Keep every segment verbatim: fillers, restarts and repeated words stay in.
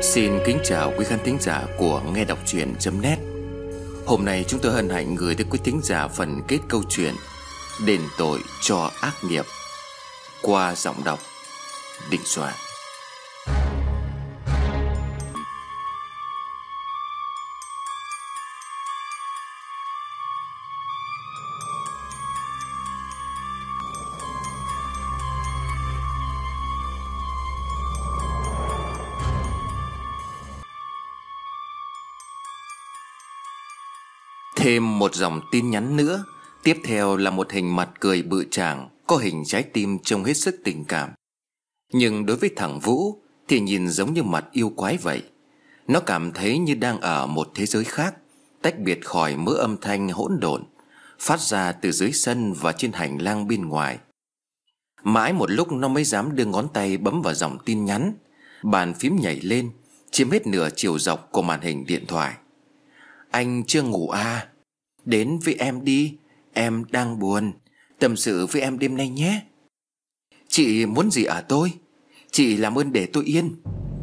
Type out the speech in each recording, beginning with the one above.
Xin kính chào quý khán thính giả của nghe đọc truyện.net. Hôm nay chúng tôi hân hạnh gửi đến quý thính giả phần kết câu chuyện Đền tội cho ác nghiệp qua giọng đọc Đình Soạn. Thêm một dòng tin nhắn nữa. Tiếp theo là một hình mặt cười bự tràng, có hình trái tim trông hết sức tình cảm. Nhưng đối với thằng Vũ thì nhìn giống như mặt yêu quái vậy. Nó cảm thấy như đang ở một thế giới khác, tách biệt khỏi mớ âm thanh hỗn độn phát ra từ dưới sân và trên hành lang bên ngoài. Mãi một lúc nó mới dám đưa ngón tay bấm vào dòng tin nhắn. Bàn phím nhảy lên, chiếm hết nửa chiều dọc của màn hình điện thoại. Anh chưa ngủ à? Đến với em đi, em đang buồn. Tâm sự với em đêm nay nhé. Chị muốn gì ở tôi? Chị làm ơn để tôi yên.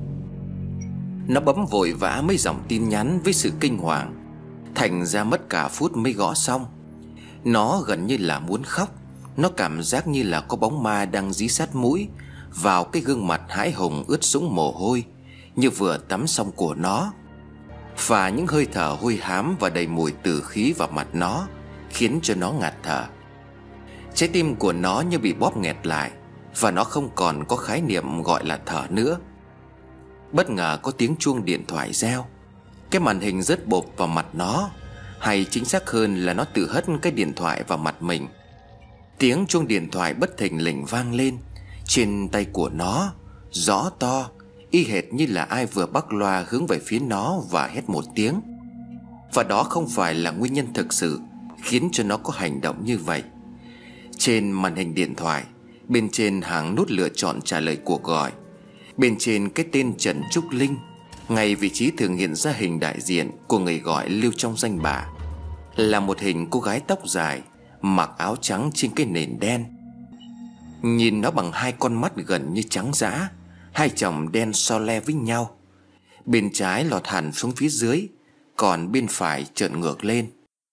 Nó bấm vội vã mấy dòng tin nhắn với sự kinh hoàng, thành ra mất cả phút mới gõ xong. Nó gần như là muốn khóc. Nó cảm giác như là có bóng ma đang dí sát mũi vào cái gương mặt hãi hùng ướt sũng mồ hôi như vừa tắm xong của nó. Và những hơi thở hôi hám và đầy mùi tử khí vào mặt nó khiến cho nó ngạt thở. Trái tim của nó như bị bóp nghẹt lại, và nó không còn có khái niệm gọi là thở nữa. Bất ngờ có tiếng chuông điện thoại reo. Cái màn hình rớt bộp vào mặt nó, hay chính xác hơn là nó tự hất cái điện thoại vào mặt mình. Tiếng chuông điện thoại bất thình lình vang lên trên tay của nó, rõ to, y hệt như là ai vừa bắc loa hướng về phía nó và hét một tiếng. Và đó không phải là nguyên nhân thực sự khiến cho nó có hành động như vậy. Trên màn hình điện thoại, bên trên hàng nút lựa chọn trả lời cuộc gọi, bên trên cái tên Trần Trúc Linh, ngay vị trí thường hiện ra hình đại diện của người gọi lưu trong danh bạ, là một hình cô gái tóc dài, mặc áo trắng trên cái nền đen. Nhìn nó bằng hai con mắt gần như trắng dã, hai chòm đen so le với nhau. Bên trái lọt hẳn xuống phía dưới, còn bên phải trợn ngược lên.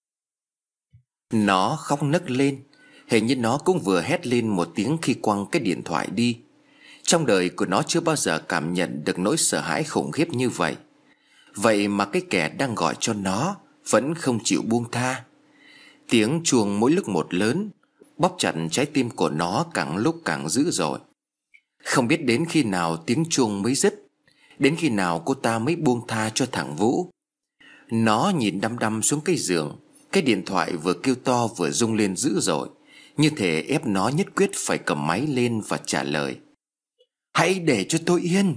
Nó khóc nấc lên. Hình như nó cũng vừa hét lên một tiếng khi quăng cái điện thoại đi. Trong đời của nó chưa bao giờ cảm nhận được nỗi sợ hãi khủng khiếp như vậy. Vậy mà cái kẻ đang gọi cho nó vẫn không chịu buông tha. Tiếng chuông mỗi lúc một lớn, bóp chặt trái tim của nó càng lúc càng dữ dội. Không biết đến khi nào tiếng chuông mới dứt, đến khi nào cô ta mới buông tha cho thằng Vũ. Nó nhìn đăm đăm xuống cái giường. Cái điện thoại vừa kêu to vừa rung lên dữ dội, như thể ép nó nhất quyết phải cầm máy lên và trả lời. Hãy để cho tôi yên.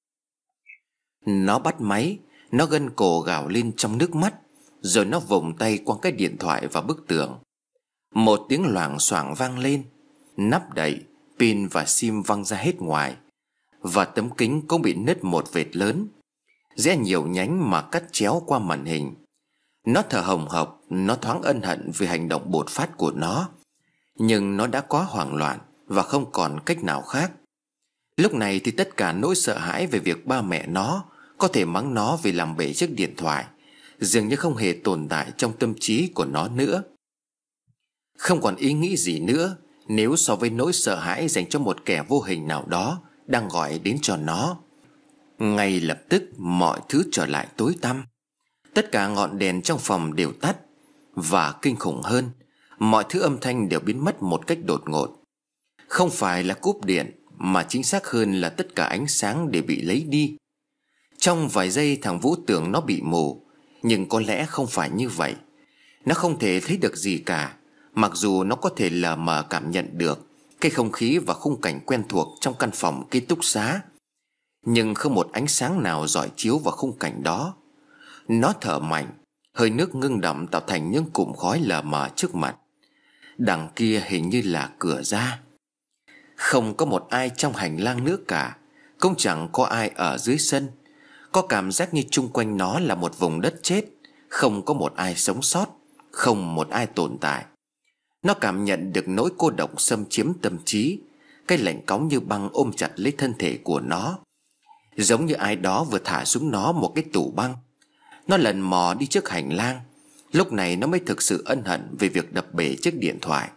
Nó bắt máy. Nó gân cổ gào lên trong nước mắt, rồi nó vùng tay quăng cái điện thoại vào bức tường. Một tiếng loảng xoảng vang lên. Nắp đậy, pin và sim văng ra hết ngoài, và tấm kính cũng bị nứt một vệt lớn, rẽ nhiều nhánh mà cắt chéo qua màn hình. Nó thở hồng hộc. Nó thoáng ân hận vì hành động bột phát của nó, nhưng nó đã quá hoảng loạn và không còn cách nào khác. Lúc này thì tất cả nỗi sợ hãi về việc ba mẹ nó có thể mắng nó vì làm bể chiếc điện thoại dường như không hề tồn tại trong tâm trí của nó nữa. Không còn ý nghĩ gì nữa nếu so với nỗi sợ hãi dành cho một kẻ vô hình nào đó đang gọi đến cho nó. Ngay lập tức mọi thứ trở lại tối tăm. Tất cả ngọn đèn trong phòng đều tắt, và kinh khủng hơn, mọi thứ âm thanh đều biến mất một cách đột ngột. Không phải là cúp điện, mà chính xác hơn là tất cả ánh sáng đều bị lấy đi. Trong vài giây thằng Vũ tưởng nó bị mù, nhưng có lẽ không phải như vậy. Nó không thể thấy được gì cả, mặc dù nó có thể lờ mờ cảm nhận được cái không khí và khung cảnh quen thuộc trong căn phòng ký túc xá. Nhưng không một ánh sáng nào rọi chiếu vào khung cảnh đó. Nó thở mạnh, hơi nước ngưng đọng tạo thành những cụm khói lờ mờ trước mặt. Đằng kia hình như là cửa ra. Không có một ai trong hành lang nữa cả, cũng chẳng có ai ở dưới sân. Có cảm giác như chung quanh nó là một vùng đất chết, không có một ai sống sót, không một ai tồn tại. Nó cảm nhận được nỗi cô độc xâm chiếm tâm trí. Cái lạnh cóng như băng ôm chặt lấy thân thể của nó. giống như ai đó vừa thả xuống nó một cái tủ băng. Nó lần mò đi trước hành lang. Lúc này nó mới thực sự ân hận về việc đập bể chiếc điện thoại.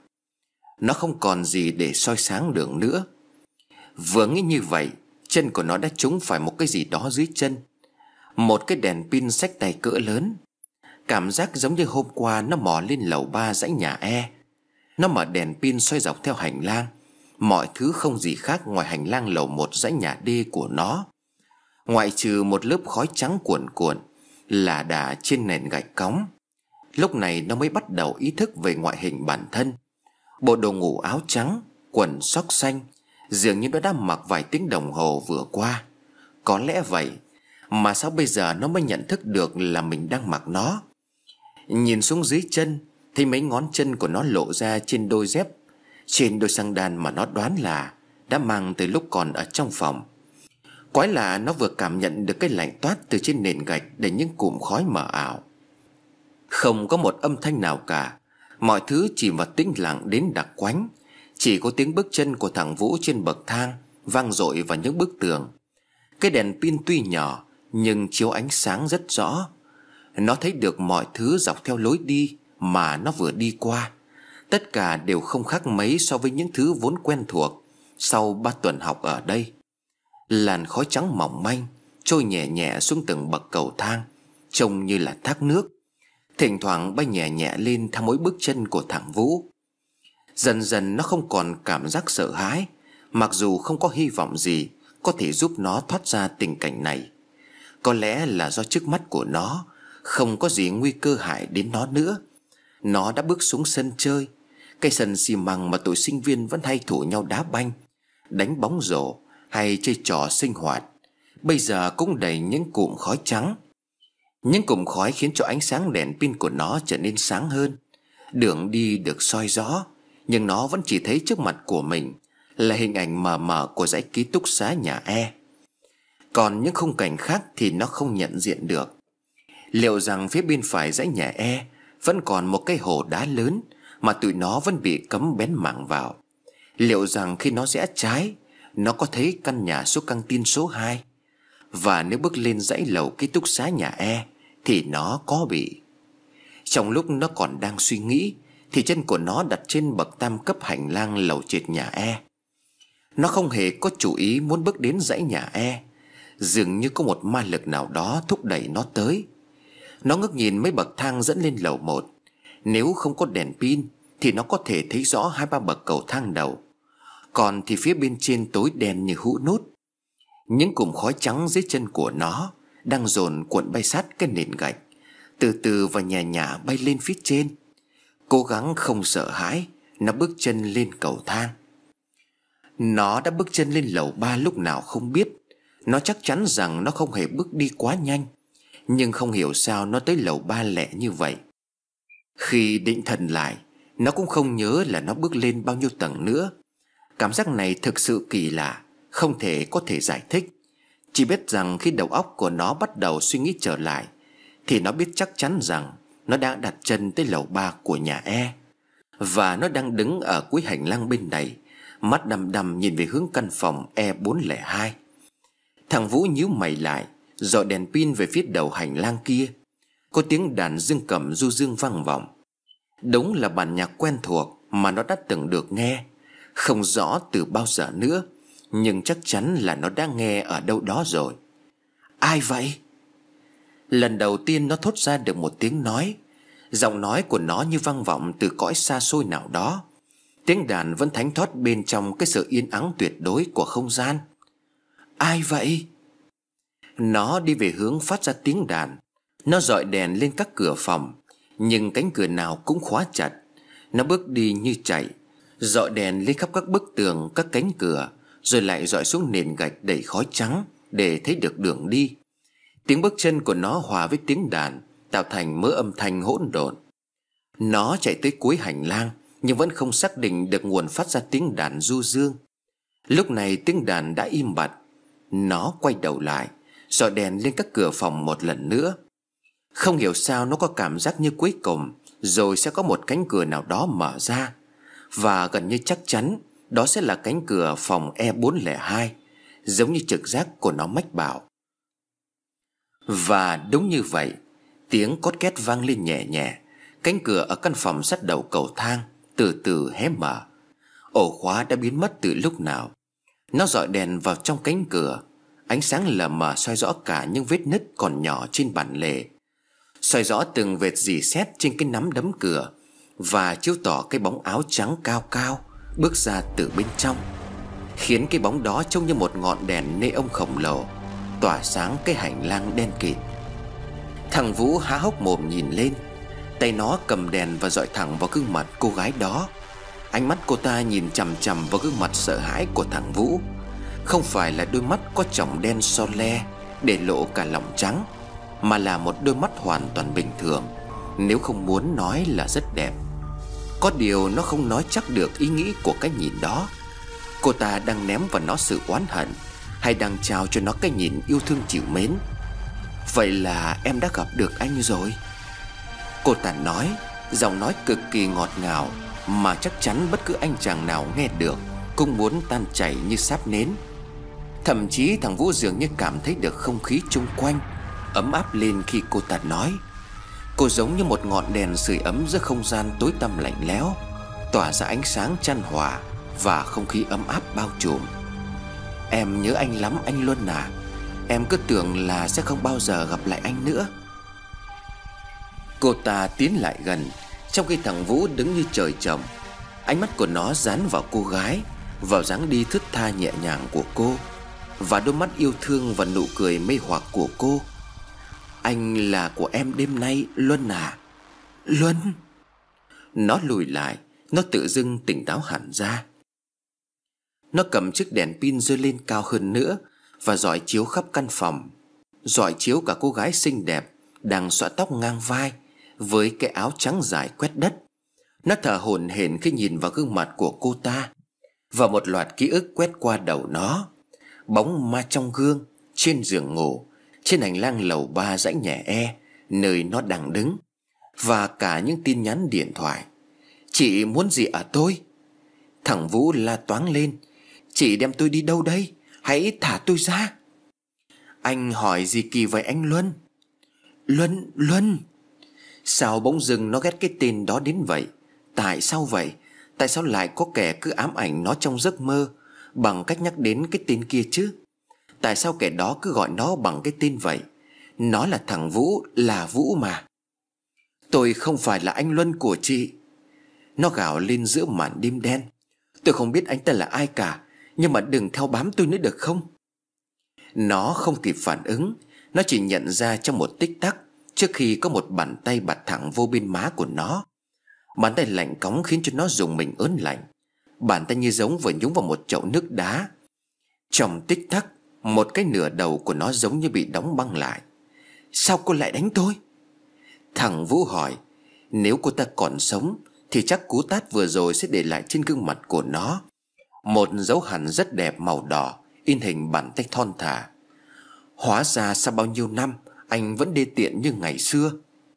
Nó không còn gì để soi sáng đường nữa. Vừa nghĩ như vậy, chân của nó đã trúng phải một cái gì đó dưới chân. Một cái đèn pin xách tay cỡ lớn. Cảm giác giống như hôm qua nó mò lên lầu ba dãy nhà E. Nó mở đèn pin soi dọc theo hành lang. Mọi thứ không gì khác ngoài hành lang lầu một dãy nhà D của nó, ngoại trừ một lớp khói trắng cuồn cuộn lả đả trên nền gạch cóng. Lúc này nó mới bắt đầu ý thức về ngoại hình bản thân. Bộ đồ ngủ áo trắng, quần sóc xanh, dường như nó đã mặc vài tiếng đồng hồ vừa qua. Có lẽ vậy mà sao bây giờ nó mới nhận thức được là mình đang mặc nó. Nhìn xuống dưới chân thì mấy ngón chân của nó lộ ra trên đôi dép, trên đôi xăng đan mà nó đoán là đã mang từ lúc còn ở trong phòng. Quái lạ, nó vừa cảm nhận được cái lạnh toát từ trên nền gạch đầy những cụm khói mờ ảo. Không có một âm thanh nào cả. Mọi thứ chỉ vào tĩnh lặng đến đặc quánh. Chỉ có tiếng bước chân của thằng Vũ trên bậc thang vang dội vào những bức tường. Cái đèn pin tuy nhỏ nhưng chiếu ánh sáng rất rõ. Nó thấy được mọi thứ dọc theo lối đi mà nó vừa đi qua. Tất cả đều không khác mấy so với những thứ vốn quen thuộc sau ba tuần học ở đây. Làn khói trắng mỏng manh trôi nhẹ nhẹ xuống từng bậc cầu thang, trông như là thác nước, thỉnh thoảng bay nhẹ nhẹ lên theo mỗi bước chân của thằng Vũ. Dần dần nó không còn cảm giác sợ hãi, mặc dù không có hy vọng gì có thể giúp nó thoát ra tình cảnh này. Có lẽ là do trước mắt của nó không có gì nguy cơ hại đến nó nữa. Nó đã bước xuống sân chơi, cái sân xi măng mà tụi sinh viên vẫn hay thủ nhau đá banh, đánh bóng rổ hay chơi trò sinh hoạt. Bây giờ cũng đầy những cụm khói trắng. Những cụm khói khiến cho ánh sáng đèn pin của nó trở nên sáng hơn. Đường đi được soi rõ, nhưng nó vẫn chỉ thấy trước mặt của mình là hình ảnh mờ mờ của dãy ký túc xá nhà E. Còn những khung cảnh khác thì nó không nhận diện được. Liệu rằng phía bên phải dãy nhà E vẫn còn một cái hồ đá lớn mà tụi nó vẫn bị cấm bén mảng vào? Liệu rằng khi nó rẽ trái, nó có thấy căn nhà số căng tin số hai? Và nếu bước lên dãy lầu ký túc xá nhà E thì nó có bị... Trong lúc nó còn đang suy nghĩ thì chân của nó đặt trên bậc tam cấp hành lang lầu trệt nhà E. Nó không hề có chủ ý muốn bước đến dãy nhà E. Dường như có một ma lực nào đó thúc đẩy nó tới. Nó ngước nhìn mấy bậc thang dẫn lên lầu một. Nếu không có đèn pin thì nó có thể thấy rõ hai ba bậc cầu thang đầu. Còn thì phía bên trên tối đen như hũ nút. Những cụm khói trắng dưới chân của nó đang dồn cuộn bay sát cái nền gạch, từ từ và nhẹ nhả bay lên phía trên. Cố gắng không sợ hãi, nó bước chân lên cầu thang. Nó đã bước chân lên lầu ba lúc nào không biết. Nó chắc chắn rằng nó không hề bước đi quá nhanh, nhưng không hiểu sao nó tới lầu ba lẹ như vậy. Khi định thần lại, nó cũng không nhớ là nó bước lên bao nhiêu tầng nữa. Cảm giác này thực sự kỳ lạ, không thể có thể giải thích. Chỉ biết rằng khi đầu óc của nó bắt đầu suy nghĩ trở lại thì nó biết chắc chắn rằng nó đã đặt chân tới lầu ba của nhà E. Và nó đang đứng ở cuối hành lang bên này, mắt đăm đăm nhìn về hướng căn phòng E bốn không hai. Thằng Vũ nhíu mày lại, dọi đèn pin về phía đầu hành lang kia. Có tiếng đàn dương cầm du dương vang vọng. Đúng là bản nhạc quen thuộc mà nó đã từng được nghe. Không rõ từ bao giờ nữa, nhưng chắc chắn là nó đã nghe ở đâu đó rồi. Ai vậy? Lần đầu tiên nó thốt ra được một tiếng nói. Giọng nói của nó như vang vọng từ cõi xa xôi nào đó. Tiếng đàn vẫn thánh thót bên trong cái sự yên ắng tuyệt đối của không gian. Ai vậy? Nó đi về hướng phát ra tiếng đàn. Nó dọi đèn lên các cửa phòng, nhưng cánh cửa nào cũng khóa chặt. Nó bước đi như chạy, dọi đèn lên khắp các bức tường, các cánh cửa, rồi lại dọi xuống nền gạch đầy khói trắng để thấy được đường đi. Tiếng bước chân của nó hòa với tiếng đàn tạo thành mớ âm thanh hỗn độn. Nó chạy tới cuối hành lang nhưng vẫn không xác định được nguồn phát ra tiếng đàn du dương. Lúc này tiếng đàn đã im bặt. Nó quay đầu lại, dọi đèn lên các cửa phòng một lần nữa. Không hiểu sao nó có cảm giác như cuối cùng rồi sẽ có một cánh cửa nào đó mở ra. Và gần như chắc chắn đó sẽ là cánh cửa phòng E bốn không hai, giống như trực giác của nó mách bảo. Và đúng như vậy, tiếng cót két vang lên nhẹ nhẹ. Cánh cửa ở căn phòng sát đầu cầu thang từ từ hé mở. Ổ khóa đã biến mất từ lúc nào. Nó dọi đèn vào trong cánh cửa. Ánh sáng lờ mờ soi rõ cả những vết nứt còn nhỏ trên bản lề, soi rõ từng vệt rỉ sét trên cái nắm đấm cửa, và chiếu tỏ cái bóng áo trắng cao cao bước ra từ bên trong, khiến cái bóng đó trông như một ngọn đèn neon khổng lồ tỏa sáng cái hành lang đen kịt. Thằng Vũ há hốc mồm nhìn lên. Tay nó cầm đèn và dọi thẳng vào gương mặt cô gái đó. Ánh mắt cô ta nhìn chằm chằm vào gương mặt sợ hãi của thằng Vũ. Không phải là đôi mắt có tròng đen so le để lộ cả lòng trắng, mà là một đôi mắt hoàn toàn bình thường, nếu không muốn nói là rất đẹp. Có điều nó không nói chắc được ý nghĩ của cái nhìn đó. Cô ta đang ném vào nó sự oán hận, hay đang trao cho nó cái nhìn yêu thương chịu mến? Vậy là em đã gặp được anh rồi, cô ta nói, giọng nói cực kỳ ngọt ngào, mà chắc chắn bất cứ anh chàng nào nghe được cũng muốn tan chảy như sáp nến. Thậm chí thằng Vũ dường như cảm thấy được không khí chung quanh ấm áp lên khi cô ta nói. Cô giống như một ngọn đèn sưởi ấm giữa không gian tối tăm lạnh lẽo, tỏa ra ánh sáng chan hòa và không khí ấm áp bao trùm. Em nhớ anh lắm anh Luân à. Em cứ tưởng là sẽ không bao giờ gặp lại anh nữa. Cô ta tiến lại gần, trong khi thằng Vũ đứng như trời trồng. Ánh mắt của nó dán vào cô gái, vào dáng đi thướt tha nhẹ nhàng của cô, và đôi mắt yêu thương và nụ cười mê hoặc của cô. Anh là của em đêm nay Luân à. Luân. Nó lùi lại, nó tự dưng tỉnh táo hẳn ra. Nó cầm chiếc đèn pin giơ lên cao hơn nữa và rọi chiếu khắp căn phòng, rọi chiếu cả cô gái xinh đẹp đang xõa tóc ngang vai với cái áo trắng dài quét đất. Nó thở hổn hển khi nhìn vào gương mặt của cô ta, và một loạt ký ức quét qua đầu nó. Bóng ma trong gương, trên giường ngủ, trên hành lang lầu ba dãy nhà E nơi nó đang đứng, và cả những tin nhắn điện thoại. Chị muốn gì ở tôi? Thằng Vũ la toáng lên. Chị đem tôi đi đâu đây? Hãy thả tôi ra. Anh hỏi gì kỳ vậy anh Luân? Luân, Luân. Sao bỗng dưng nó ghét cái tên đó đến vậy? Tại sao vậy? Tại sao lại có kẻ cứ ám ảnh nó trong giấc mơ bằng cách nhắc đến cái tên kia chứ? Tại sao kẻ đó cứ gọi nó bằng cái tên vậy? Nó là thằng Vũ, là Vũ mà. Tôi không phải là anh Luân của chị. Nó gào lên giữa màn đêm đen. Tôi không biết anh ta là ai cả, nhưng mà đừng theo bám tôi nữa được không? Nó không kịp phản ứng. Nó chỉ nhận ra trong một tích tắc, trước khi có một bàn tay bạt thẳng vô bên má của nó. Bàn tay lạnh cóng khiến cho nó rùng mình ớn lạnh. Bàn tay như giống vừa nhúng vào một chậu nước đá. Trong tích tắc, một cái nửa đầu của nó giống như bị đóng băng lại. Sao cô lại đánh tôi? Thằng Vũ hỏi. Nếu cô ta còn sống thì chắc cú tát vừa rồi sẽ để lại trên gương mặt của nó một dấu hằn rất đẹp màu đỏ, in hình bàn tay thon thả. Hóa ra sau bao nhiêu năm anh vẫn đê tiện như ngày xưa.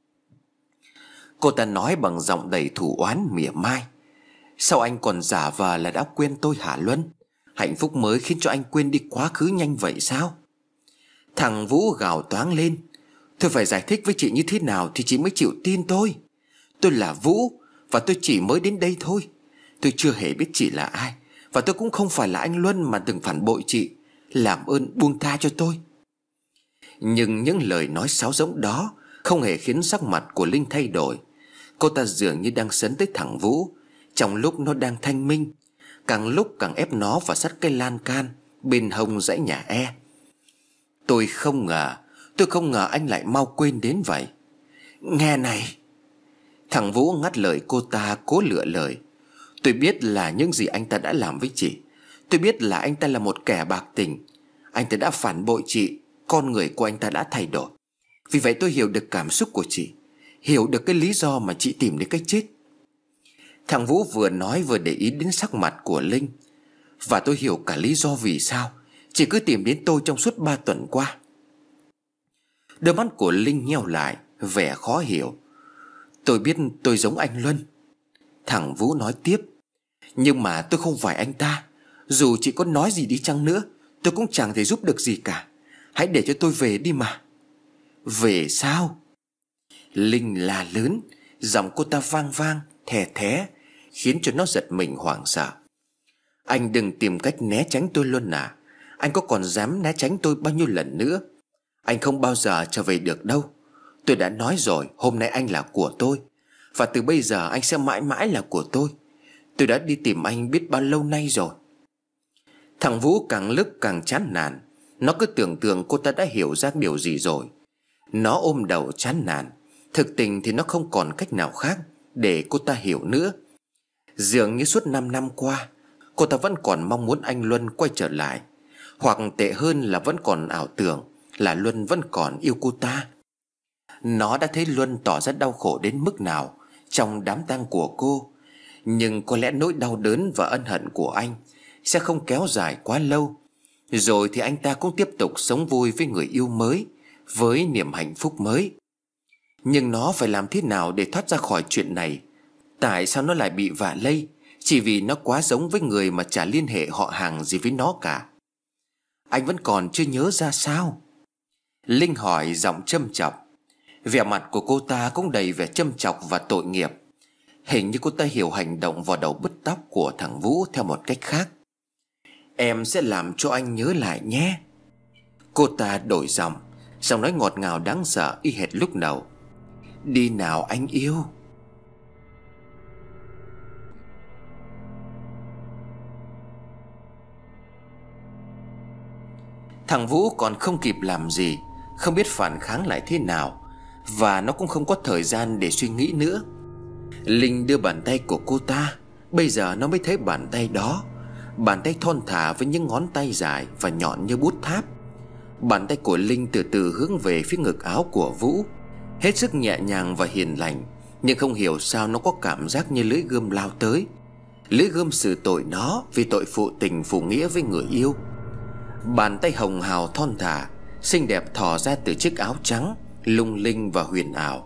Cô ta nói bằng giọng đầy thù oán mỉa mai. Sao anh còn giả vờ là đã quên tôi hả Luân? Hạnh phúc mới khiến cho anh quên đi quá khứ nhanh vậy sao? Thằng Vũ gào toáng lên. Tôi phải giải thích với chị như thế nào thì chị mới chịu tin tôi. Tôi là Vũ, và tôi chỉ mới đến đây thôi. Tôi chưa hề biết chị là ai, và tôi cũng không phải là anh Luân mà từng phản bội chị. Làm ơn buông tha cho tôi. Nhưng những lời nói sáo rỗng đó không hề khiến sắc mặt của Linh thay đổi. Cô ta dường như đang sấn tới thằng Vũ, trong lúc nó đang thanh minh, càng lúc càng ép nó vào sát cái lan can bên hông dãy nhà E. Tôi không ngờ, tôi không ngờ anh lại mau quên đến vậy. Nghe này. Thằng Vũ ngắt lời cô ta, cố lựa lời. Tôi biết là những gì anh ta đã làm với chị. Tôi biết là anh ta là một kẻ bạc tình. Anh ta đã phản bội chị. Con người của anh ta đã thay đổi. Vì vậy tôi hiểu được cảm xúc của chị, hiểu được cái lý do mà chị tìm đến cái chết. Thằng Vũ vừa nói vừa để ý đến sắc mặt của Linh. Và tôi hiểu cả lý do vì sao chị cứ tìm đến tôi trong suốt ba tuần qua. Đôi mắt của Linh nheo lại, vẻ khó hiểu. Tôi biết tôi giống anh Luân. Thằng Vũ nói tiếp. Nhưng mà tôi không phải anh ta. Dù chị có nói gì đi chăng nữa, Tôi cũng chẳng thể giúp được gì cả. Hãy để cho tôi về đi mà. Về sao? Linh la lớn, giọng cô ta vang vang, thè thé, khiến cho nó giật mình hoảng sợ. Anh đừng tìm cách né tránh tôi luôn à? Anh có còn dám né tránh tôi bao nhiêu lần nữa? Anh không bao giờ trở về được đâu. Tôi đã nói rồi, hôm nay anh là của tôi, và từ bây giờ anh sẽ mãi mãi là của tôi. Tôi đã đi tìm anh biết bao lâu nay rồi. Thằng Vũ càng lúc càng chán nản. Nó cứ tưởng tượng cô ta đã hiểu ra điều gì rồi. Nó ôm đầu chán nản. Thực tình thì nó không còn cách nào khác để cô ta hiểu nữa. Dường như suốt năm năm qua, cô ta vẫn còn mong muốn anh Luân quay trở lại. Hoặc tệ hơn là vẫn còn ảo tưởng là Luân vẫn còn yêu cô ta. Nó đã thấy Luân tỏ ra đau khổ đến mức nào trong đám tang của cô. Nhưng có lẽ nỗi đau đớn và ân hận của anh sẽ không kéo dài quá lâu. Rồi thì anh ta cũng tiếp tục sống vui với người yêu mới, với niềm hạnh phúc mới. Nhưng nó phải làm thế nào để thoát ra khỏi chuyện này? Tại sao nó lại bị vạ lây chỉ vì nó quá giống với người mà chả liên hệ họ hàng gì với nó cả? Anh vẫn còn chưa nhớ ra sao? Linh hỏi giọng châm chọc. Vẻ mặt của cô ta cũng đầy vẻ châm chọc và tội nghiệp. Hình như cô ta hiểu hành động vò đầu bứt tóc của thằng Vũ theo một cách khác. Em sẽ làm cho anh nhớ lại nhé. Cô ta đổi giọng, giọng nói ngọt ngào đáng sợ y hệt lúc đầu. Đi nào anh yêu. Thằng Vũ còn không kịp làm gì, không biết phản kháng lại thế nào, và nó cũng không có thời gian để suy nghĩ nữa. Linh đưa bàn tay của cô ta. Bây giờ nó mới thấy bàn tay đó. Bàn tay thon thả với những ngón tay dài và nhọn như bút tháp. Bàn tay của Linh từ từ hướng về phía ngực áo của Vũ, hết sức nhẹ nhàng và hiền lành. Nhưng không hiểu sao nó có cảm giác như lưỡi gươm lao tới. Lưỡi gươm xử tội nó vì tội phụ tình phụ nghĩa với người yêu. Bàn tay hồng hào thon thả, xinh đẹp thò ra từ chiếc áo trắng, lung linh và huyền ảo.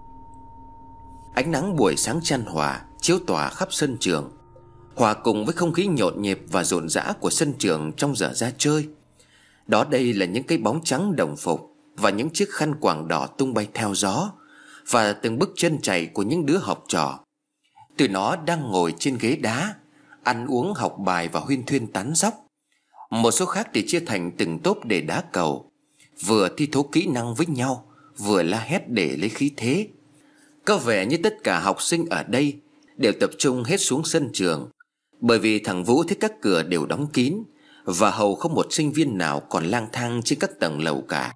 Ánh nắng buổi sáng chan hòa chiếu tỏa khắp sân trường, hòa cùng với không khí nhộn nhịp và rộn rã của sân trường trong giờ ra chơi. Đó đây là những cái bóng trắng đồng phục và những chiếc khăn quàng đỏ tung bay theo gió, và từng bước chân chạy của những đứa học trò. Tụi nó đang ngồi trên ghế đá, ăn uống, học bài và huyên thuyên tán dóc. Một số khác thì chia thành từng tốp để đá cầu, vừa thi thố kỹ năng với nhau, vừa la hét để lấy khí thế. Có vẻ như tất cả học sinh ở đây đều tập trung hết xuống sân trường, bởi vì thằng Vũ thấy các cửa đều đóng kín, và hầu không một sinh viên nào còn lang thang trên các tầng lầu cả.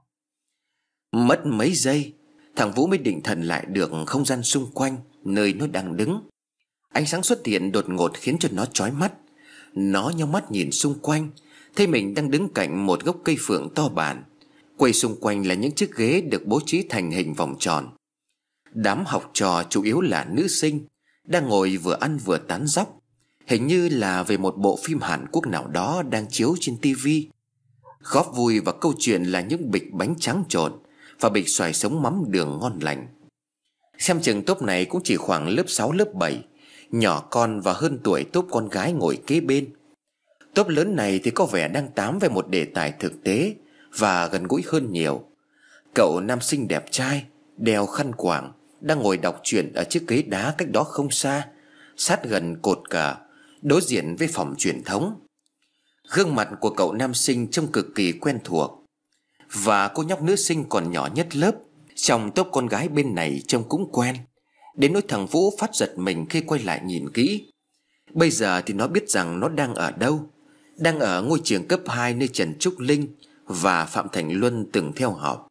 Mất mấy giây, thằng Vũ mới định thần lại được không gian xung quanh nơi nó đang đứng. Ánh sáng xuất hiện đột ngột khiến cho nó chói mắt. Nó nhắm mắt nhìn xung quanh, thấy mình đang đứng cạnh một gốc cây phượng to bản. Quay xung quanh là những chiếc ghế được bố trí thành hình vòng tròn. Đám học trò chủ yếu là nữ sinh, đang ngồi vừa ăn vừa tán dóc, hình như là về một bộ phim Hàn Quốc nào đó đang chiếu trên tivi. Góp vui và câu chuyện là những bịch bánh tráng trộn và bịch xoài sống mắm đường ngon lành. Xem chừng tốp này cũng chỉ khoảng lớp sáu lớp bảy, nhỏ con và hơn tuổi tốp con gái ngồi kế bên. Tốp lớn này thì có vẻ đang tám về một đề tài thực tế và gần gũi hơn nhiều. Cậu nam sinh đẹp trai đeo khăn quàng đang ngồi đọc truyện ở chiếc ghế đá cách đó không xa, sát gần cột cờ, đối diện với phòng truyền thống. Gương mặt của cậu nam sinh trông cực kỳ quen thuộc, và cô nhóc nữ sinh còn nhỏ nhất lớp trong tốp con gái bên này trông cũng quen, đến nỗi thằng Vũ phát giật mình khi quay lại nhìn kỹ. Bây giờ thì nó biết rằng nó đang ở đâu. Đang ở ngôi trường cấp hai nơi Trần Trúc Linh và Phạm Thành Luân từng theo học.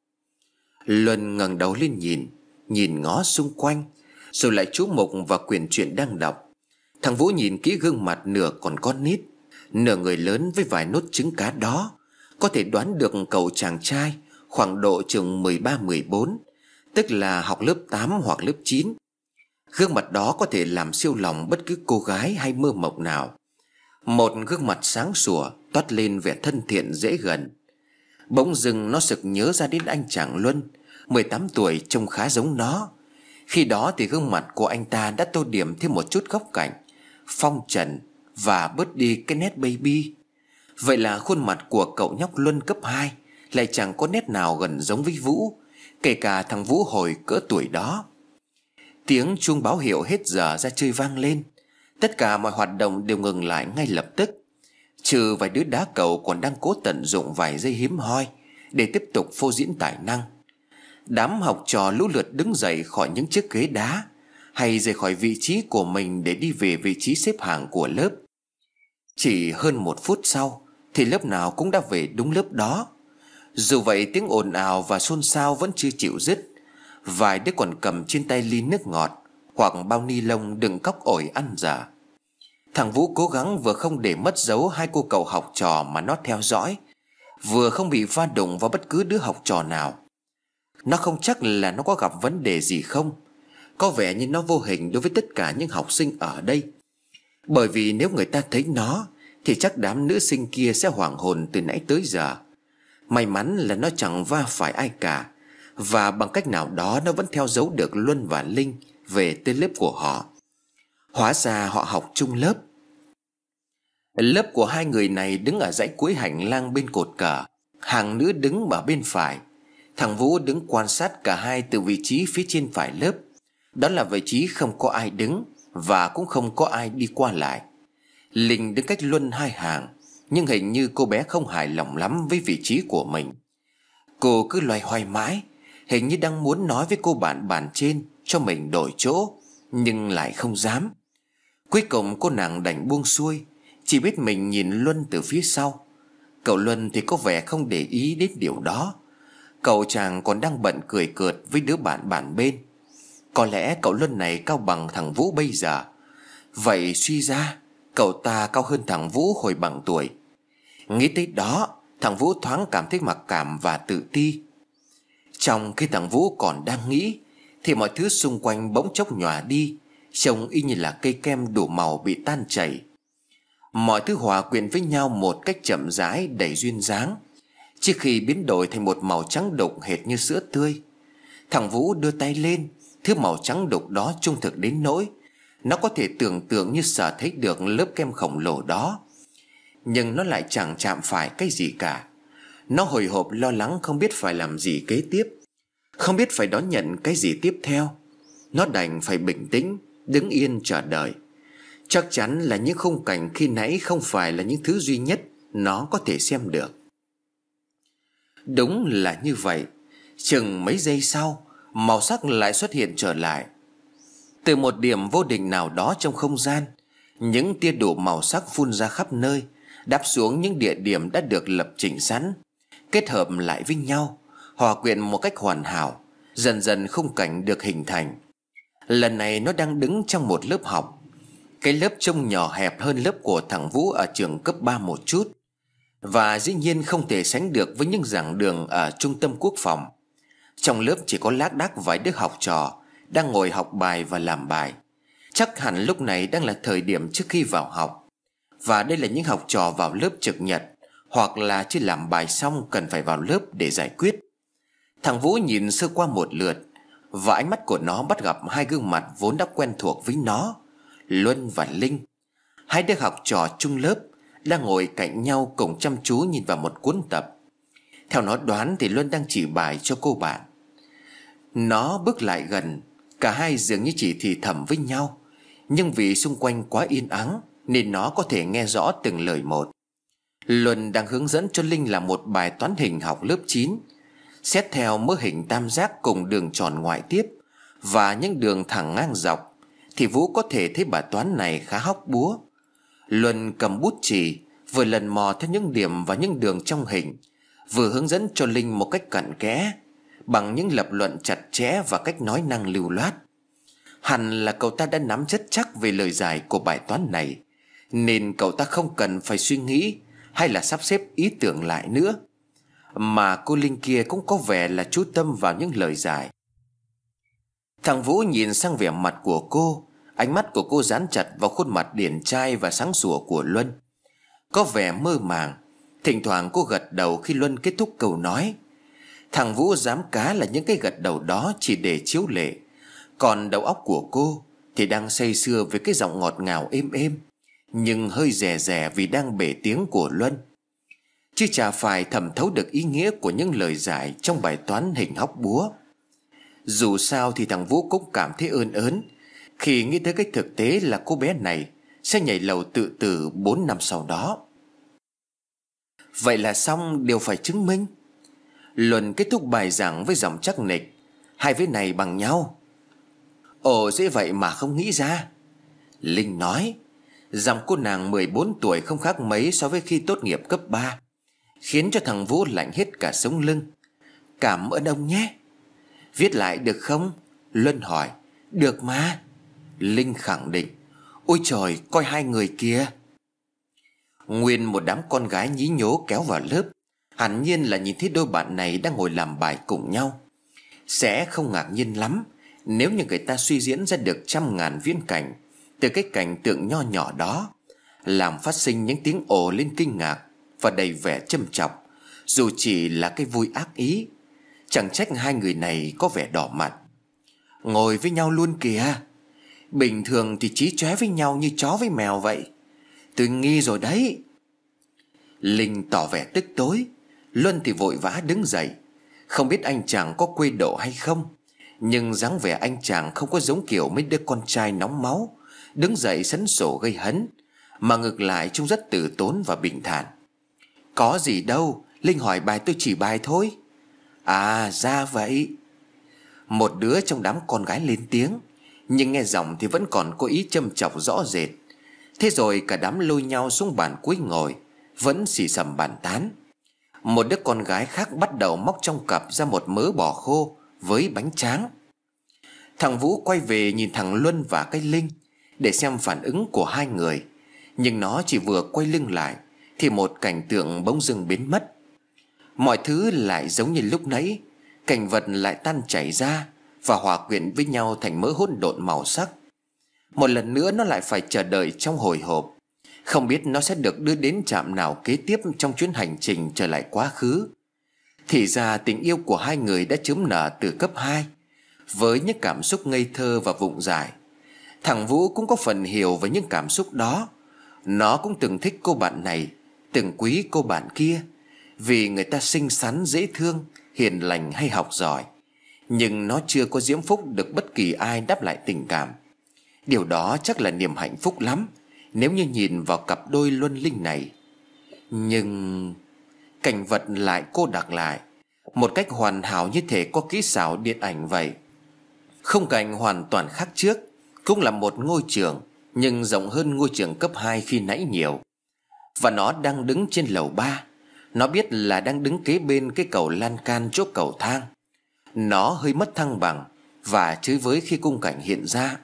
Luân ngẩng đầu lên nhìn, nhìn ngó xung quanh, rồi lại chú mục vào quyển truyện đang đọc. Thằng Vũ nhìn kỹ gương mặt nửa còn con nít, nửa người lớn với vài nốt trứng cá đó, có thể đoán được cậu chàng trai khoảng độ chừng mười ba mười bốn, tức là học lớp tám hoặc lớp chín. Gương mặt đó có thể làm siêu lòng bất cứ cô gái hay mơ mộng nào. Một gương mặt sáng sủa, toát lên vẻ thân thiện dễ gần. Bỗng dưng nó sực nhớ ra đến anh chàng Luân, mười tám tuổi, trông khá giống nó. Khi đó thì gương mặt của anh ta đã tô điểm thêm một chút góc cạnh, phong trần và bớt đi cái nét baby. Vậy là khuôn mặt của cậu nhóc Luân cấp hai lại chẳng có nét nào gần giống với Vũ, kể cả thằng Vũ hồi cỡ tuổi đó. Tiếng chuông báo hiệu hết giờ ra chơi vang lên. Tất cả mọi hoạt động đều ngừng lại ngay lập tức, trừ vài đứa đá cầu còn đang cố tận dụng vài giây hiếm hoi để tiếp tục phô diễn tài năng. Đám học trò lũ lượt đứng dậy khỏi những chiếc ghế đá, hay rời khỏi vị trí của mình để đi về vị trí xếp hàng của lớp. Chỉ hơn một phút sau thì lớp nào cũng đã về đúng lớp đó. Dù vậy tiếng ồn ào và xôn xao vẫn chưa chịu dứt. Vài đứa còn cầm trên tay ly nước ngọt hoặc bao ni lông đựng cóc ổi ăn dở. Thằng Vũ cố gắng vừa không để mất dấu hai cô cậu học trò mà nó theo dõi, vừa không bị va đụng vào bất cứ đứa học trò nào. Nó không chắc là nó có gặp vấn đề gì không. Có vẻ như nó vô hình đối với tất cả những học sinh ở đây. Bởi vì nếu người ta thấy nó thì chắc đám nữ sinh kia sẽ hoảng hồn từ nãy tới giờ. May mắn là nó chẳng va phải ai cả, và bằng cách nào đó nó vẫn theo dấu được Luân và Linh về tới lớp của họ. Hóa ra họ học chung lớp. Lớp của hai người này đứng ở dãy cuối hành lang bên cột cờ. Hàng nữ đứng ở bên phải. Thằng Vũ đứng quan sát cả hai từ vị trí phía trên phải lớp. Đó là vị trí không có ai đứng và cũng không có ai đi qua lại. Linh đứng cách Luân hai hàng, nhưng hình như cô bé không hài lòng lắm với vị trí của mình. Cô cứ loay hoay mãi, hình như đang muốn nói với cô bạn bàn trên cho mình đổi chỗ, nhưng lại không dám. Cuối cùng cô nàng đành buông xuôi, chỉ biết mình nhìn Luân từ phía sau. Cậu Luân thì có vẻ không để ý đến điều đó. Cậu chàng còn đang bận cười cợt với đứa bạn bàn bên. Có lẽ cậu Luân này cao bằng thằng Vũ bây giờ. Vậy suy ra cậu ta cao hơn thằng Vũ hồi bằng tuổi. Nghĩ tới đó, thằng Vũ thoáng cảm thấy mặc cảm và tự ti. Trong khi thằng Vũ còn đang nghĩ thì mọi thứ xung quanh bỗng chốc nhòa đi, trông y như là cây kem đủ màu bị tan chảy. Mọi thứ hòa quyện với nhau một cách chậm rãi đầy duyên dáng, trước khi biến đổi thành một màu trắng đục hệt như sữa tươi. Thằng Vũ đưa tay lên, thứ màu trắng đục đó trung thực đến nỗi nó có thể tưởng tượng như sờ thấy được lớp kem khổng lồ đó. Nhưng nó lại chẳng chạm phải cái gì cả. Nó hồi hộp lo lắng không biết phải làm gì kế tiếp, không biết phải đón nhận cái gì tiếp theo. Nó đành phải bình tĩnh, đứng yên chờ đợi. Chắc chắn là những khung cảnh khi nãy không phải là những thứ duy nhất nó có thể xem được. Đúng là như vậy. Chừng mấy giây sau, màu sắc lại xuất hiện trở lại. Từ một điểm vô định nào đó trong không gian, những tia đủ màu sắc phun ra khắp nơi, đáp xuống những địa điểm đã được lập trình sẵn, kết hợp lại với nhau, hòa quyện một cách hoàn hảo. Dần dần khung cảnh được hình thành. Lần này nó đang đứng trong một lớp học. Cái lớp trông nhỏ hẹp hơn lớp của thằng Vũ ở trường cấp ba một chút, và dĩ nhiên không thể sánh được với những giảng đường ở trung tâm quốc phòng. Trong lớp chỉ có lác đác vài đứa học trò đang ngồi học bài và làm bài. Chắc hẳn lúc này đang là thời điểm trước khi vào học, và đây là những học trò vào lớp trực nhật, hoặc là chưa làm bài xong cần phải vào lớp để giải quyết. Thằng Vũ nhìn sơ qua một lượt, và ánh mắt của nó bắt gặp hai gương mặt vốn đã quen thuộc với nó, Luân và Linh. Hai đứa học trò chung lớp đang ngồi cạnh nhau cùng chăm chú nhìn vào một cuốn tập. Theo nó đoán thì Luân đang chỉ bài cho cô bạn. Nó bước lại gần, cả hai dường như chỉ thì thầm với nhau, nhưng vì xung quanh quá yên ắng nên nó có thể nghe rõ từng lời một. Luân đang hướng dẫn cho Linh làm một bài toán hình học lớp chín. Xét theo mớ hình tam giác cùng đường tròn ngoại tiếp và những đường thẳng ngang dọc thì Vũ có thể thấy bài toán này khá hóc búa. Luân cầm bút chì, vừa lần mò theo những điểm và những đường trong hình, vừa hướng dẫn cho Linh một cách cặn kẽ, bằng những lập luận chặt chẽ và cách nói năng lưu loát. Hẳn là cậu ta đã nắm rất chắc về lời giải của bài toán này, nên cậu ta không cần phải suy nghĩ hay là sắp xếp ý tưởng lại nữa. Mà cô Linh kia cũng có vẻ là chú tâm vào những lời giải. Thằng Vũ nhìn sang vẻ mặt của cô. Ánh mắt của cô dán chặt vào khuôn mặt điển trai và sáng sủa của Luân. Có vẻ mơ màng. Thỉnh thoảng cô gật đầu khi Luân kết thúc câu nói. Thằng Vũ dám cá là những cái gật đầu đó chỉ để chiếu lệ. Còn đầu óc của cô thì đang say sưa với cái giọng ngọt ngào êm êm, nhưng hơi rè rè vì đang bể tiếng của Luân. chứ chả phải thẩm thấu được ý nghĩa của những lời giải trong bài toán hình hóc búa. Dù sao thì thằng Vũ cũng cảm thấy ơn ớn khi nghĩ tới cái thực tế là cô bé này sẽ nhảy lầu tự tử bốn năm sau đó. Vậy là xong điều phải chứng minh. Luân kết thúc bài giảng với giọng chắc nịch: hai vế này bằng nhau. Ồ, dễ vậy mà không nghĩ ra, Linh nói. Giọng cô nàng mười bốn tuổi không khác mấy so với khi tốt nghiệp cấp ba, khiến cho thằng Vũ lạnh hết cả sống lưng. Cảm ơn ông nhé. Viết lại được không? Luân hỏi. Được mà, Linh khẳng định. Ôi trời, coi hai người kia. Nguyên một đám con gái nhí nhố kéo vào lớp. Hẳn nhiên là nhìn thấy đôi bạn này đang ngồi làm bài cùng nhau. Sẽ không ngạc nhiên lắm nếu như người ta suy diễn ra được trăm ngàn viễn cảnh từ cái cảnh tượng nho nhỏ đó, làm phát sinh những tiếng ồ lên kinh ngạc và đầy vẻ châm chọc, dù chỉ là cái vui ác ý. Chẳng trách hai người này có vẻ đỏ mặt. Ngồi với nhau luôn kìa. Bình thường thì chí chóe với nhau như chó với mèo vậy. Tôi nghi rồi đấy. Linh tỏ vẻ tức tối. Luân thì vội vã đứng dậy. Không biết anh chàng có quê độ hay không, nhưng dáng vẻ anh chàng không có giống kiểu mấy đứa con trai nóng máu đứng dậy sấn sổ gây hấn, mà ngược lại trông rất từ tốn và bình thản. Có gì đâu, Linh hỏi bài tôi chỉ bài thôi. À ra vậy. Một đứa trong đám con gái lên tiếng, nhưng nghe giọng thì vẫn còn có ý châm chọc rõ rệt. Thế rồi cả đám lôi nhau xuống bàn cuối ngồi, vẫn xì xầm bàn tán. Một đứa con gái khác bắt đầu móc trong cặp ra một mớ bò khô với bánh tráng. Thằng Vũ quay về nhìn thằng Luân và cái Linh để xem phản ứng của hai người, nhưng nó chỉ vừa quay lưng lại thì một cảnh tượng bỗng dưng biến mất. Mọi thứ lại giống như lúc nãy. Cảnh vật lại tan chảy ra và hòa quyện với nhau thành mớ hỗn độn màu sắc. Một lần nữa nó lại phải chờ đợi trong hồi hộp, không biết nó sẽ được đưa đến trạm nào kế tiếp trong chuyến hành trình trở lại quá khứ. Thì ra tình yêu của hai người đã chớm nở từ cấp hai, với những cảm xúc ngây thơ và vụng dại. Thằng Vũ cũng có phần hiểu về những cảm xúc đó. Nó cũng từng thích cô bạn này, từng quý cô bạn kia, vì người ta xinh xắn, dễ thương, hiền lành hay học giỏi. Nhưng nó chưa có diễm phúc được bất kỳ ai đáp lại tình cảm. Điều đó chắc là niềm hạnh phúc lắm nếu như nhìn vào cặp đôi Luân Linh này. Nhưng cảnh vật lại cô đặc lại một cách hoàn hảo, như thể có kỹ xảo điện ảnh vậy. Khung cảnh hoàn toàn khác trước, cũng là một ngôi trường, nhưng rộng hơn ngôi trường cấp hai khi nãy nhiều. Và nó đang đứng trên lầu ba. Nó biết là đang đứng kế bên cái cầu lan can chỗ cầu thang. Nó hơi mất thăng bằng và chới với khi khung cảnh hiện ra.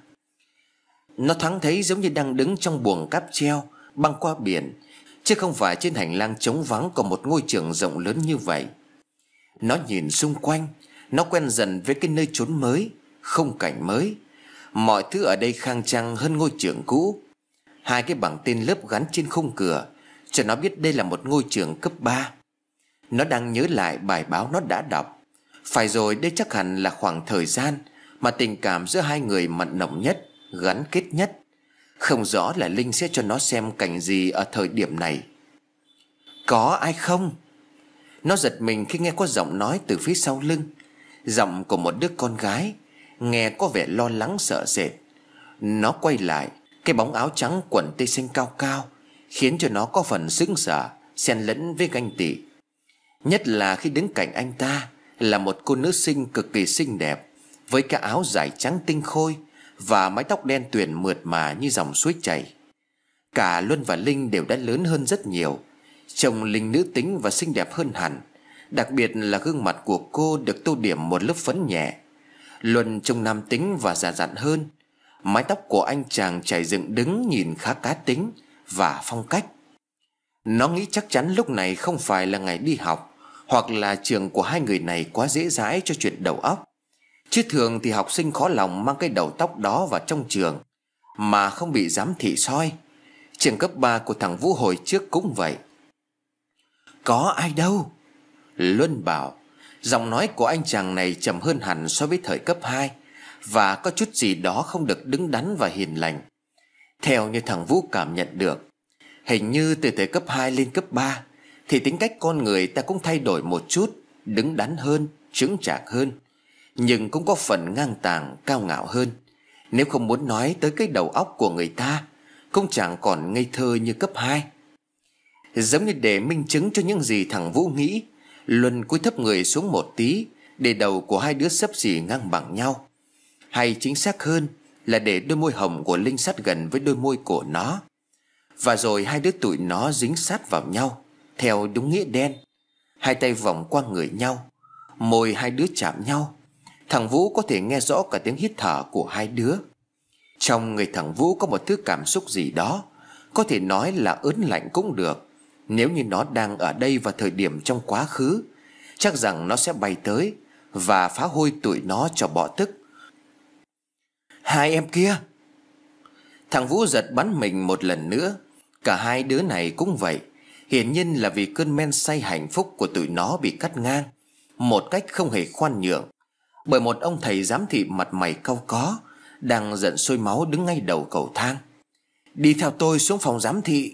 Nó thoáng thấy giống như đang đứng trong buồng cáp treo băng qua biển, chứ không phải trên hành lang trống vắng của một ngôi trường rộng lớn như vậy. Nó nhìn xung quanh. Nó quen dần với cái nơi chốn mới, khung cảnh mới. Mọi thứ ở đây khang trang hơn ngôi trường cũ. Hai cái bảng tên lớp gắn trên khung cửa cho nó biết đây là một ngôi trường cấp ba. Nó đang nhớ lại bài báo nó đã đọc. Phải rồi, đây chắc hẳn là khoảng thời gian mà tình cảm giữa hai người mặn nồng nhất, gắn kết nhất. Không rõ là Linh sẽ cho nó xem cảnh gì ở thời điểm này. Có ai không? Nó giật mình khi nghe có giọng nói từ phía sau lưng. Giọng của một đứa con gái, nghe có vẻ lo lắng sợ sệt. Nó quay lại. Cái bóng áo trắng quần tây xanh cao cao khiến cho nó có phần sững sờ, xen lẫn với ganh tị. Nhất là khi đứng cạnh anh ta là một cô nữ sinh cực kỳ xinh đẹp, với cái áo dài trắng tinh khôi và mái tóc đen tuyền mượt mà như dòng suối chảy. Cả Luân và Linh đều đã lớn hơn rất nhiều. Trông Linh nữ tính và xinh đẹp hơn hẳn. Đặc biệt là gương mặt của cô được tô điểm một lớp phấn nhẹ. Luân trông nam tính và già dặn hơn. Mái tóc của anh chàng chảy dựng đứng nhìn khá cá tính và phong cách. Nó nghĩ chắc chắn lúc này không phải là ngày đi học, hoặc là trường của hai người này quá dễ dãi cho chuyện đầu óc. Chứ thường thì học sinh khó lòng mang cái đầu tóc đó vào trong trường mà không bị giám thị soi. Trường cấp ba của thằng Vũ hồi trước cũng vậy. Có ai đâu, Luân bảo. Giọng nói của anh chàng này trầm hơn hẳn so với thời cấp hai, và có chút gì đó không được đứng đắn và hiền lành. Theo như thằng Vũ cảm nhận được, hình như từ thời cấp hai lên cấp ba thì tính cách con người ta cũng thay đổi một chút, đứng đắn hơn, chững chạc hơn, nhưng cũng có phần ngang tàng, cao ngạo hơn. Nếu không muốn nói tới cái đầu óc của người ta, cũng chẳng còn ngây thơ như cấp hai. Giống như để minh chứng cho những gì thằng Vũ nghĩ, Luân cúi thấp người xuống một tí, để đầu của hai đứa xấp xỉ ngang bằng nhau. Hay chính xác hơn là để đôi môi hồng của Linh sát gần với đôi môi của nó. Và rồi hai đứa tụi nó dính sát vào nhau theo đúng nghĩa đen. Hai tay vòng qua người nhau, môi hai đứa chạm nhau. Thằng Vũ có thể nghe rõ cả tiếng hít thở của hai đứa. Trong người thằng Vũ có một thứ cảm xúc gì đó, có thể nói là ớn lạnh cũng được. Nếu như nó đang ở đây vào thời điểm trong quá khứ, chắc rằng nó sẽ bay tới và phá hôi tụi nó cho bỏ tức. Hai em kia! Thằng Vũ giật bắn mình một lần nữa. Cả hai đứa này cũng vậy. Hiển nhiên là vì cơn men say hạnh phúc của tụi nó bị cắt ngang một cách không hề khoan nhượng, bởi một ông thầy giám thị mặt mày cau có, đang giận sôi máu đứng ngay đầu cầu thang. Đi theo tôi xuống phòng giám thị.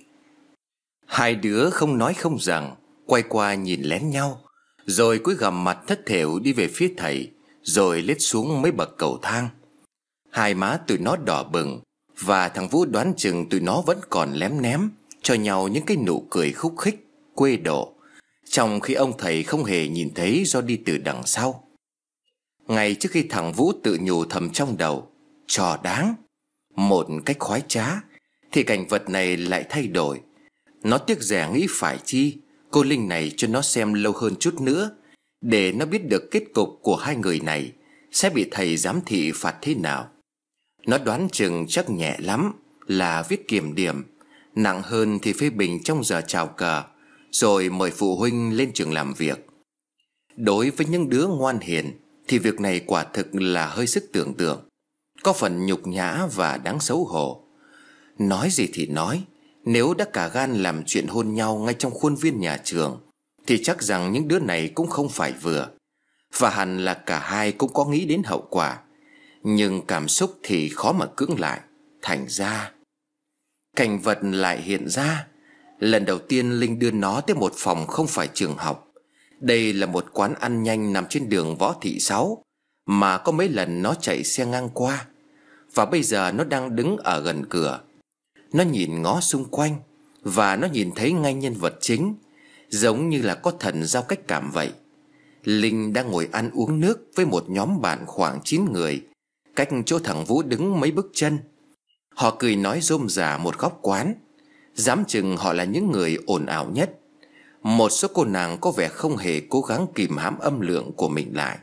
Hai đứa không nói không rằng, quay qua nhìn lén nhau, rồi cúi gằm mặt thất thểu đi về phía thầy, rồi lết xuống mấy bậc cầu thang. Hai má tụi nó đỏ bừng, và thằng Vũ đoán chừng tụi nó vẫn còn lém ném cho nhau những cái nụ cười khúc khích, quê độ, trong khi ông thầy không hề nhìn thấy do đi từ đằng sau. Ngay trước khi thằng Vũ tự nhủ thầm trong đầu, trò đáng, một cách khoái trá, thì cảnh vật này lại thay đổi. Nó tiếc rẻ nghĩ phải chi cô Linh này cho nó xem lâu hơn chút nữa, để nó biết được kết cục của hai người này sẽ bị thầy giám thị phạt thế nào. Nó đoán chừng chắc nhẹ lắm là viết kiểm điểm, nặng hơn thì phê bình trong giờ chào cờ, rồi mời phụ huynh lên trường làm việc. Đối với những đứa ngoan hiền thì việc này quả thực là hơi sức tưởng tượng, có phần nhục nhã và đáng xấu hổ. Nói gì thì nói, nếu đã cả gan làm chuyện hôn nhau ngay trong khuôn viên nhà trường, thì chắc rằng những đứa này cũng không phải vừa. Và hẳn là cả hai cũng có nghĩ đến hậu quả, nhưng cảm xúc thì khó mà cưỡng lại. Thành ra cảnh vật lại hiện ra. Lần đầu tiên Linh đưa nó tới một phòng không phải trường học. Đây là một quán ăn nhanh nằm trên đường Võ Thị Sáu, mà có mấy lần nó chạy xe ngang qua. Và bây giờ nó đang đứng ở gần cửa. Nó nhìn ngó xung quanh, và nó nhìn thấy ngay nhân vật chính, giống như là có thần giao cách cảm vậy. Linh đang ngồi ăn uống nước với một nhóm bạn khoảng chín người, cách chỗ thằng Vũ đứng mấy bước chân. Họ cười nói rôm rả một góc quán. Dám chừng họ là những người ồn ào nhất. Một số cô nàng có vẻ không hề cố gắng kìm hãm âm lượng của mình lại.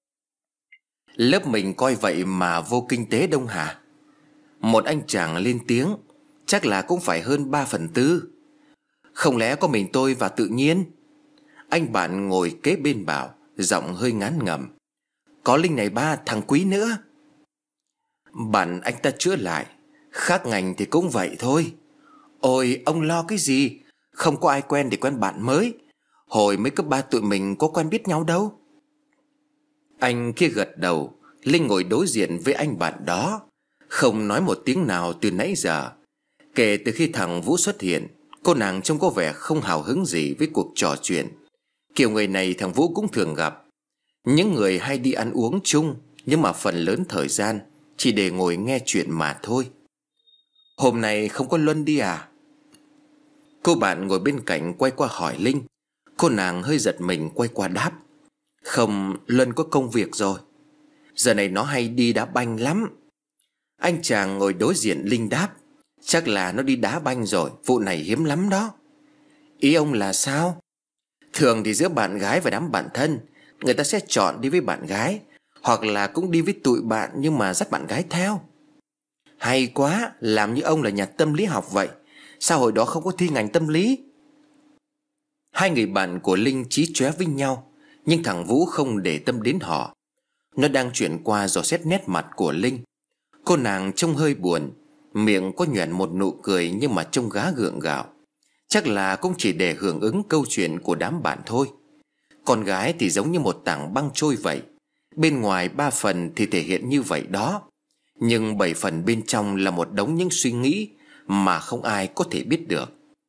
Lớp mình coi vậy mà vô kinh tế đông hả? Một anh chàng lên tiếng, chắc là cũng phải hơn ba phần tư. Không lẽ có mình tôi và tự nhiên? Anh bạn ngồi kế bên bảo, giọng hơi ngán ngẩm. Có Linh này ba, thằng Quý nữa. Bạn anh ta chữa lại, khác ngành thì cũng vậy thôi. Ôi ông lo cái gì? Không có ai quen để quen bạn mới. Hồi mới cấp ba tụi mình có quen biết nhau đâu. Anh kia gật đầu. Linh ngồi đối diện với anh bạn đó, không nói một tiếng nào từ nãy giờ. Kể từ khi thằng Vũ xuất hiện, cô nàng trông có vẻ không hào hứng gì với cuộc trò chuyện. Kiểu người này thằng Vũ cũng thường gặp. Những người hay đi ăn uống chung, nhưng mà phần lớn thời gian chỉ để ngồi nghe chuyện mà thôi. Hôm nay không có Luân đi à? Cô bạn ngồi bên cạnh quay qua hỏi Linh. Cô nàng hơi giật mình quay qua đáp. Không, Luân có công việc rồi. Giờ này nó hay đi đá banh lắm. Anh chàng ngồi đối diện Linh đáp. Chắc là nó đi đá banh rồi, vụ này hiếm lắm đó. Ý ông là sao? Thường thì giữa bạn gái và đám bạn thân, người ta sẽ chọn đi với bạn gái, hoặc là cũng đi với tụi bạn nhưng mà dắt bạn gái theo. Hay quá, làm như ông là nhà tâm lý học vậy. Sao hồi đó không có thi ngành tâm lý? Hai người bạn của Linh chí chóe với nhau, nhưng thằng Vũ không để tâm đến họ. Nó đang chuyển qua dò xét nét mặt của Linh. Cô nàng trông hơi buồn, miệng có nhoẻn một nụ cười nhưng mà trông gá gượng gạo. Chắc là cũng chỉ để hưởng ứng câu chuyện của đám bạn thôi. Con gái thì giống như một tảng băng trôi vậy. Bên ngoài ba phần thì thể hiện như vậy đó, nhưng bảy phần bên trong là một đống những suy nghĩ mà không ai có thể biết được.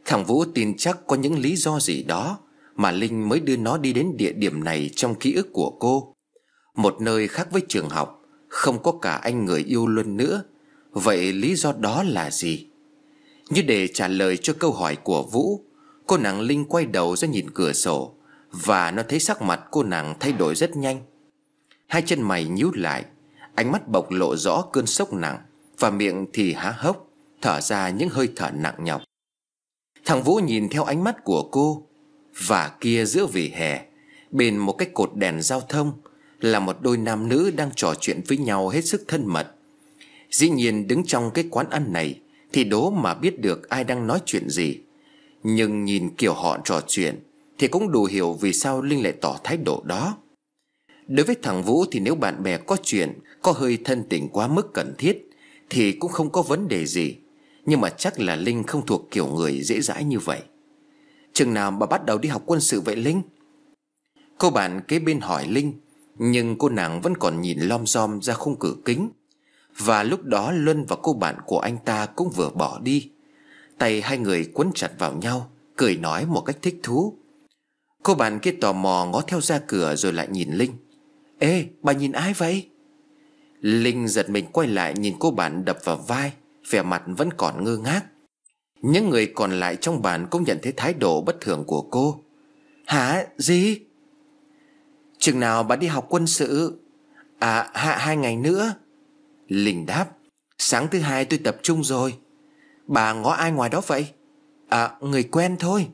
Thằng Vũ tin chắc có những lý do gì đó mà Linh mới đưa nó đi đến địa điểm này trong ký ức của cô. Một nơi khác với trường học, không có cả anh người yêu Luân nữa. Vậy lý do đó là gì? Như để trả lời cho câu hỏi của Vũ, cô nàng Linh quay đầu ra nhìn cửa sổ, và nó thấy sắc mặt cô nàng thay đổi rất nhanh. Hai chân mày nhíu lại, ánh mắt bộc lộ rõ cơn sốc nặng, và miệng thì há hốc, thở ra những hơi thở nặng nhọc. Thằng Vũ nhìn theo ánh mắt của cô, và kia giữa vỉa hè, bên một cái cột đèn giao thông, là một đôi nam nữ đang trò chuyện với nhau hết sức thân mật. Dĩ nhiên đứng trong cái quán ăn này thì đố mà biết được ai đang nói chuyện gì. Nhưng nhìn kiểu họ trò chuyện thì cũng đủ hiểu vì sao Linh lại tỏ thái độ đó. Đối với thằng Vũ thì nếu bạn bè có chuyện, có hơi thân tình quá mức cần thiết thì cũng không có vấn đề gì. Nhưng mà chắc là Linh không thuộc kiểu người dễ dãi như vậy. Chừng nào bà bắt đầu đi học quân sự vậy Linh? Cô bạn kế bên hỏi Linh, nhưng cô nàng vẫn còn nhìn lom rom ra khung cửa kính. Và lúc đó Luân và cô bạn của anh ta cũng vừa bỏ đi. Tay hai người quấn chặt vào nhau, cười nói một cách thích thú. Cô bạn kia tò mò ngó theo ra cửa rồi lại nhìn Linh. Ê, bà nhìn ai vậy? Linh giật mình quay lại nhìn cô bạn đập vào vai, vẻ mặt vẫn còn ngơ ngác. Những người còn lại trong bàn cũng nhận thấy thái độ bất thường của cô. Hả? Gì? Chừng nào bà đi học quân sự? À, hạ hai ngày nữa. Linh đáp. Sáng thứ hai tôi tập trung rồi. Bà ngó ai ngoài đó vậy? À, người quen thôi.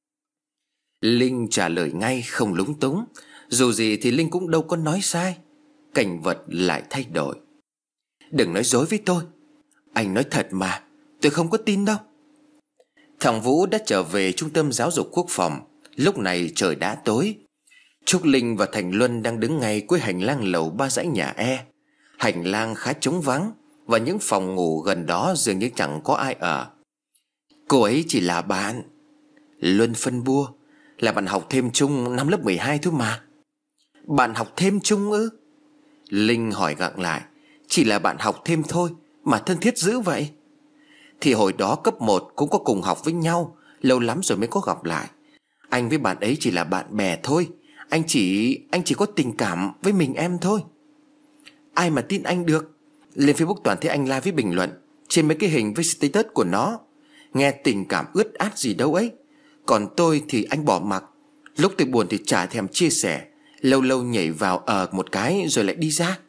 Linh trả lời ngay không lúng túng. Dù gì thì Linh cũng đâu có nói sai. Cảnh vật lại thay đổi. Đừng nói dối với tôi. Anh nói thật mà, tôi không có tin đâu. Thằng Vũ đã trở về trung tâm giáo dục quốc phòng. Lúc này trời đã tối. Trúc Linh và Thành Luân đang đứng ngay cuối hành lang lầu ba dãy nhà E. Hành lang khá trống vắng, và những phòng ngủ gần đó dường như chẳng có ai ở. Cô ấy chỉ là bạn. Luân phân bua. Là bạn học thêm chung năm lớp mười hai thôi mà. Bạn học thêm chung ư? Linh hỏi gặng lại. Chỉ là bạn học thêm thôi mà thân thiết dữ vậy? Thì hồi đó cấp một cũng có cùng học với nhau, lâu lắm rồi mới có gặp lại. Anh với bạn ấy chỉ là bạn bè thôi. Anh chỉ Anh chỉ có tình cảm với mình em thôi. Ai mà tin anh được. Lên Facebook toàn thấy anh like với bình luận trên mấy cái hình với status của nó. Nghe tình cảm ướt át gì đâu ấy. Còn tôi thì anh bỏ mặc. Lúc tôi buồn thì chả thèm chia sẻ. Lâu lâu nhảy vào ở một cái rồi lại đi ra.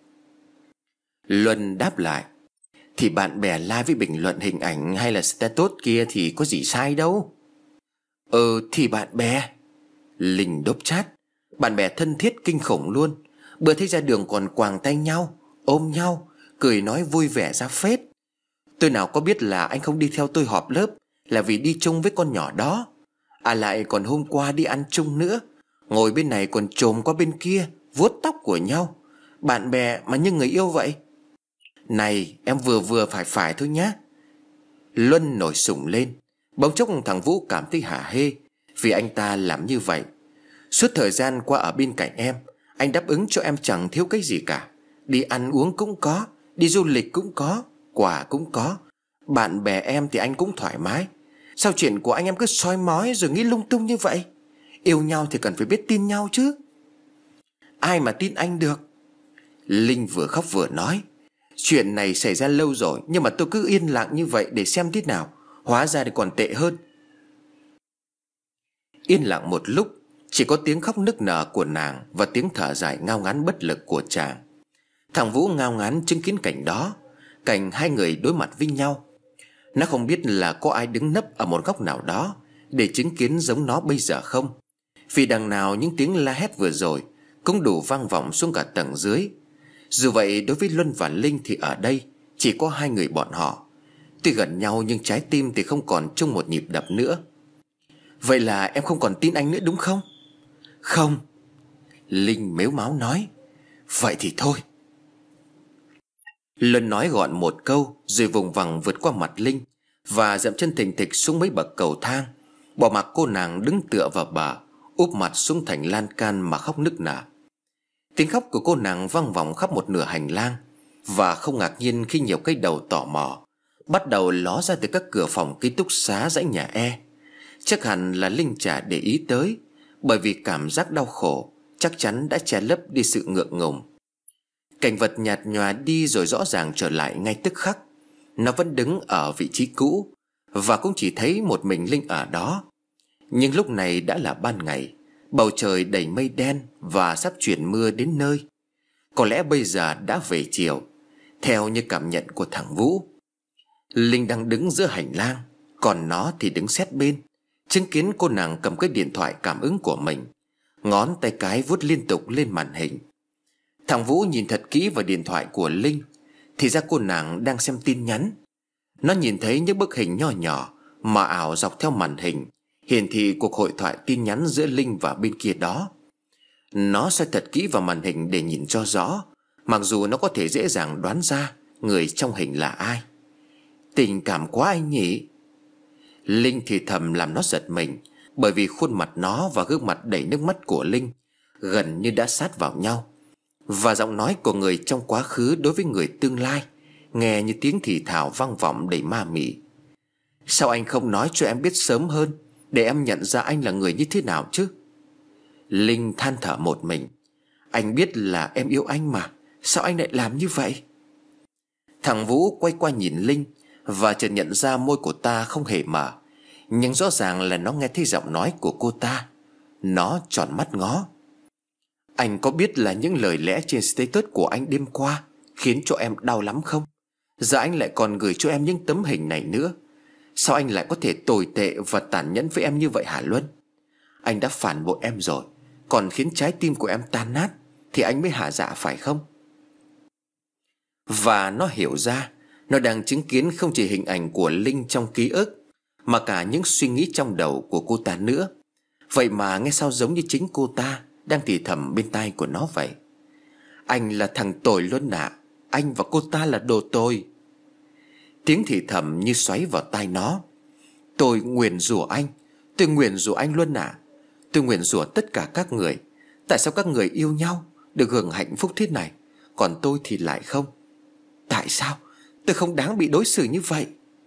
Luân đáp lại. Thì bạn bè like với bình luận hình ảnh hay là status kia thì có gì sai đâu. Ừ thì bạn bè. Linh đốp chát. Bạn bè thân thiết kinh khủng luôn. Bữa thấy ra đường còn quàng tay nhau, ôm nhau, cười nói vui vẻ ra phết. Tôi nào có biết là anh không đi theo tôi họp lớp là vì đi chung với con nhỏ đó. À lại còn hôm qua đi ăn chung nữa. Ngồi bên này còn chồm qua bên kia, vuốt tóc của nhau. Bạn bè mà như người yêu vậy. Này em vừa vừa phải phải thôi nhá. Luân nổi sùng lên. Bỗng chốc thằng Vũ cảm thấy hả hê vì anh ta làm như vậy. Suốt thời gian qua ở bên cạnh em, anh đáp ứng cho em chẳng thiếu cái gì cả. Đi ăn uống cũng có, đi du lịch cũng có, quà cũng có. Bạn bè em thì anh cũng thoải mái. Sao chuyện của anh em cứ soi mói rồi nghĩ lung tung như vậy? Yêu nhau thì cần phải biết tin nhau chứ. Ai mà tin anh được? Linh vừa khóc vừa nói. Chuyện này xảy ra lâu rồi, nhưng mà tôi cứ yên lặng như vậy để xem thế nào. Hóa ra thì còn tệ hơn. Yên lặng một lúc, chỉ có tiếng khóc nức nở của nàng và tiếng thở dài ngao ngán bất lực của chàng. Thằng Vũ ngao ngán chứng kiến cảnh đó, cảnh hai người đối mặt với nhau. Nó không biết là có ai đứng nấp ở một góc nào đó để chứng kiến giống nó bây giờ không. Vì đằng nào những tiếng la hét vừa rồi cũng đủ vang vọng xuống cả tầng dưới. Dù vậy đối với Luân và Linh thì ở đây chỉ có hai người bọn họ. Tuy gần nhau nhưng trái tim thì không còn chung một nhịp đập nữa. Vậy là em không còn tin anh nữa đúng không? Không. Linh mếu máo nói. Vậy thì thôi. Luân nói gọn một câu rồi vùng vằng vượt qua mặt Linh và dậm chân thình thịch xuống mấy bậc cầu thang, bỏ mặc cô nàng đứng tựa vào bờ, úp mặt xuống thành lan can mà khóc nức nở. Tiếng khóc của cô nàng vang vọng khắp một nửa hành lang. Và không ngạc nhiên khi nhiều cái đầu tò mò bắt đầu ló ra từ các cửa phòng ký túc xá dãy nhà E. Chắc hẳn là Linh chả để ý tới, bởi vì cảm giác đau khổ chắc chắn đã che lấp đi sự ngượng ngùng. Cảnh vật nhạt nhòa đi rồi rõ ràng trở lại ngay tức khắc. Nó vẫn đứng ở vị trí cũ, và cũng chỉ thấy một mình Linh ở đó. Nhưng lúc này đã là ban ngày, bầu trời đầy mây đen và sắp chuyển mưa đến nơi. Có lẽ bây giờ đã về chiều, theo như cảm nhận của thằng Vũ. Linh đang đứng giữa hành lang, còn nó thì đứng sát bên, chứng kiến cô nàng cầm cái điện thoại cảm ứng của mình, ngón tay cái vuốt liên tục lên màn hình. Thằng Vũ nhìn thật kỹ vào điện thoại của Linh, thì ra cô nàng đang xem tin nhắn. Nó nhìn thấy những bức hình nho nhỏ mà ảo dọc theo màn hình hiển thị cuộc hội thoại tin nhắn giữa Linh và bên kia đó. Nó soi thật kỹ vào màn hình để nhìn cho rõ, mặc dù nó có thể dễ dàng đoán ra người trong hình là ai. Tình cảm quá anh nhỉ. Linh thì thầm làm nó giật mình, bởi vì khuôn mặt nó và gương mặt đầy nước mắt của Linh gần như đã sát vào nhau, và giọng nói của người trong quá khứ đối với người tương lai nghe như tiếng thì thào vang vọng đầy ma mị. Sao anh không nói cho em biết sớm hơn, để em nhận ra anh là người như thế nào chứ? Linh than thở một mình. Anh biết là em yêu anh mà, sao anh lại làm như vậy? Thằng Vũ quay qua nhìn Linh, và chợt nhận ra môi của ta không hề mở, nhưng rõ ràng là nó nghe thấy giọng nói của cô ta. Nó tròn mắt ngó. Anh có biết là những lời lẽ trên status của anh đêm qua khiến cho em đau lắm không? Giờ anh lại còn gửi cho em những tấm hình này nữa. Sao anh lại có thể tồi tệ và tàn nhẫn với em như vậy hả Luân? Anh đã phản bội em rồi, còn khiến trái tim của em tan nát, thì anh mới hả dạ phải không? Và nó hiểu ra, nó đang chứng kiến không chỉ hình ảnh của Linh trong ký ức, mà cả những suy nghĩ trong đầu của cô ta nữa. Vậy mà nghe sao giống như chính cô ta đang thì thầm bên tai của nó vậy. Anh là thằng tồi Luân ạ, anh và cô ta là đồ tồi. Tiếng thì thầm như xoáy vào tai nó. Tôi nguyền rủa anh, tôi nguyền rủa anh Luân ạ. Tôi nguyền rủa tất cả các người. Tại sao các người yêu nhau, được hưởng hạnh phúc thế này, còn tôi thì lại không? Tại sao tôi không đáng bị đối xử như vậy?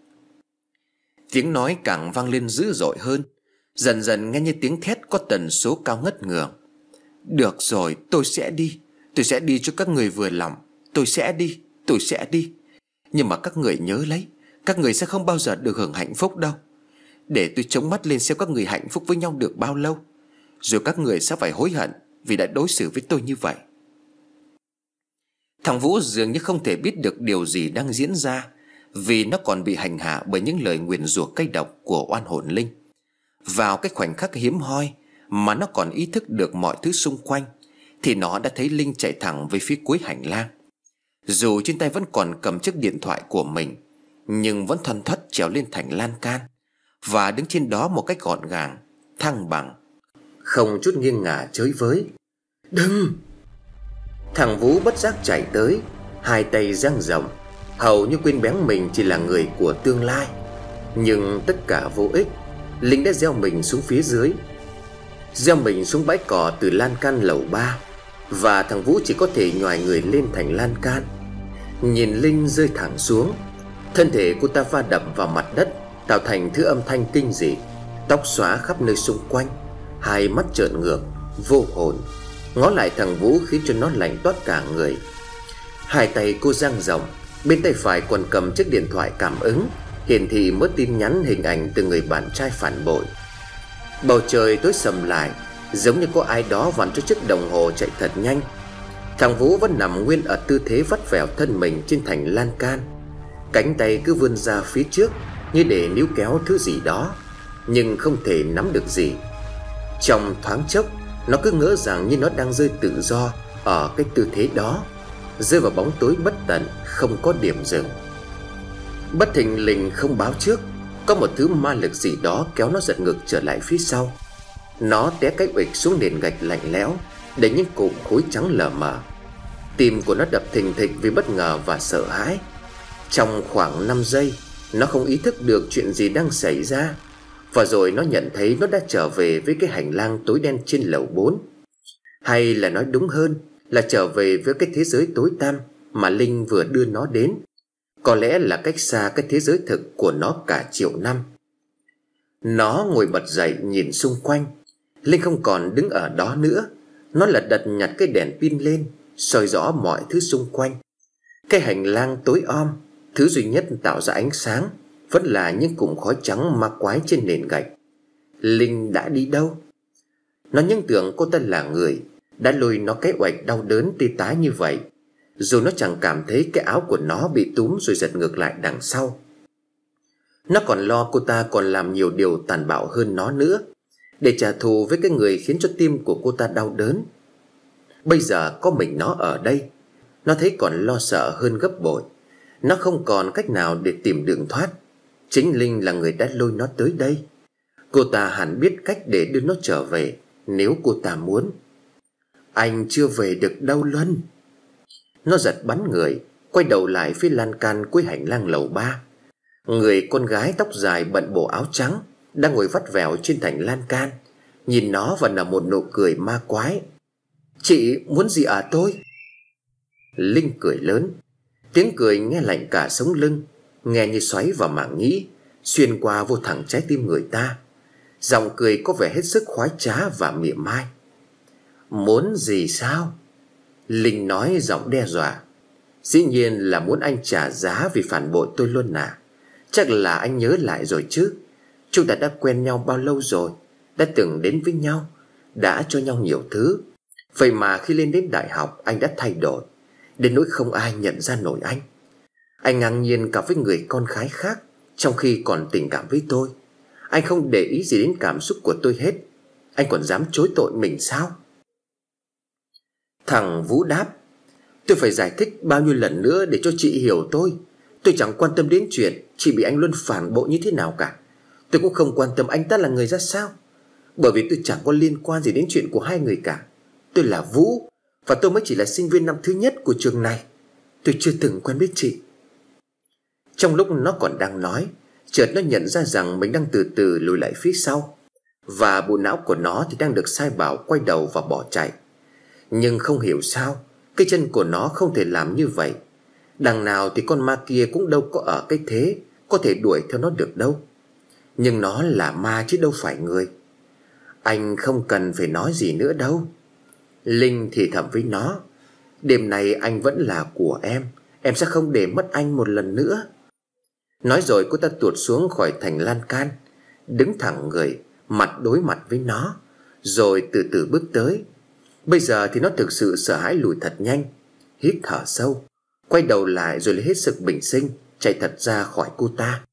Tiếng nói càng vang lên dữ dội hơn, dần dần nghe như tiếng thét có tần số cao ngất ngường. Được rồi, tôi sẽ đi. Tôi sẽ đi cho các người vừa lòng. Tôi sẽ đi, tôi sẽ đi. Nhưng mà các người nhớ lấy, các người sẽ không bao giờ được hưởng hạnh phúc đâu. Để tôi chống mắt lên xem các người hạnh phúc với nhau được bao lâu, rồi các người sẽ phải hối hận vì đã đối xử với tôi như vậy. Thằng Vũ dường như không thể biết được điều gì đang diễn ra, vì nó còn bị hành hạ bởi những lời nguyền rủa cay độc của oan hồn Linh. Vào cái khoảnh khắc hiếm hoi mà nó còn ý thức được mọi thứ xung quanh, thì nó đã thấy Linh chạy thẳng về phía cuối hành lang. Dù trên tay vẫn còn cầm chiếc điện thoại của mình, nhưng vẫn thoăn thoắt trèo lên thành lan can và đứng trên đó một cách gọn gàng, thăng bằng, không chút nghiêng ngả chới với. Đừng! Thằng Vũ bất giác chạy tới, hai tay dang rộng, hầu như quên bén mình chỉ là người của tương lai. Nhưng tất cả vô ích. Linh đã gieo mình xuống phía dưới, gieo mình xuống bãi cỏ từ lan can lầu ba, và thằng Vũ chỉ có thể nhoài người lên thành lan can, nhìn Linh rơi thẳng xuống. Thân thể cô ta va đập vào mặt đất, tạo thành thứ âm thanh kinh dị. Tóc xóa khắp nơi xung quanh, hai mắt trợn ngược, vô hồn. Ngó lại thằng Vũ khiến cho nó lạnh toát cả người. Hai tay cô dang rộng, bên tay phải còn cầm chiếc điện thoại cảm ứng, hiển thị mất tin nhắn hình ảnh từ người bạn trai phản bội. Bầu trời tối sầm lại, giống như có ai đó vặn cho chiếc đồng hồ chạy thật nhanh. Thằng Vũ vẫn nằm nguyên ở tư thế vắt vẻo thân mình trên thành lan can, cánh tay cứ vươn ra phía trước như để níu kéo thứ gì đó, nhưng không thể nắm được gì. Trong thoáng chốc, nó cứ ngỡ rằng như nó đang rơi tự do ở cái tư thế đó, rơi vào bóng tối bất tận, không có điểm dừng. Bất thình lình không báo trước, có một thứ ma lực gì đó kéo nó giật ngược trở lại phía sau. Nó té cái uịch xuống nền gạch lạnh lẽo, để những cụm khối trắng lờ mờ. Tim của nó đập thình thịch vì bất ngờ và sợ hãi. Trong khoảng năm giây, nó không ý thức được chuyện gì đang xảy ra, và rồi nó nhận thấy nó đã trở về với cái hành lang tối đen trên lầu bốn. Hay là nói đúng hơn là trở về với cái thế giới tối tăm mà Linh vừa đưa nó đến. Có lẽ là cách xa cái thế giới thực của nó cả triệu năm. Nó ngồi bật dậy nhìn xung quanh. Linh không còn đứng ở đó nữa. Nó lật đật nhặt cái đèn pin lên, soi rõ mọi thứ xung quanh. Cái hành lang tối om, thứ duy nhất tạo ra ánh sáng vẫn là những cụm khói trắng ma quái trên nền gạch. Linh đã đi đâu? Nó những tưởng cô ta là người đã lôi nó cái oạch đau đớn tê tái như vậy, dù nó chẳng cảm thấy cái áo của nó bị túm rồi giật ngược lại đằng sau. Nó còn lo cô ta còn làm nhiều điều tàn bạo hơn nó nữa, để trả thù với cái người khiến cho tim của cô ta đau đớn. Bây giờ có mình nó ở đây, nó thấy còn lo sợ hơn gấp bội. Nó không còn cách nào để tìm đường thoát. Chính Linh là người đã lôi nó tới đây. Cô ta hẳn biết cách để đưa nó trở về nếu cô ta muốn. Anh chưa về được đâu Luân. Nó giật bắn người, quay đầu lại phía lan can cuối hành lang lầu ba. Người con gái tóc dài bận bộ áo trắng đang ngồi vắt vẻo trên thành lan can, nhìn nó và nở một nụ cười ma quái. Chị muốn gì à tôi? Linh cười lớn. Tiếng cười nghe lạnh cả sống lưng, nghe như xoáy vào màng nhĩ, xuyên qua vô thẳng trái tim người ta. Giọng cười có vẻ hết sức khoái trá và mỉa mai. Muốn gì sao? Linh nói giọng đe dọa. Dĩ nhiên là muốn anh trả giá vì phản bội tôi luôn à? Chắc là anh nhớ lại rồi chứ. Chúng ta đã quen nhau bao lâu rồi, đã từng đến với nhau, đã cho nhau nhiều thứ. Vậy mà khi lên đến đại học anh đã thay đổi, đến nỗi không ai nhận ra nổi anh. Anh ngang nhiên cả với người con gái khác, trong khi còn tình cảm với tôi. Anh không để ý gì đến cảm xúc của tôi hết. Anh còn dám chối tội mình sao? Thằng Vũ đáp. Tôi phải giải thích bao nhiêu lần nữa để cho chị hiểu tôi. Tôi chẳng quan tâm đến chuyện chị bị anh Luân phản bội như thế nào cả. Tôi cũng không quan tâm anh ta là người ra sao, bởi vì tôi chẳng có liên quan gì đến chuyện của hai người cả. Tôi là Vũ, và tôi mới chỉ là sinh viên năm thứ nhất của trường này. Tôi chưa từng quen biết chị. Trong lúc nó còn đang nói, chợt nó nhận ra rằng mình đang từ từ lùi lại phía sau, và bộ não của nó thì đang được sai bảo quay đầu và bỏ chạy. Nhưng không hiểu sao cái chân của nó không thể làm như vậy. Đằng nào thì con ma kia cũng đâu có ở cái thế có thể đuổi theo nó được đâu. Nhưng nó là ma chứ đâu phải người. Anh không cần phải nói gì nữa đâu. Linh thì thầm với nó. Đêm nay anh vẫn là của em. Em sẽ không để mất anh một lần nữa. Nói rồi cô ta tuột xuống khỏi thành lan can, đứng thẳng người, mặt đối mặt với nó, rồi từ từ bước tới. Bây giờ thì nó thực sự sợ hãi lùi thật nhanh, hít thở sâu, quay đầu lại rồi lấy hết sức bình sinh chạy thật ra khỏi cô ta.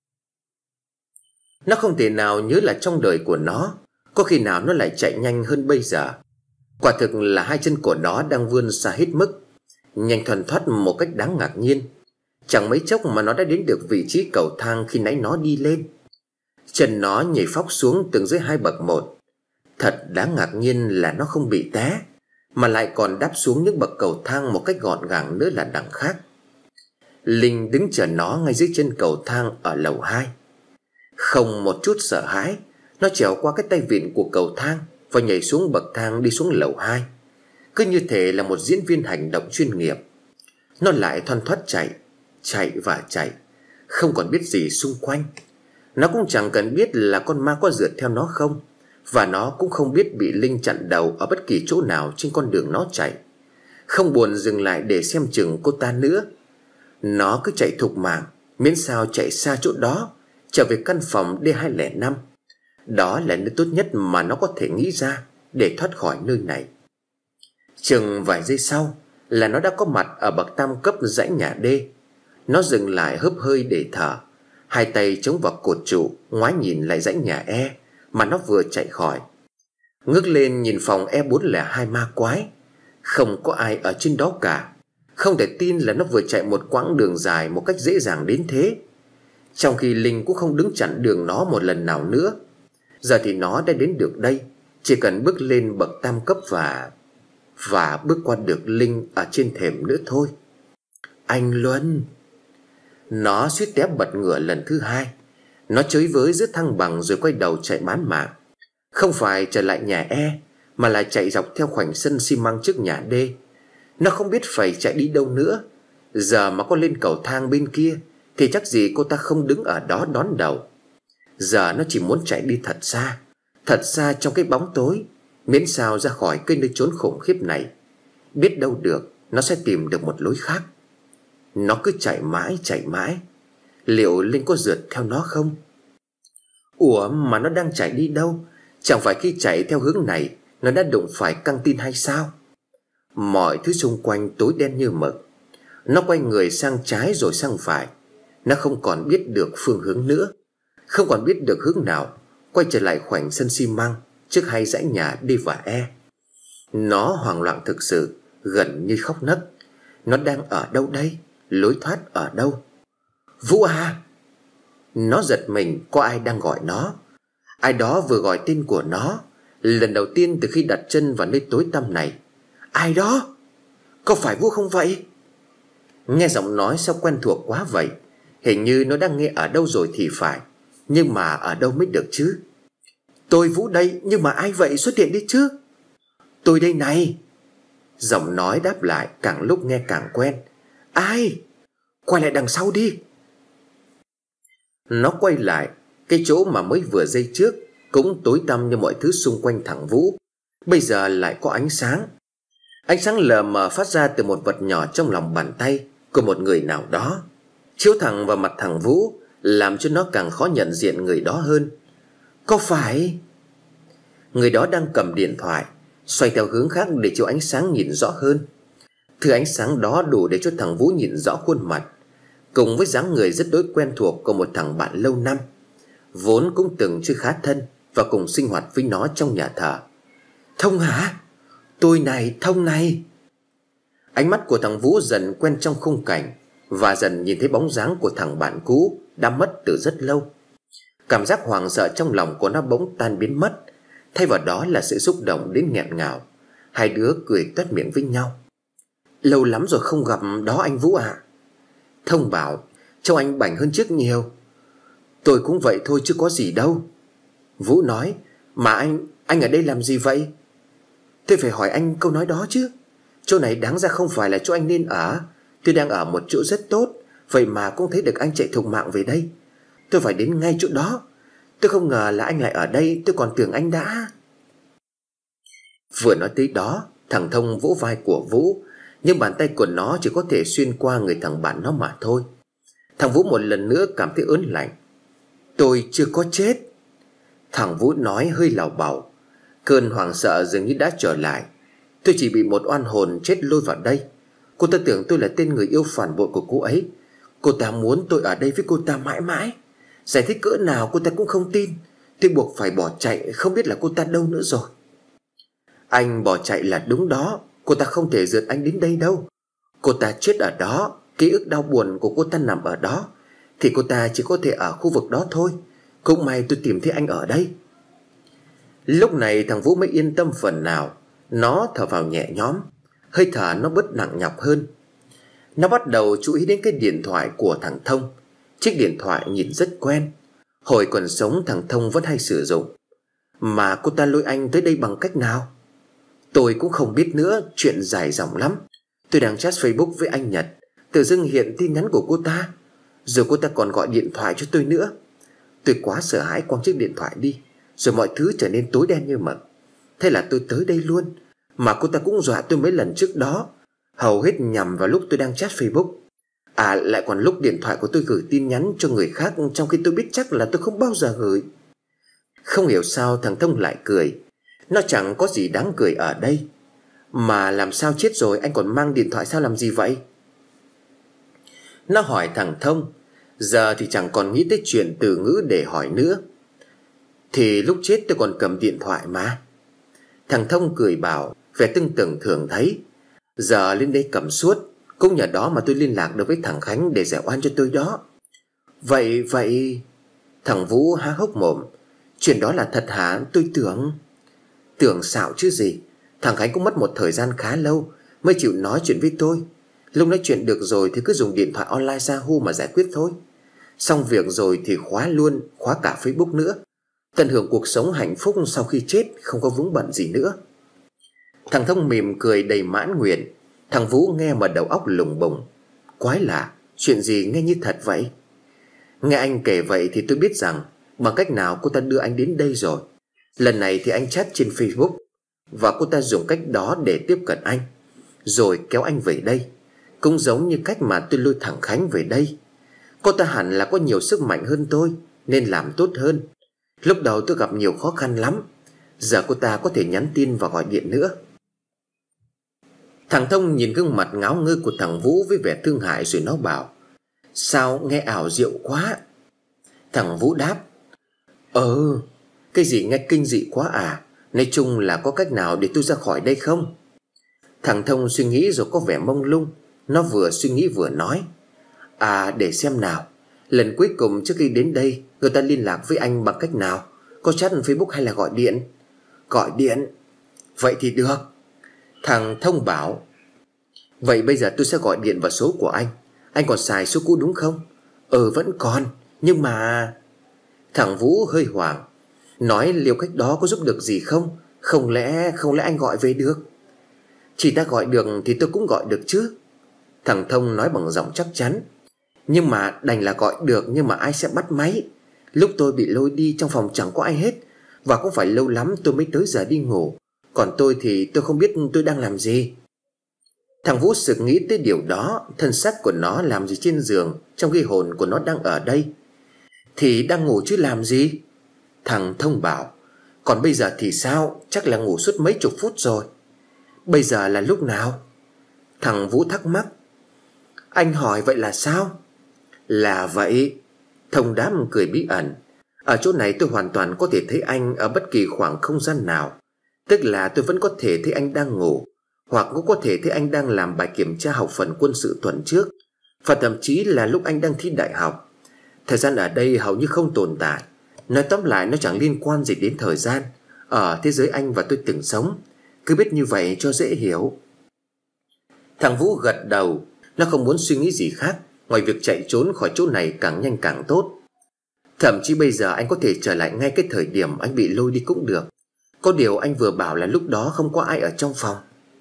Nó không thể nào nhớ là trong đời của nó có khi nào nó lại chạy nhanh hơn bây giờ. Quả thực là hai chân của nó đang vươn xa hết mức, nhanh thoăn thoắt một cách đáng ngạc nhiên. Chẳng mấy chốc mà nó đã đến được vị trí cầu thang khi nãy nó đi lên. Chân nó nhảy phóc xuống từng dưới hai bậc một. Thật đáng ngạc nhiên là nó không bị té, mà lại còn đáp xuống những bậc cầu thang một cách gọn gàng nữa là đằng khác. Linh đứng chờ nó ngay dưới chân cầu thang ở lầu hai. Không một chút sợ hãi, nó trèo qua cái tay vịn của cầu thang và nhảy xuống bậc thang đi xuống lầu hai. Cứ như thể là một diễn viên hành động chuyên nghiệp. Nó lại thoăn thoắt chạy, chạy và chạy, không còn biết gì xung quanh. Nó cũng chẳng cần biết là con ma có rượt theo nó không, và nó cũng không biết bị Linh chặn đầu ở bất kỳ chỗ nào trên con đường nó chạy. Không buồn dừng lại để xem chừng cô ta nữa. Nó cứ chạy thục mạng, miễn sao chạy xa chỗ đó, trở về căn phòng D hai không năm. Đó là nơi tốt nhất mà nó có thể nghĩ ra để thoát khỏi nơi này. Chừng vài giây sau là nó đã có mặt ở bậc tam cấp dãy nhà D. Nó dừng lại hớp hơi để thở, hai tay chống vào cột trụ, ngoái nhìn lại dãy nhà E mà nó vừa chạy khỏi. Ngước lên nhìn phòng E bốn không hai ma quái. Không có ai ở trên đó cả. Không thể tin là nó vừa chạy một quãng đường dài một cách dễ dàng đến thế, trong khi Linh cũng không đứng chặn đường nó một lần nào nữa. Giờ thì nó đã đến được đây, chỉ cần bước lên bậc tam cấp và Và bước qua được Linh ở trên thềm nữa thôi. Anh Luân. Nó suýt té bật ngửa lần thứ hai. Nó chới với giữa thăng bằng rồi quay đầu chạy bán mạng. Không phải trở lại nhà E, mà là chạy dọc theo khoảnh sân xi măng trước nhà D. Nó không biết phải chạy đi đâu nữa. Giờ mà có lên cầu thang bên kia thì chắc gì cô ta không đứng ở đó đón đầu. Giờ nó chỉ muốn chạy đi thật xa, thật xa trong cái bóng tối, miễn sao ra khỏi cái nơi trốn khủng khiếp này. Biết đâu được nó sẽ tìm được một lối khác. Nó cứ chạy mãi chạy mãi. Liệu Linh có rượt theo nó không? Ủa mà nó đang chạy đi đâu? Chẳng phải khi chạy theo hướng này nó đã đụng phải căng tin hay sao? Mọi thứ xung quanh tối đen như mực. Nó quay người sang trái rồi sang phải. Nó không còn biết được phương hướng nữa, không còn biết được hướng nào quay trở lại khoảnh sân xi măng trước hai dãy nhà D và E. Nó hoảng loạn thực sự, gần như khóc nấc. Nó đang ở đâu đây? Lối thoát ở đâu? Vũ à! Nó giật mình, có ai đang gọi nó. Ai đó vừa gọi tên của nó, lần đầu tiên từ khi đặt chân vào nơi tối tăm này. Ai đó? Có phải Vũ không vậy? Nghe giọng nói sao quen thuộc quá vậy. Hình như nó đang nghe ở đâu rồi thì phải. Nhưng mà ở đâu mới được chứ? Tôi Vũ đây, nhưng mà ai vậy, xuất hiện đi chứ? Tôi đây này. Giọng nói đáp lại càng lúc nghe càng quen. Ai? Quay lại đằng sau đi. Nó quay lại. Cái chỗ mà mới vừa giây trước cũng tối tăm như mọi thứ xung quanh thằng Vũ, bây giờ lại có ánh sáng. Ánh sáng lờ mờ phát ra từ một vật nhỏ trong lòng bàn tay của một người nào đó, chiếu thẳng vào mặt thằng Vũ, làm cho nó càng khó nhận diện người đó hơn. Có phải người đó đang cầm điện thoại, xoay theo hướng khác để cho ánh sáng nhìn rõ hơn? Thứ ánh sáng đó đủ để cho thằng Vũ nhìn rõ khuôn mặt, cùng với dáng người rất đối quen thuộc của một thằng bạn lâu năm, vốn cũng từng chơi khá thân và cùng sinh hoạt với nó trong nhà thờ. Thông hả? Tôi này, Thông này. Ánh mắt của thằng Vũ dần quen trong khung cảnh, và dần nhìn thấy bóng dáng của thằng bạn cũ đã mất từ rất lâu. Cảm giác hoảng sợ trong lòng của nó bỗng tan biến mất, thay vào đó là sự xúc động đến nghẹn ngào. Hai đứa cười toét miệng với nhau. Lâu lắm rồi không gặp đó anh Vũ ạ. À? Thông bảo, trông anh bảnh hơn trước nhiều. Tôi cũng vậy thôi chứ có gì đâu. Vũ nói, mà anh, anh ở đây làm gì vậy? Tôi phải hỏi anh câu nói đó chứ. Chỗ này đáng ra không phải là chỗ anh nên ở. Tôi đang ở một chỗ rất tốt, vậy mà cũng thấy được anh chạy thục mạng về đây. Tôi phải đến ngay chỗ đó. Tôi không ngờ là anh lại ở đây, tôi còn tưởng anh đã. Vừa nói tới đó, thằng Thông vỗ vai của Vũ, nhưng bàn tay của nó chỉ có thể xuyên qua người thằng bạn nó mà thôi. Thằng Vũ một lần nữa cảm thấy ớn lạnh. Tôi chưa có chết. Thằng Vũ nói hơi lảo bảo. Cơn hoảng sợ dường như đã trở lại. Tôi chỉ bị một oan hồn chết lôi vào đây. Cô ta tưởng tôi là tên người yêu phản bội của cô ấy. Cô ta muốn tôi ở đây với cô ta mãi mãi. Giải thích cỡ nào cô ta cũng không tin. Tôi buộc phải bỏ chạy, không biết là cô ta đâu nữa rồi. Anh bỏ chạy là đúng đó. Cô ta không thể rượt anh đến đây đâu. Cô ta chết ở đó, ký ức đau buồn của cô ta nằm ở đó, thì cô ta chỉ có thể ở khu vực đó thôi. Cũng may tôi tìm thấy anh ở đây. Lúc này thằng Vũ mới yên tâm phần nào. Nó thở vào nhẹ nhõm, hơi thở nó bớt nặng nhọc hơn. Nó bắt đầu chú ý đến cái điện thoại của thằng Thông. Chiếc điện thoại nhìn rất quen. Hồi còn sống thằng Thông vẫn hay sử dụng. Mà cô ta lôi anh tới đây bằng cách nào? Tôi cũng không biết nữa, chuyện dài dòng lắm. Tôi đang chat Facebook với anh Nhật, tự dưng hiện tin nhắn của cô ta. Rồi cô ta còn gọi điện thoại cho tôi nữa. Tôi quá sợ hãi quăng chiếc điện thoại đi. Rồi mọi thứ trở nên tối đen như mực. Thế là tôi tới đây luôn. Mà cô ta cũng dọa tôi mấy lần trước đó, hầu hết nhằm vào lúc tôi đang chat Facebook. À lại còn lúc điện thoại của tôi gửi tin nhắn cho người khác, trong khi tôi biết chắc là tôi không bao giờ gửi. Không hiểu sao thằng Thông lại cười. Nó chẳng có gì đáng cười ở đây. Mà làm sao chết rồi anh còn mang điện thoại sao làm gì vậy? Nó hỏi thằng Thông. Giờ thì chẳng còn nghĩ tới chuyện từ ngữ để hỏi nữa. Thì lúc chết tôi còn cầm điện thoại mà. Thằng Thông cười bảo, vẻ tưng tửng thường thấy. Giờ lên đây cầm suốt. Cũng nhờ đó mà tôi liên lạc được với thằng Khánh để giải oan cho tôi đó. Vậy vậy Thằng Vũ há hốc mồm. Chuyện đó là thật hả? Tôi tưởng Tưởng xạo chứ gì. Thằng Khánh cũng mất một thời gian khá lâu mới chịu nói chuyện với tôi. Lúc nói chuyện được rồi thì cứ dùng điện thoại online Yahoo mà giải quyết thôi. Xong việc rồi thì khóa luôn, khóa cả Facebook nữa. Tận hưởng cuộc sống hạnh phúc sau khi chết, không có vướng bận gì nữa. Thằng Thông mỉm cười đầy mãn nguyện. Thằng Vũ nghe mà đầu óc lùng bùng. Quái lạ, chuyện gì nghe như thật vậy? Nghe anh kể vậy thì tôi biết rằng bằng cách nào cô ta đưa anh đến đây rồi. Lần này thì anh chat trên Facebook, và cô ta dùng cách đó để tiếp cận anh, rồi kéo anh về đây. Cũng giống như cách mà tôi lôi thằng Khánh về đây. Cô ta hẳn là có nhiều sức mạnh hơn tôi, nên làm tốt hơn. Lúc đầu tôi gặp nhiều khó khăn lắm. Giờ cô ta có thể nhắn tin và gọi điện nữa. Thằng Thông nhìn gương mặt ngáo ngơ của thằng Vũ với vẻ thương hại, rồi nó bảo: Sao nghe ảo diệu quá. Thằng Vũ đáp: Ờ, cái gì nghe kinh dị quá à. Nói chung là có cách nào để tôi ra khỏi đây không? Thằng Thông suy nghĩ rồi có vẻ mông lung. Nó vừa suy nghĩ vừa nói: À, để xem nào. Lần cuối cùng trước khi đến đây, người ta liên lạc với anh bằng cách nào? Có chat Facebook hay là gọi điện? Gọi điện. Vậy thì được. Thằng Thông bảo: Vậy bây giờ tôi sẽ gọi điện vào số của anh. Anh còn xài số cũ đúng không? Ừ, vẫn còn. Nhưng mà... Thằng Vũ hơi hoảng, nói liệu cách đó có giúp được gì không? Không lẽ không lẽ anh gọi về được? Chỉ ta gọi được thì tôi cũng gọi được chứ. Thằng Thông nói bằng giọng chắc chắn. Nhưng mà đành là gọi được, nhưng mà ai sẽ bắt máy? Lúc tôi bị lôi đi trong phòng chẳng có ai hết, và cũng phải lâu lắm tôi mới tới giờ đi ngủ. Còn tôi thì tôi không biết tôi đang làm gì. Thằng Vũ sực nghĩ tới điều đó. Thân xác của nó làm gì trên giường, trong khi hồn của nó đang ở đây? Thì đang ngủ chứ làm gì. Thằng Thông bảo: Còn bây giờ thì sao? Chắc là ngủ suốt mấy chục phút rồi. Bây giờ là lúc nào? Thằng Vũ thắc mắc. Anh hỏi vậy là sao? Là vậy. Thông đáp cười bí ẩn. Ở chỗ này tôi hoàn toàn có thể thấy anh ở bất kỳ khoảng không gian nào. Tức là tôi vẫn có thể thấy anh đang ngủ, hoặc cũng có thể thấy anh đang làm bài kiểm tra học phần quân sự tuần trước, và thậm chí là lúc anh đang thi đại học. Thời gian ở đây hầu như không tồn tại. Nói tóm lại, nó chẳng liên quan gì đến thời gian ở thế giới anh và tôi từng sống. Cứ biết như vậy cho dễ hiểu. Thằng Vũ gật đầu. Nó không muốn suy nghĩ gì khác ngoài việc chạy trốn khỏi chỗ này càng nhanh càng tốt. Thậm chí bây giờ anh có thể trở lại ngay cái thời điểm anh bị lôi đi cũng được. Có điều anh vừa bảo là lúc đó không có ai ở trong phòng.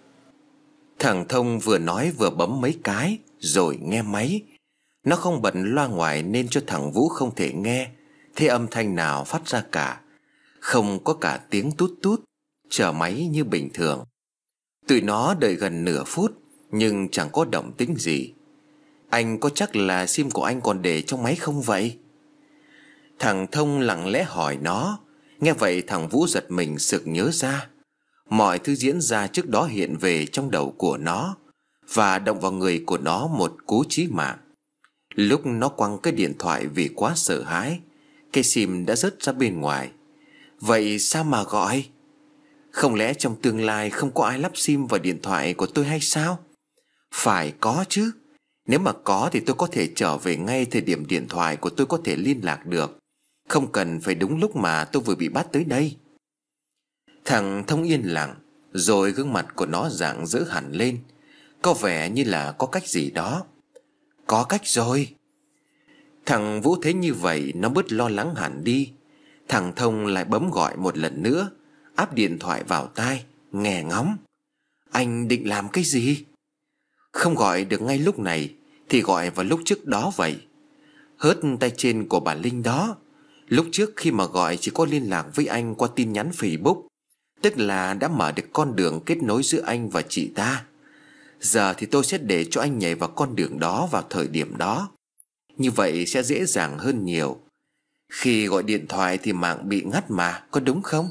Thằng Thông vừa nói vừa bấm mấy cái rồi nghe máy. Nó không bật loa ngoài nên cho thằng Vũ không thể nghe thế âm thanh nào phát ra cả. Không có cả tiếng tút tút chờ máy như bình thường. Tụi nó đợi gần nửa phút nhưng chẳng có động tĩnh gì. Anh có chắc là sim của anh còn để trong máy không vậy? Thằng Thông lặng lẽ hỏi nó. Nghe vậy thằng Vũ giật mình sực nhớ ra. Mọi thứ diễn ra trước đó hiện về trong đầu của nó, và động vào người của nó một cú chí mạng. Lúc nó quăng cái điện thoại vì quá sợ hãi, cái sim đã rớt ra bên ngoài. Vậy sao mà gọi? Không lẽ trong tương lai không có ai lắp sim vào điện thoại của tôi hay sao? Phải có chứ. Nếu mà có thì tôi có thể trở về ngay thời điểm điện thoại của tôi có thể liên lạc được, không cần phải đúng lúc mà tôi vừa bị bắt tới đây. Thằng Thông yên lặng, rồi gương mặt của nó rạng rỡ hẳn lên. Có vẻ như là có cách gì đó. Có cách rồi. Thằng Vũ thấy như vậy nó bớt lo lắng hẳn đi. Thằng Thông lại bấm gọi một lần nữa, áp điện thoại vào tai, nghe ngóng. Anh định làm cái gì? Không gọi được ngay lúc này thì gọi vào lúc trước đó vậy. Hớt tay trên của bà Linh đó. Lúc trước khi mà gọi chỉ có liên lạc với anh qua tin nhắn Facebook, tức là đã mở được con đường kết nối giữa anh và chị ta. Giờ thì tôi sẽ để cho anh nhảy vào con đường đó vào thời điểm đó. Như vậy sẽ dễ dàng hơn nhiều. Khi gọi điện thoại thì mạng bị ngắt mà, có đúng không?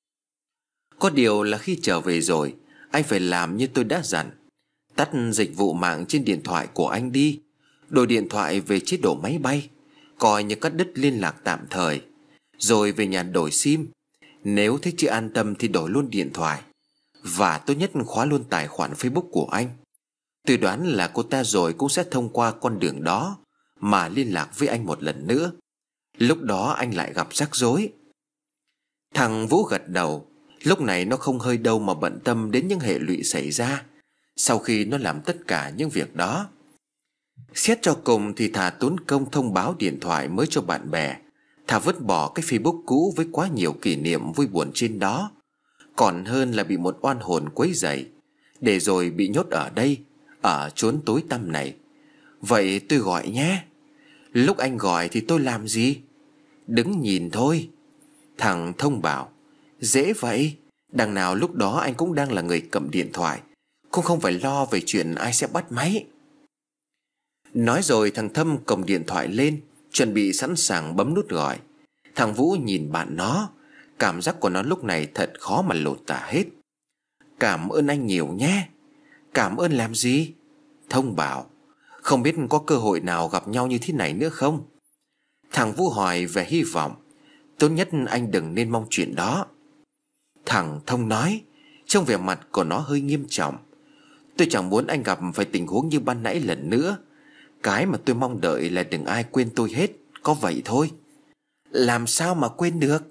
Có điều là khi trở về rồi, anh phải làm như tôi đã dặn. Tắt dịch vụ mạng trên điện thoại của anh đi, đổi điện thoại về chế độ máy bay, coi như cắt đứt liên lạc tạm thời. Rồi về nhà đổi sim. Nếu thấy chưa an tâm thì đổi luôn điện thoại. Và tốt nhất khóa luôn tài khoản Facebook của anh. Tôi đoán là cô ta rồi cũng sẽ thông qua con đường đó mà liên lạc với anh một lần nữa. Lúc đó anh lại gặp rắc rối. Thằng Vũ gật đầu. Lúc này nó không hơi đâu mà bận tâm đến những hệ lụy xảy ra sau khi nó làm tất cả những việc đó. Xét cho cùng thì thà tốn công thông báo điện thoại mới cho bạn bè, thà vứt bỏ cái Facebook cũ với quá nhiều kỷ niệm vui buồn trên đó, còn hơn là bị một oan hồn quấy rầy, để rồi bị nhốt ở đây, ở chốn tối tăm này. Vậy tôi gọi nhé. Lúc anh gọi thì tôi làm gì? Đứng nhìn thôi. Thằng Thông bảo: Dễ vậy, đằng nào lúc đó anh cũng đang là người cầm điện thoại, cũng không phải lo về chuyện ai sẽ bắt máy. Nói rồi thằng Thâm cầm điện thoại lên, chuẩn bị sẵn sàng bấm nút gọi. Thằng Vũ nhìn bạn nó, cảm giác của nó lúc này thật khó mà lột tả hết. Cảm ơn anh nhiều nhé. Cảm ơn làm gì? Thông bảo: Không biết có cơ hội nào gặp nhau như thế này nữa không? Thằng Vũ hỏi về hy vọng. Tốt nhất anh đừng nên mong chuyện đó. Thằng Thông nói, trong vẻ mặt của nó hơi nghiêm trọng: Tôi chẳng muốn anh gặp phải tình huống như ban nãy lần nữa. Cái mà tôi mong đợi là đừng ai quên tôi hết, có vậy thôi. Làm sao mà quên được?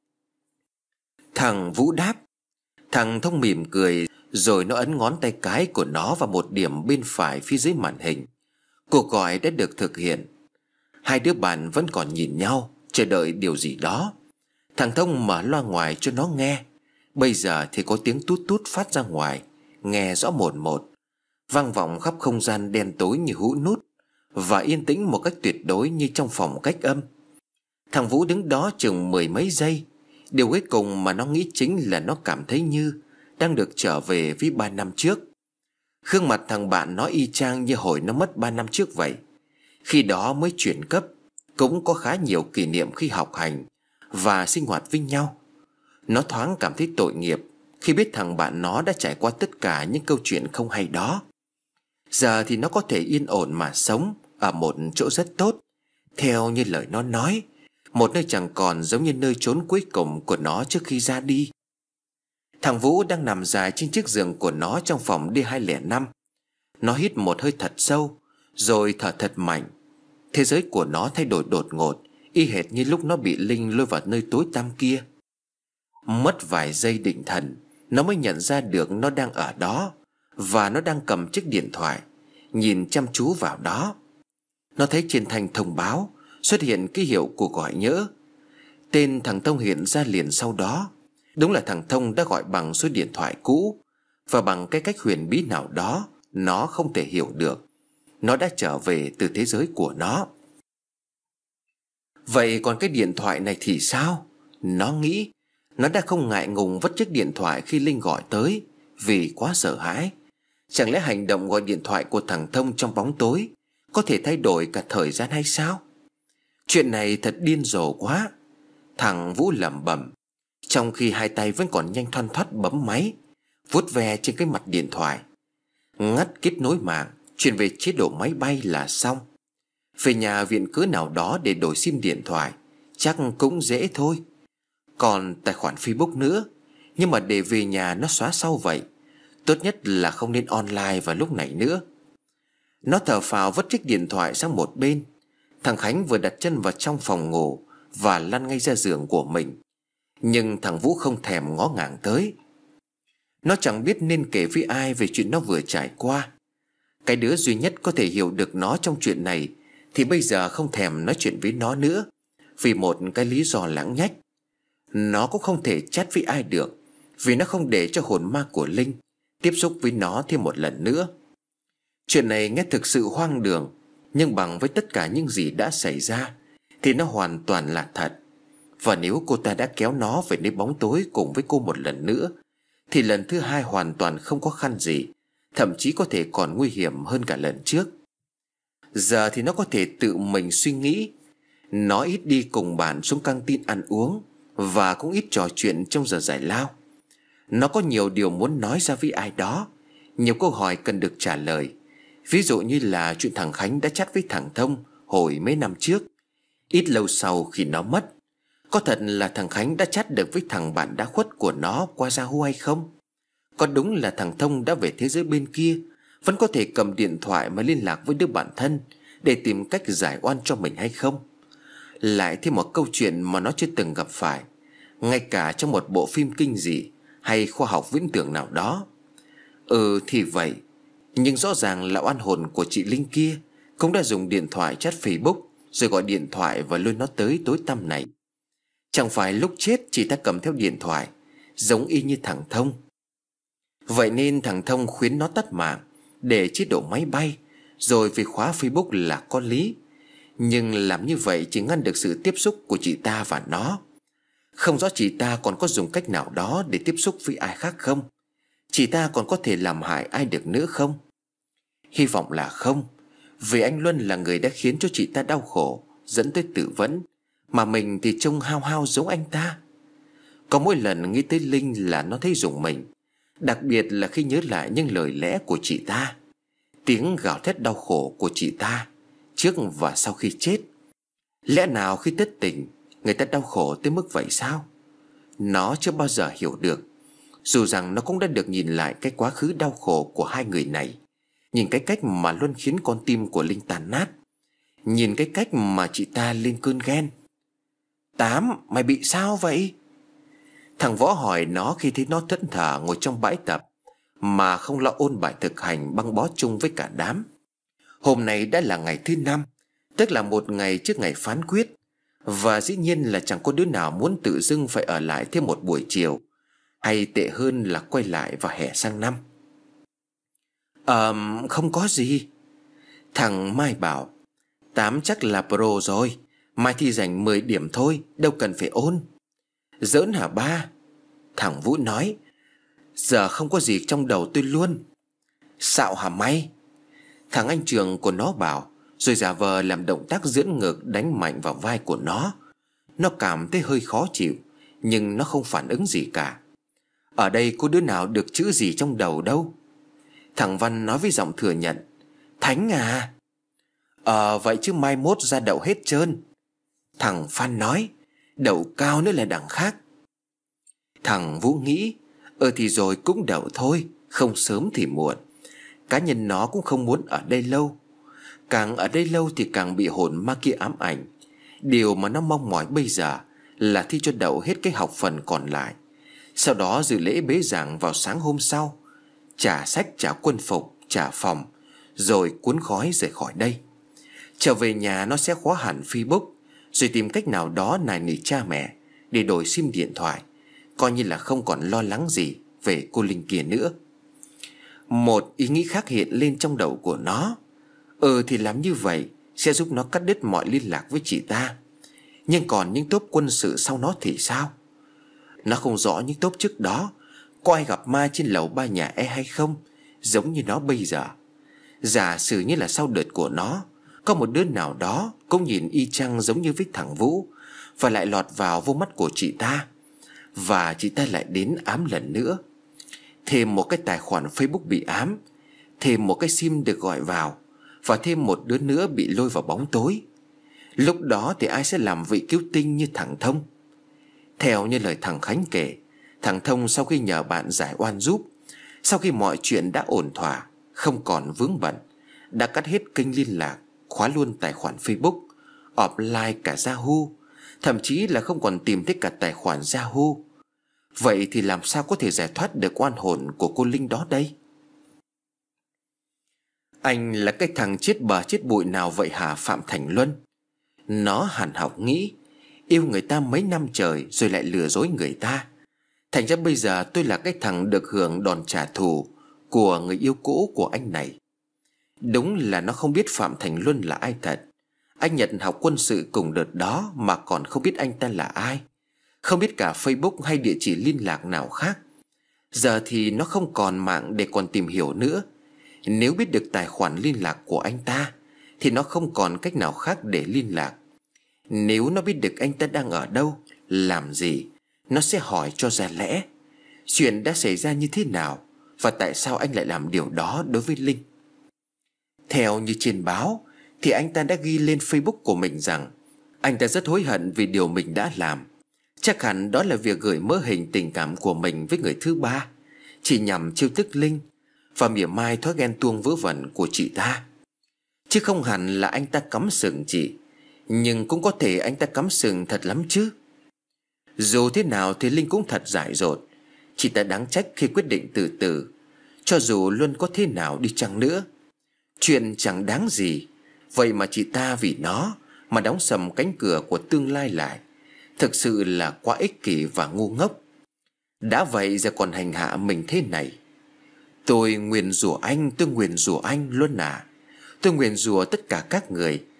Thằng Vũ đáp. Thằng Thông mỉm cười, rồi nó ấn ngón tay cái của nó vào một điểm bên phải phía dưới màn hình. Cuộc gọi đã được thực hiện. Hai đứa bạn vẫn còn nhìn nhau, chờ đợi điều gì đó. Thằng Thông mở loa ngoài cho nó nghe. Bây giờ thì có tiếng tút tút phát ra ngoài, nghe rõ một một, vang vọng khắp không gian đen tối như hũ nút, và yên tĩnh một cách tuyệt đối như trong phòng cách âm. Thằng Vũ đứng đó chừng mười mấy giây. Điều cuối cùng mà nó nghĩ chính là nó cảm thấy như đang được trở về với ba năm trước. Gương mặt thằng bạn nó y chang như hồi nó mất ba năm trước vậy. Khi đó mới chuyển cấp, cũng có khá nhiều kỷ niệm khi học hành và sinh hoạt với nhau. Nó thoáng cảm thấy tội nghiệp khi biết thằng bạn nó đã trải qua tất cả những câu chuyện không hay đó. Giờ thì nó có thể yên ổn mà sống ở một chỗ rất tốt, theo như lời nó nói, một nơi chẳng còn giống như nơi trốn cuối cùng của nó trước khi ra đi. Thằng Vũ đang nằm dài trên chiếc giường của nó trong phòng D hai không năm. Nó hít một hơi thật sâu, rồi thở thật mạnh. Thế giới của nó thay đổi đột ngột, y hệt như lúc nó bị Linh lôi vào nơi tối tăm kia. Mất vài giây định thần, nó mới nhận ra được nó đang ở đó, và nó đang cầm chiếc điện thoại, nhìn chăm chú vào đó. Nó thấy trên thanh thông báo xuất hiện ký hiệu cuộc gọi nhỡ. Tên thằng Thông hiện ra liền sau đó. Đúng là thằng Thông đã gọi bằng số điện thoại cũ, và bằng cái cách huyền bí nào đó nó không thể hiểu được, nó đã trở về từ thế giới của nó. Vậy còn cái điện thoại này thì sao? Nó nghĩ. Nó đã không ngại ngùng vứt chiếc điện thoại khi Linh gọi tới, vì quá sợ hãi. Chẳng lẽ hành động gọi điện thoại của thằng Thông trong bóng tối có thể thay đổi cả thời gian hay sao? Chuyện này thật điên rồ quá. Thằng Vũ lẩm bẩm, trong khi hai tay vẫn còn nhanh thoăn thoắt bấm máy, vuốt ve trên cái mặt điện thoại. Ngắt kết nối mạng, chuyển về chế độ máy bay là xong. Về nhà viện cớ nào đó để đổi sim điện thoại chắc cũng dễ thôi. Còn tài khoản Facebook nữa, nhưng mà để về nhà nó xóa sau vậy. Tốt nhất là không nên online vào lúc này nữa. Nó thở phào vứt chiếc điện thoại sang một bên. Thằng Khánh vừa đặt chân vào trong phòng ngủ và lăn ngay ra giường của mình, nhưng thằng Vũ không thèm ngó ngàng tới. Nó chẳng biết nên kể với ai về chuyện nó vừa trải qua. Cái đứa duy nhất có thể hiểu được nó trong chuyện này thì bây giờ không thèm nói chuyện với nó nữa, vì một cái lý do lãng nhách. Nó cũng không thể chat với ai được, vì nó không để cho hồn ma của Linh tiếp xúc với nó thêm một lần nữa. Chuyện này nghe thực sự hoang đường, nhưng bằng với tất cả những gì đã xảy ra thì nó hoàn toàn là thật. Và nếu cô ta đã kéo nó về nơi bóng tối cùng với cô một lần nữa, thì lần thứ hai hoàn toàn không có khăn gì, thậm chí có thể còn nguy hiểm hơn cả lần trước. Giờ thì nó có thể tự mình suy nghĩ. Nó ít đi cùng bạn xuống căng tin ăn uống, và cũng ít trò chuyện trong giờ giải lao. Nó có nhiều điều muốn nói ra với ai đó, nhiều câu hỏi cần được trả lời. Ví dụ như là chuyện thằng Khánh đã chat với thằng Thông hồi mấy năm trước, ít lâu sau khi nó mất. Có thật là thằng Khánh đã chat được với thằng bạn đã khuất của nó qua Yahoo hay không? Có đúng là thằng Thông đã về thế giới bên kia, vẫn có thể cầm điện thoại mà liên lạc với đứa bạn thân để tìm cách giải oan cho mình hay không? Lại thêm một câu chuyện mà nó chưa từng gặp phải, ngay cả trong một bộ phim kinh dị hay khoa học viễn tưởng nào đó. Ừ thì vậy, nhưng rõ ràng là oan hồn của chị Linh kia cũng đã dùng điện thoại chat Facebook, rồi gọi điện thoại và lôi nó tới tối tăm này. Chẳng phải lúc chết chị ta cầm theo điện thoại, giống y như thằng Thông. Vậy nên thằng Thông khuyến nó tắt mạng để chế độ máy bay, rồi về khóa Facebook là có lý. Nhưng làm như vậy chỉ ngăn được sự tiếp xúc của chị ta và nó. Không rõ chị ta còn có dùng cách nào đó để tiếp xúc với ai khác không? Chị ta còn có thể làm hại ai được nữa không? Hy vọng là không, vì anh Luân là người đã khiến cho chị ta đau khổ, dẫn tới tự vẫn, mà mình thì trông hao hao giống anh ta. Có mỗi lần nghĩ tới Linh là nó thấy rùng mình, đặc biệt là khi nhớ lại những lời lẽ của chị ta, tiếng gào thét đau khổ của chị ta trước và sau khi chết. Lẽ nào khi thất tình người ta đau khổ tới mức vậy sao? Nó chưa bao giờ hiểu được, dù rằng nó cũng đã được nhìn lại cái quá khứ đau khổ của hai người này, nhìn cái cách mà Luân khiến con tim của Linh tàn nát, nhìn cái cách mà chị ta lên cơn ghen. Tám, mày bị sao vậy? Thằng Võ hỏi nó khi thấy nó thẫn thờ ngồi trong bãi tập mà không lo ôn bài thực hành băng bó chung với cả đám. Hôm nay đã là ngày thứ năm, tức là một ngày trước ngày phán quyết, và dĩ nhiên là chẳng có đứa nào muốn tự dưng phải ở lại thêm một buổi chiều, hay tệ hơn là quay lại vào hè sang năm. Ờ, không có gì. Thằng Mai bảo, Tám chắc là pro rồi, mai thi dành mười điểm thôi, đâu cần phải ôn. Giỡn hả ba? Thằng Vũ nói, giờ không có gì trong đầu tôi luôn. Xạo hả mày? Thằng anh trường của nó bảo, rồi giả vờ làm động tác dưỡng ngực đánh mạnh vào vai của nó. Nó cảm thấy hơi khó chịu, nhưng nó không phản ứng gì cả. Ở đây có đứa nào được chữ gì trong đầu đâu. Thằng Văn nói với giọng thừa nhận, Thánh à? Ờ vậy chứ mai mốt ra đậu hết trơn. Thằng Phan nói, đậu cao nữa là đằng khác. Thằng Vũ nghĩ, ờ thì rồi cũng đậu thôi, không sớm thì muộn. Cá nhân nó cũng không muốn ở đây lâu. Càng ở đây lâu thì càng bị hồn ma kia ám ảnh. Điều mà nó mong mỏi bây giờ là thi cho đậu hết cái học phần còn lại, sau đó dự lễ bế giảng vào sáng hôm sau, trả sách, trả quân phục, trả phòng, rồi cuốn gói rời khỏi đây. Trở về nhà nó sẽ khóa hẳn Facebook, rồi tìm cách nào đó nài nỉ cha mẹ để đổi sim điện thoại, coi như là không còn lo lắng gì về cô Linh kia nữa. Một ý nghĩ khác hiện lên trong đầu của nó. Ừ thì làm như vậy sẽ giúp nó cắt đứt mọi liên lạc với chị ta. Nhưng còn những tốp quân sự sau nó thì sao? Nó không rõ những tốp trước đó có ai gặp ma trên lầu ba nhà E hay không, giống như nó bây giờ. Giả sử như là sau đợt của nó có một đứa nào đó cũng nhìn y chang giống như với thằng Vũ, và lại lọt vào vô mắt của chị ta, và chị ta lại đến ám lần nữa. Thêm một cái tài khoản Facebook bị ám, thêm một cái sim được gọi vào, và thêm một đứa nữa bị lôi vào bóng tối. Lúc đó thì ai sẽ làm vị cứu tinh như thằng Thông? Theo như lời thằng Khánh kể, thằng Thông sau khi nhờ bạn giải oan giúp, sau khi mọi chuyện đã ổn thỏa, không còn vướng bận, đã cắt hết kênh liên lạc, khóa luôn tài khoản Facebook, offline cả Yahoo, thậm chí là không còn tìm thấy cả tài khoản Yahoo. Vậy thì làm sao có thể giải thoát được oan hồn của cô Linh đó đây? Anh là cái thằng chết bờ chết bụi nào vậy hả Phạm Thành Luân? Nó hằn học nghĩ, yêu người ta mấy năm trời rồi lại lừa dối người ta. Thành ra bây giờ tôi là cái thằng được hưởng đòn trả thù của người yêu cũ của anh này. Đúng là nó không biết Phạm Thành Luân là ai thật. Anh nhận học quân sự cùng đợt đó mà còn không biết anh ta là ai, không biết cả Facebook hay địa chỉ liên lạc nào khác. Giờ thì nó không còn mạng để còn tìm hiểu nữa. Nếu biết được tài khoản liên lạc của anh ta thì nó không còn cách nào khác để liên lạc. Nếu nó biết được anh ta đang ở đâu, làm gì, nó sẽ hỏi cho ra lẽ chuyện đã xảy ra như thế nào, và tại sao anh lại làm điều đó đối với Linh. Theo như trên báo thì anh ta đã ghi lên Facebook của mình rằng anh ta rất hối hận vì điều mình đã làm. Chắc hẳn đó là việc gửi mớ hình tình cảm của mình với người thứ ba, chỉ nhằm trêu tức Linh và mỉa mai thói ghen tuông vớ vẩn của chị ta. Chứ không hẳn là anh ta cắm sừng chị, nhưng cũng có thể anh ta cắm sừng thật lắm chứ. Dù thế nào thì Linh cũng thật dại dột. Chị ta đáng trách khi quyết định từ từ. Cho dù Luân có thế nào đi chăng nữa, chuyện chẳng đáng gì, vậy mà chị ta vì nó mà đóng sầm cánh cửa của tương lai lại. Thực sự là quá ích kỷ và ngu ngốc. Đã vậy giờ còn hành hạ mình thế này. Tôi nguyền rủa anh, tôi nguyền rủa anh Luân à. Tôi nguyền rủa tất cả các người.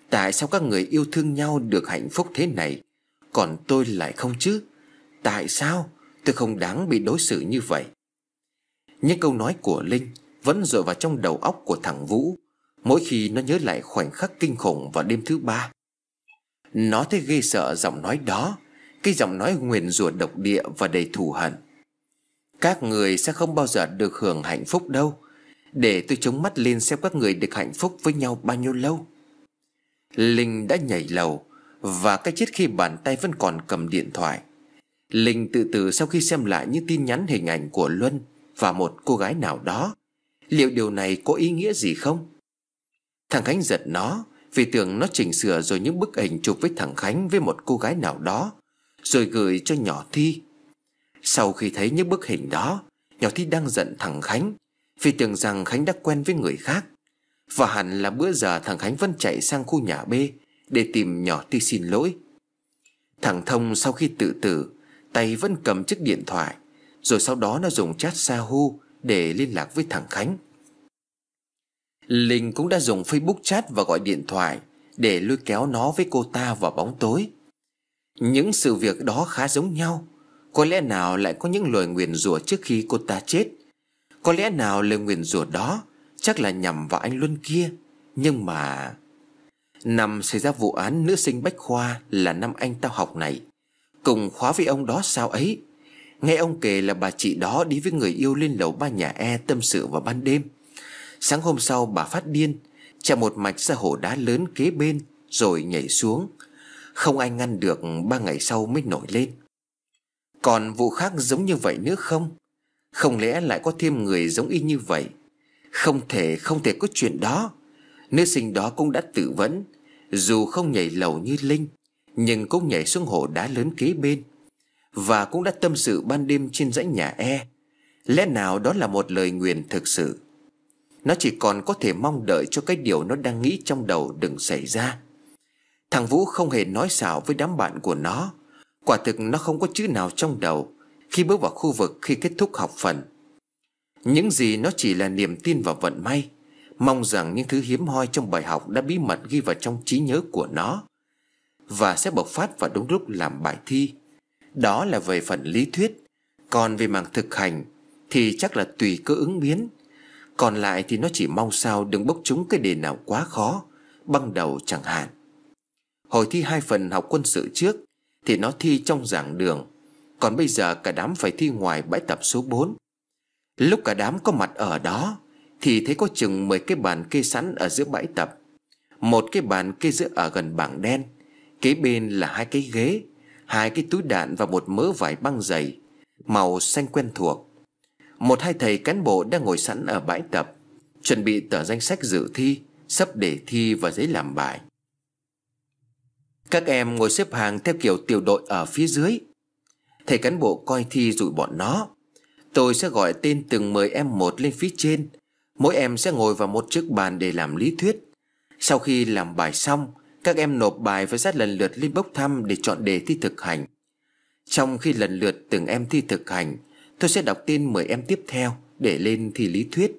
Tại sao các người yêu thương nhau được hạnh phúc thế này, còn tôi lại không chứ? Tại sao tôi không đáng bị đối xử như vậy? Những câu nói của Linh vẫn dội vào trong đầu óc của thằng Vũ mỗi khi nó nhớ lại khoảnh khắc kinh khủng vào đêm thứ ba. Nó thấy ghê sợ giọng nói đó, cái giọng nói nguyền rủa độc địa và đầy thù hận. Các người sẽ không bao giờ được hưởng hạnh phúc đâu. Để tôi chống mắt lên xem các người được hạnh phúc với nhau bao nhiêu lâu. Linh đã nhảy lầu, và cái chết khi bàn tay vẫn còn cầm điện thoại. Linh tự tử sau khi xem lại những tin nhắn hình ảnh của Luân và một cô gái nào đó. Liệu điều này có ý nghĩa gì không? Thằng Khánh giật nó vì tưởng nó chỉnh sửa rồi những bức ảnh chụp với thằng Khánh với một cô gái nào đó, rồi gửi cho nhỏ Thi. Sau khi thấy những bức hình đó, nhỏ Thi đang giận thằng Khánh vì tưởng rằng Khánh đã quen với người khác. Và hẳn là bữa giờ thằng Khánh vẫn chạy sang khu nhà B để tìm nhỏ Thi xin lỗi. Thằng Thông sau khi tự tử, tay vẫn cầm chiếc điện thoại, rồi sau đó nó dùng chat Yahoo để liên lạc với thằng Khánh. Linh cũng đã dùng Facebook chat và gọi điện thoại để lôi kéo nó với cô ta vào bóng tối. Những sự việc đó khá giống nhau. Có lẽ nào lại có những lời nguyền rủa trước khi cô ta chết. Có lẽ nào lời nguyền rủa đó chắc là nhằm vào anh Luân kia. Nhưng mà năm xảy ra vụ án nữ sinh Bách Khoa là năm anh tao học này, cùng khóa với ông đó sao ấy. Nghe ông kể là bà chị đó đi với người yêu lên lầu ba nhà E tâm sự vào ban đêm. Sáng hôm sau bà phát điên, chạy một mạch ra hồ đá lớn kế bên rồi nhảy xuống. Không ai ngăn được, ba ngày sau mới nổi lên. Còn vụ khác giống như vậy nữa không? Không lẽ lại có thêm người giống y như vậy? Không thể, không thể có chuyện đó. Nữ sinh đó cũng đã tự vẫn, dù không nhảy lầu như Linh, nhưng cũng nhảy xuống hồ đá lớn kế bên, và cũng đã tâm sự ban đêm trên dãy nhà E. Lẽ nào đó là một lời nguyền thực sự? Nó chỉ còn có thể mong đợi cho cái điều nó đang nghĩ trong đầu đừng xảy ra. Thằng Vũ không hề nói xạo với đám bạn của nó. Quả thực nó không có chữ nào trong đầu khi bước vào khu vực khi kết thúc học phần. Những gì nó chỉ là niềm tin vào vận may, mong rằng những thứ hiếm hoi trong bài học đã bí mật ghi vào trong trí nhớ của nó và sẽ bộc phát vào đúng lúc làm bài thi. Đó là về phần lý thuyết. Còn về mảng thực hành thì chắc là tùy cơ ứng biến. Còn lại thì nó chỉ mong sao đừng bốc trúng cái đề nào quá khó, băng đầu chẳng hạn. Hồi thi hai phần học quân sự trước thì nó thi trong giảng đường, còn bây giờ cả đám phải thi ngoài bãi tập số bốn. Lúc cả đám có mặt ở đó thì thấy có chừng mười cái bàn kê sẵn ở giữa bãi tập. Một cái bàn kê giữa ở gần bảng đen, kế bên là hai cái ghế, hai cái túi đạn và một mớ vải băng dày màu xanh quen thuộc. Một hai thầy cán bộ đang ngồi sẵn ở bãi tập, chuẩn bị tờ danh sách dự thi, sắp đề thi và giấy làm bài. Các em ngồi xếp hàng theo kiểu tiểu đội ở phía dưới. Thầy cán bộ coi thi dụi bọn nó. Tôi sẽ gọi tên từng mười em một lên phía trên. Mỗi em sẽ ngồi vào một chiếc bàn để làm lý thuyết. Sau khi làm bài xong, các em nộp bài và dắt lần lượt lên bốc thăm để chọn đề thi thực hành. Trong khi lần lượt từng em thi thực hành, tôi sẽ đọc tên mười em tiếp theo để lên thi lý thuyết.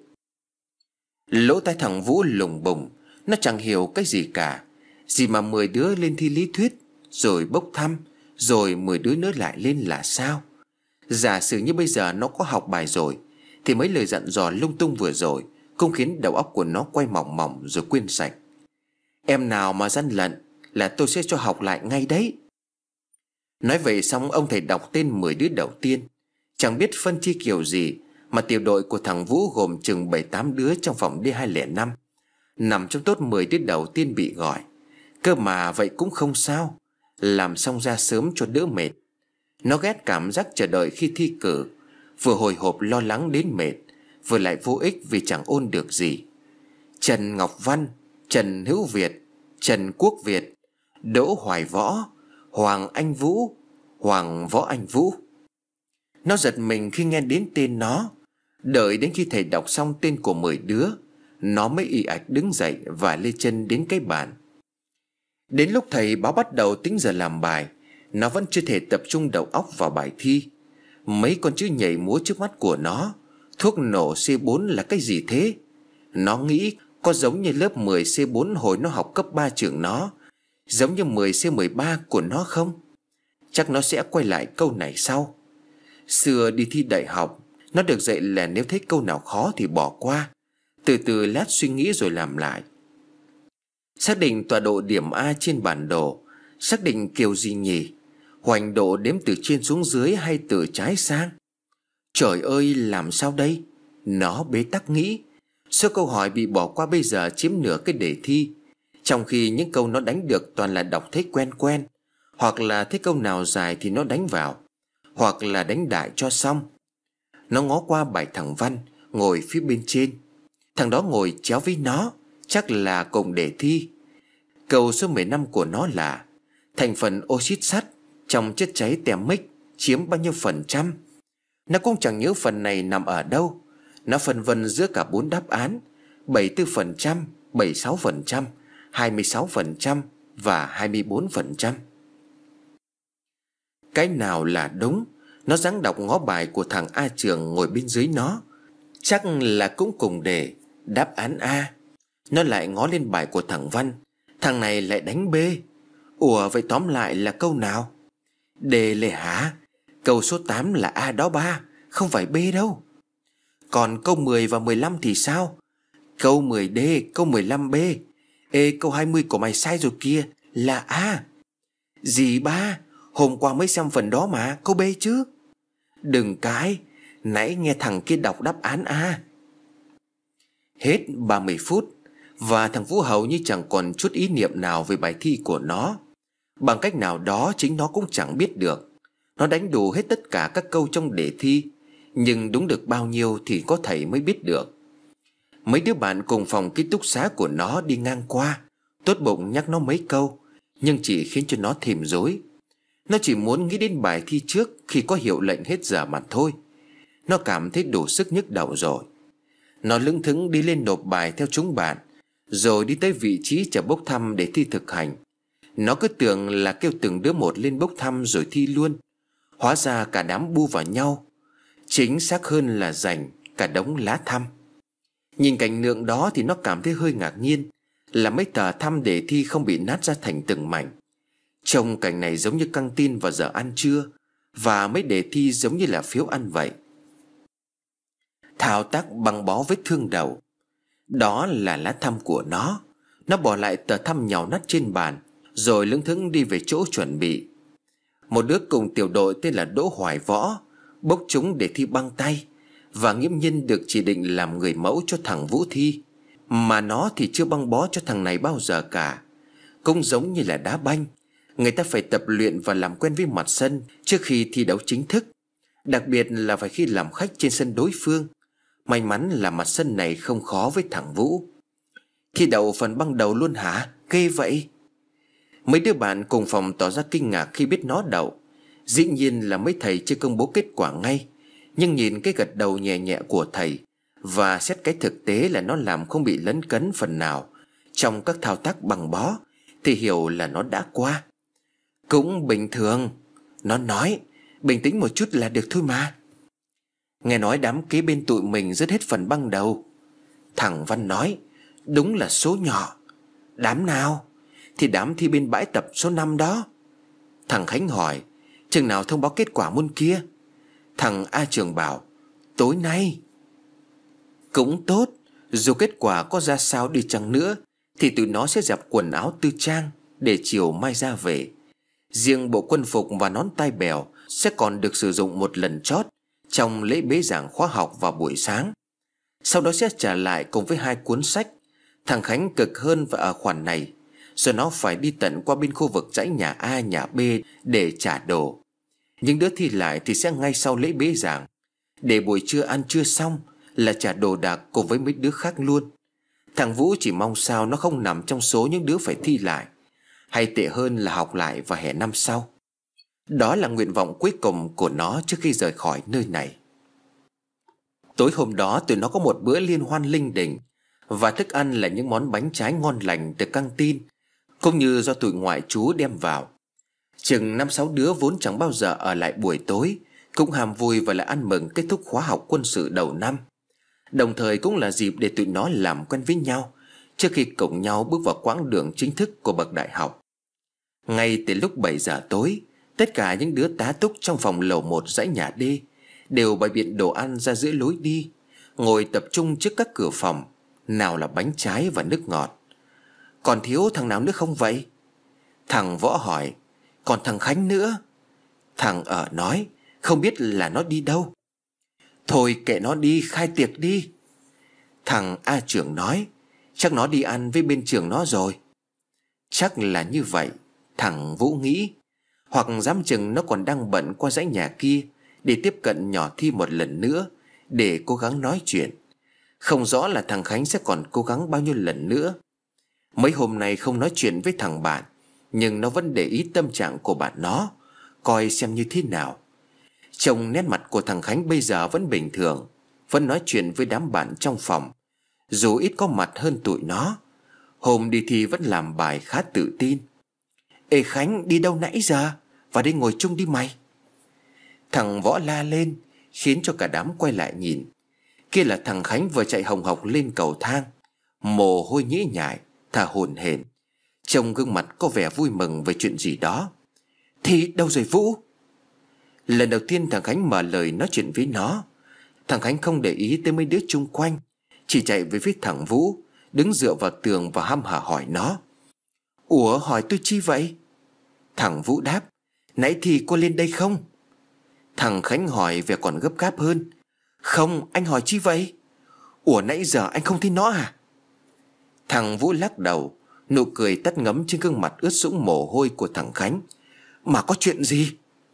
Lỗ tai thằng Vũ lùng bùng. Nó chẳng hiểu cái gì cả. Gì mà mười đứa lên thi lý thuyết, rồi bốc thăm, rồi mười đứa nữa lại lên là sao? Giả sử như bây giờ nó có học bài rồi, thì mấy lời dặn dò lung tung vừa rồi cũng khiến đầu óc của nó quay mỏng mỏng rồi quên sạch. Em nào mà gian lận là tôi sẽ cho học lại ngay đấy. Nói vậy xong, ông thầy đọc tên mười đứa đầu tiên. Chẳng biết phân chia kiểu gì mà tiểu đội của thằng Vũ gồm chừng bảy tám đứa trong phòng D hai không năm nằm trong top mười đứa đầu tiên bị gọi. Cơ mà vậy cũng không sao, làm xong ra sớm cho đỡ mệt. Nó ghét cảm giác chờ đợi khi thi cử, vừa hồi hộp lo lắng đến mệt, vừa lại vô ích vì chẳng ôn được gì. Trần Ngọc Văn, Trần Hữu Việt, Trần Quốc Việt, Đỗ Hoài Võ, Hoàng Anh Vũ, Hoàng Võ Anh Vũ. Nó giật mình khi nghe đến tên nó. Đợi đến khi thầy đọc xong tên của mười đứa, nó mới ì ạch đứng dậy và lê chân đến cái bàn. Đến lúc thầy báo bắt đầu tính giờ làm bài, nó vẫn chưa thể tập trung đầu óc vào bài thi. Mấy con chữ nhảy múa trước mắt của nó. Thuốc nổ C bốn là cái gì thế? Nó nghĩ Có giống như lớp mười C bốn hồi nó học cấp ba trường nó, giống như mười C mười ba của nó không? Chắc nó sẽ quay lại câu này sau. Xưa đi thi đại học, nó được dạy là nếu thấy câu nào khó thì bỏ qua, từ từ lát suy nghĩ rồi làm lại. Xác định tọa độ điểm A trên bản đồ. Xác định kiểu gì nhỉ? Hoành độ đếm từ trên xuống dưới hay từ trái sang? Trời ơi, làm sao đây? Nó bế tắc nghĩ. Số câu hỏi bị bỏ qua bây giờ chiếm nửa cái đề thi, trong khi những câu nó đánh được toàn là đọc thấy quen quen, hoặc là thấy câu nào dài thì nó đánh vào, hoặc là đánh đại cho xong. Nó ngó qua bài thằng Văn ngồi phía bên trên. Thằng đó ngồi chéo với nó, chắc là cùng đề thi. Câu số mười lăm của nó là thành phần oxit sắt trong chất cháy thermic chiếm bao nhiêu phần trăm. Nó cũng chẳng nhớ phần này nằm ở đâu. Nó phân vân giữa cả bốn đáp án: bảy mươi tư phần trăm, bảy mươi sáu phần trăm, hai mươi sáu phần trăm và hai mươi bốn phần trăm. Cái nào là đúng? Nó giáng đọc ngó bài của thằng A Trường ngồi bên dưới nó. Chắc là cũng cùng đề, đáp án A. Nó lại ngó lên bài của thằng Văn. Thằng này lại đánh B. Ủa, vậy tóm lại là câu nào? D lệ hả? Câu số tám là A đó ba, không phải B đâu. Còn câu mười và mười lăm thì sao? Câu mười D, câu mười lăm B. Ê, câu hai mươi của mày sai rồi kia, là A. Gì ba? Hôm qua mới xem phần đó mà, câu B chứ. Đừng cái, nãy nghe thằng kia đọc đáp án A. Hết ba mươi phút, và thằng Vũ hầu như chẳng còn chút ý niệm nào về bài thi của nó. Bằng cách nào đó chính nó cũng chẳng biết được. Nó đánh đủ hết tất cả các câu trong đề thi, nhưng đúng được bao nhiêu thì có thầy mới biết được. Mấy đứa bạn cùng phòng ký túc xá của nó đi ngang qua, tốt bụng nhắc nó mấy câu, nhưng chỉ khiến cho nó thêm rối. Nó chỉ muốn nghĩ đến bài thi trước khi có hiệu lệnh hết giờ mà thôi. Nó cảm thấy đủ sức nhức đầu rồi. Nó lững thững đi lên nộp bài theo chúng bạn, rồi đi tới vị trí chờ bốc thăm để thi thực hành. Nó cứ tưởng là kêu từng đứa một lên bốc thăm rồi thi luôn. Hóa ra cả đám bu vào nhau, chính xác hơn là dành cả đống lá thăm. Nhìn cảnh tượng đó thì nó cảm thấy hơi ngạc nhiên, là mấy tờ thăm đề thi không bị nát ra thành từng mảnh. Trông cảnh này giống như căng tin vào giờ ăn trưa, và mấy đề thi giống như là phiếu ăn vậy. Thao tác băng bó vết thương đầu. Đó là lá thăm của nó. Nó bỏ lại tờ thăm nhàu nát trên bàn, rồi lững thững đi về chỗ chuẩn bị. Một đứa cùng tiểu đội tên là Đỗ Hoài Võ bốc chúng để thi băng tay, và nghiễm nhiên được chỉ định làm người mẫu cho thằng Vũ thi. Mà nó thì chưa băng bó cho thằng này bao giờ cả. Cũng giống như là đá banh, người ta phải tập luyện và làm quen với mặt sân trước khi thi đấu chính thức, đặc biệt là phải khi làm khách trên sân đối phương. May mắn là mặt sân này không khó với thằng Vũ. Thi đậu phần băng đầu luôn hả? Ghê vậy. Mấy đứa bạn cùng phòng tỏ ra kinh ngạc khi biết nó đậu. Dĩ nhiên là mấy thầy chưa công bố kết quả ngay, nhưng nhìn cái gật đầu nhẹ nhẹ của thầy, và xét cái thực tế là nó làm không bị lấn cấn phần nào trong các thao tác băng bó, thì hiểu là nó đã qua. Cũng bình thường, nó nói, bình tĩnh một chút là được thôi mà. Nghe nói đám kế bên tụi mình rớt hết phần băng đầu. Thằng Văn nói, đúng là số nhỏ. Đám nào? Thì đám thi bên bãi tập số năm đó. Thằng Khánh hỏi, chừng nào thông báo kết quả môn kia? Thằng A Trường bảo, tối nay. Cũng tốt, dù kết quả có ra sao đi chăng nữa thì tụi nó sẽ dẹp quần áo tư trang để chiều mai ra về. Riêng bộ quân phục và nón tai bèo sẽ còn được sử dụng một lần chót trong lễ bế giảng khóa học vào buổi sáng. Sau đó sẽ trả lại cùng với hai cuốn sách. Thằng Khánh cực hơn và ở khoản này, rồi nó phải đi tận qua bên khu vực dãy nhà A nhà B để trả đồ. Những đứa thi lại thì sẽ ngay sau lễ bế giảng, để buổi trưa ăn trưa xong là trả đồ đạc cùng với mấy đứa khác luôn. Thằng Vũ chỉ mong sao nó không nằm trong số những đứa phải thi lại, hay tệ hơn là học lại vào hè năm sau. Đó là nguyện vọng cuối cùng của nó trước khi rời khỏi nơi này. Tối hôm đó tụi nó có một bữa liên hoan linh đình, và thức ăn là những món bánh trái ngon lành từ căng tin, cũng như do tụi ngoại trú đem vào. Chừng năm sáu đứa vốn chẳng bao giờ ở lại buổi tối cũng ham vui và lại ăn mừng kết thúc khóa học quân sự đầu năm. Đồng thời cũng là dịp để tụi nó làm quen với nhau trước khi cùng nhau bước vào quãng đường chính thức của bậc đại học. Ngay từ lúc bảy giờ tối, tất cả những đứa tá túc trong phòng lầu một dãy nhà D đều bày biện đồ ăn ra giữa lối đi, ngồi tập trung trước các cửa phòng. Nào là bánh trái và nước ngọt. Còn thiếu thằng nào nữa không vậy? Thằng Võ hỏi. Còn thằng Khánh nữa. Thằng Ở nói. Không biết là nó đi đâu. Thôi kệ nó đi, khai tiệc đi. Thằng A Trưởng nói. Chắc nó đi ăn với bên trường nó rồi. Chắc là như vậy, thằng Vũ nghĩ. Hoặc dám chừng nó còn đang bận qua dãy nhà kia để tiếp cận nhỏ Thi một lần nữa, để cố gắng nói chuyện. Không rõ là thằng Khánh sẽ còn cố gắng bao nhiêu lần nữa. Mấy hôm nay không nói chuyện với thằng bạn, nhưng nó vẫn để ý tâm trạng của bạn nó, coi xem như thế nào. Trông nét mặt của thằng Khánh bây giờ vẫn bình thường, vẫn nói chuyện với đám bạn trong phòng, dù ít có mặt hơn tụi nó. Hôm đi thi vẫn làm bài khá tự tin. Ê Khánh, đi đâu nãy giờ? Vào đây ngồi chung đi mày. Thằng Võ la lên, khiến cho cả đám quay lại nhìn. Kia là thằng Khánh vừa chạy hồng hộc lên cầu thang, mồ hôi nhễ nhại, thở hổn hển. Trông gương mặt có vẻ vui mừng về chuyện gì đó. Thì đâu rồi Vũ? Lần đầu tiên thằng Khánh mở lời nói chuyện với nó. Thằng Khánh không để ý tới mấy đứa chung quanh, chỉ chạy về phía thằng Vũ, đứng dựa vào tường và hăm hở hỏi nó. Ủa, hỏi tôi chi vậy? Thằng Vũ đáp. Nãy thì cô lên đây không? Thằng Khánh hỏi vẻ còn gấp gáp hơn. Không, anh hỏi chi vậy? Ủa, nãy giờ anh không thấy nó à? Thằng Vũ lắc đầu, nụ cười tắt ngấm trên gương mặt ướt sũng mồ hôi của thằng Khánh. Mà có chuyện gì?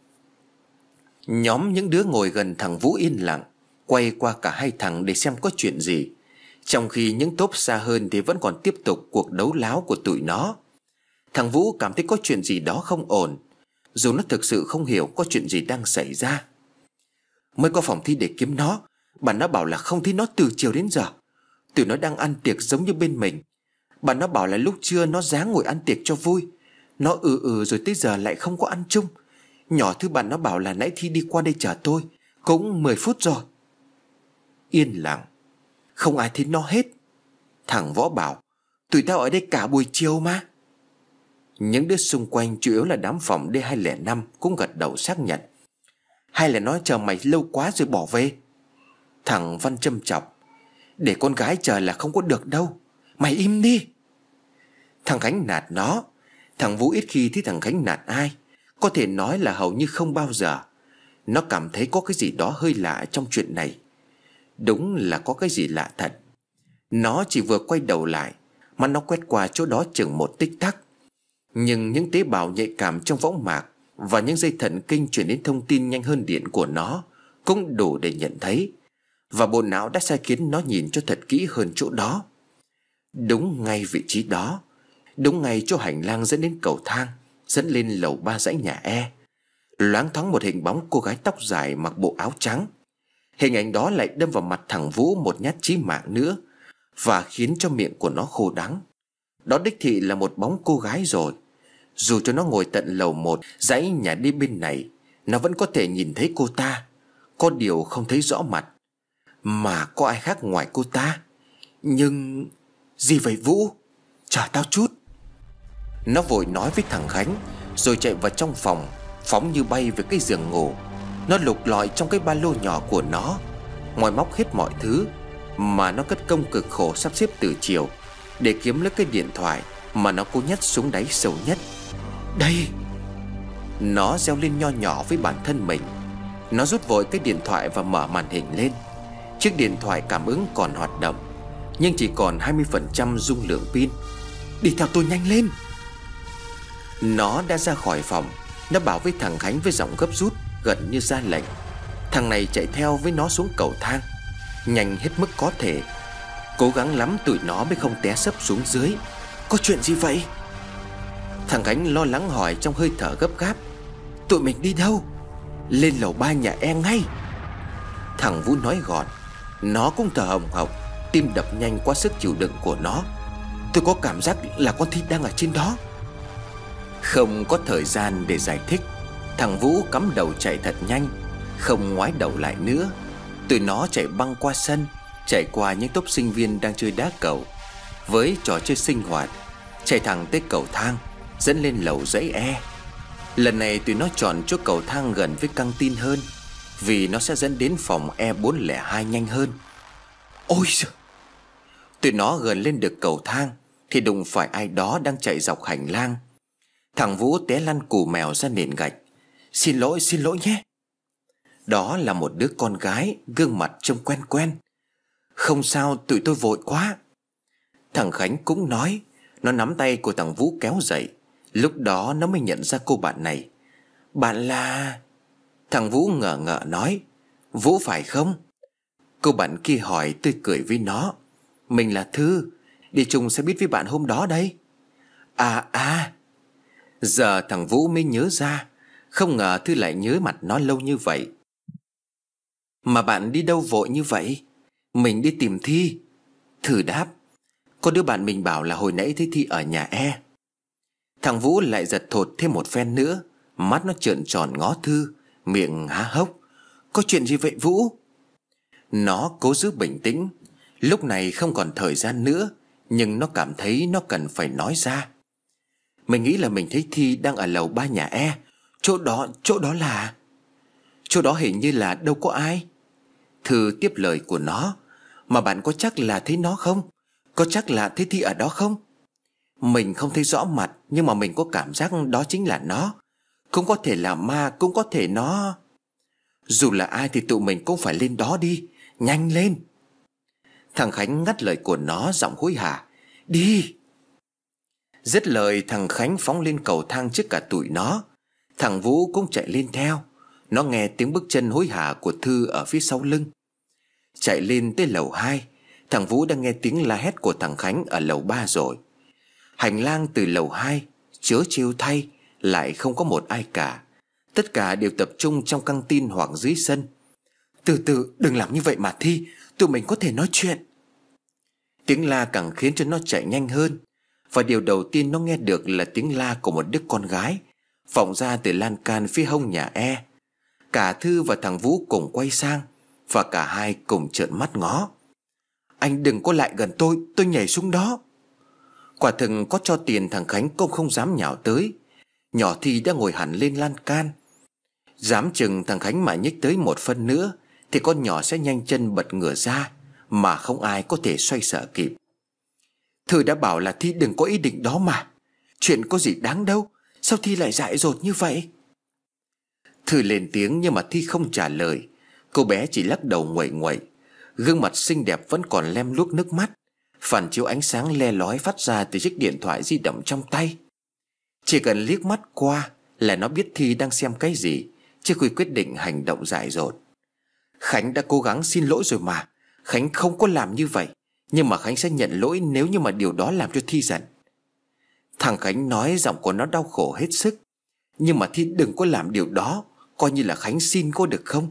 Nhóm những đứa ngồi gần thằng Vũ yên lặng, quay qua cả hai thằng để xem có chuyện gì, trong khi những tốp xa hơn thì vẫn còn tiếp tục cuộc đấu láo của tụi nó. Thằng Vũ cảm thấy có chuyện gì đó không ổn, dù nó thực sự không hiểu có chuyện gì đang xảy ra. Mới qua phòng thi để kiếm nó, bạn nó bảo là không thấy nó từ chiều đến giờ. Tụi nó đang ăn tiệc giống như bên mình. Bạn nó bảo là lúc trưa nó ráng ngồi ăn tiệc cho vui, nó ừ ừ rồi tới giờ lại không có ăn chung. Nhỏ thứ bạn nó bảo là nãy Thi đi qua đây chờ tôi, cũng mười phút rồi. Yên lặng, không ai thấy nó hết. Thằng Võ bảo. Tụi tao ở đây cả buổi chiều mà. Những đứa xung quanh, chủ yếu là đám phòng D hai không năm, cũng gật đầu xác nhận. Hay là nó chờ mày lâu quá rồi bỏ về? Thằng Văn châm chọc. Để con gái chờ là không có được đâu, mày im đi. Thằng Khánh nạt nó. Thằng Vũ ít khi thấy thằng Khánh nạt ai, có thể nói là hầu như không bao giờ. Nó cảm thấy có cái gì đó hơi lạ trong chuyện này. Đúng là có cái gì lạ thật. Nó chỉ vừa quay đầu lại mà nó quét qua chỗ đó chừng một tích tắc, nhưng những tế bào nhạy cảm trong võng mạc và những dây thần kinh truyền đến thông tin nhanh hơn điện của nó cũng đủ để nhận thấy. Và bộ não đã sai khiến nó nhìn cho thật kỹ hơn chỗ đó. Đúng ngay vị trí đó, đúng ngay chỗ hành lang dẫn đến cầu thang, dẫn lên lầu ba dãy nhà E, loáng thoáng một hình bóng cô gái tóc dài mặc bộ áo trắng. Hình ảnh đó lại đâm vào mặt thằng Vũ một nhát chí mạng nữa, và khiến cho miệng của nó khô đắng. Đó đích thị là một bóng cô gái rồi. Dù cho nó ngồi tận lầu một dãy nhà đi bên này, nó vẫn có thể nhìn thấy cô ta. Có điều không thấy rõ mặt. Mà có ai khác ngoài cô ta? Nhưng... Gì vậy Vũ? Chờ tao chút. Nó vội nói với thằng Khánh, rồi chạy vào trong phòng, phóng như bay về cái giường ngủ. Nó lục lọi trong cái ba lô nhỏ của nó, moi móc hết mọi thứ mà nó cất công cực khổ sắp xếp từ chiều, để kiếm lấy cái điện thoại mà nó cố nhét xuống đáy sâu nhất. Đây! Nó reo lên nho nhỏ với bản thân mình. Nó rút vội cái điện thoại và mở màn hình lên. Chiếc điện thoại cảm ứng còn hoạt động, nhưng chỉ còn hai mươi phần trăm dung lượng pin. Đi theo tôi nhanh lên! Nó đã ra khỏi phòng. Nó bảo với thằng Khánh với giọng gấp rút, gần như ra lệnh. Thằng này chạy theo với nó xuống cầu thang, nhanh hết mức có thể. Cố gắng lắm tụi nó mới không té sấp xuống dưới. Có chuyện gì vậy? Thằng Khánh lo lắng hỏi trong hơi thở gấp gáp. Tụi mình đi đâu? Lên lầu ba nhà E ngay. Thằng Vũ nói gọn. Nó cũng thở hồng hộc, tim đập nhanh quá sức chịu đựng của nó. Tôi có cảm giác là con Thi đang ở trên đó. Không có thời gian để giải thích. Thằng Vũ cắm đầu chạy thật nhanh, không ngoái đầu lại nữa. Tụi nó chạy băng qua sân, chạy qua những tốp sinh viên đang chơi đá cầu. với trò chơi sinh hoạt, chạy thẳng tới cầu thang dẫn lên lầu dãy E. Lần này tụi nó chọn chỗ cầu thang gần với căng tin hơn, vì nó sẽ dẫn đến phòng E bốn không hai nhanh hơn. Ôi giời! Tụi nó gần lên được cầu thang thì đụng phải ai đó đang chạy dọc hành lang. Thằng Vũ té lăn cù mèo ra nền gạch. Xin lỗi, xin lỗi nhé. Đó là một đứa con gái, gương mặt trông quen quen. Không sao, tụi tôi vội quá. Thằng Khánh cũng nói. Nó nắm tay của thằng Vũ kéo dậy. Lúc đó nó mới nhận ra cô bạn này. Bạn là... Thằng Vũ ngờ ngợ nói. Vũ phải không? Cô bạn kia hỏi, tươi cười với nó. Mình là Thư, đi chung xe buýt với bạn hôm đó đây. À à. Giờ thằng Vũ mới nhớ ra. Không ngờ Thư lại nhớ mặt nó lâu như vậy. Mà bạn đi đâu vội như vậy? Mình đi tìm Thi. Thư đáp. Có đứa bạn mình bảo là hồi nãy thấy Thi ở nhà E. Thằng Vũ lại giật thột thêm một phen nữa. Mắt nó trợn tròn ngó Thư, miệng há hốc. Có chuyện gì vậy Vũ? Nó cố giữ bình tĩnh. Lúc này không còn thời gian nữa, nhưng nó cảm thấy nó cần phải nói ra. Mình nghĩ là mình thấy Thi đang ở lầu ba nhà E. Chỗ đó, chỗ đó là... Chỗ đó hình như là đâu có ai. Thư tiếp lời của nó. Mà bạn có chắc là thấy nó không? Có chắc là thấy Thi ở đó không? Mình không thấy rõ mặt, nhưng mà mình có cảm giác đó chính là nó. Cũng có thể là ma, cũng có thể nó... Dù là ai thì tụi mình cũng phải lên đó đi. Nhanh lên. Thằng Khánh ngắt lời của nó, giọng hối hả. Đi. Dứt lời, thằng Khánh phóng lên cầu thang trước cả tụi nó. Thằng Vũ cũng chạy lên theo. Nó nghe tiếng bước chân hối hả của Thư ở phía sau lưng. Chạy lên tới lầu hai, thằng Vũ đang nghe tiếng la hét của thằng Khánh ở lầu ba rồi. Hành lang từ lầu hai, chớ trêu thay, lại không có một ai cả. Tất cả đều tập trung trong căng tin hoặc dưới sân. Từ từ, đừng làm như vậy mà Thi, tụi mình có thể nói chuyện. Tiếng la càng khiến cho nó chạy nhanh hơn. Và điều đầu tiên nó nghe được là tiếng la của một đứa con gái, vọng ra từ lan can phía hông nhà E. Cả Thư và thằng Vũ cùng quay sang, và cả hai cùng trợn mắt ngó. Anh đừng có lại gần tôi, tôi nhảy xuống đó. Quả thực có cho tiền thằng Khánh cũng không dám nhào tới. Nhỏ Thi đã ngồi hẳn lên lan can. Dám chừng thằng Khánh mà nhích tới một phân nữa thì con nhỏ sẽ nhanh chân bật ngửa ra, mà không ai có thể xoay sở kịp. Thư đã bảo là Thi đừng có ý định đó mà. Chuyện có gì đáng đâu, sao Thi lại dại dột như vậy? Thư lên tiếng nhưng mà Thi không trả lời. Cô bé chỉ lắc đầu nguậy nguậy. Gương mặt xinh đẹp vẫn còn lem luốc nước mắt, phản chiếu ánh sáng le lói phát ra từ chiếc điện thoại di động trong tay. Chỉ cần liếc mắt qua là nó biết Thi đang xem cái gì, trước khi quyết định hành động dại dột. Khánh đã cố gắng xin lỗi rồi mà. Khánh không có làm như vậy, nhưng mà Khánh sẽ nhận lỗi nếu như mà điều đó làm cho Thi giận. Thằng Khánh nói, giọng của nó đau khổ hết sức. Nhưng mà Thi đừng có làm điều đó, coi như là Khánh xin có được không?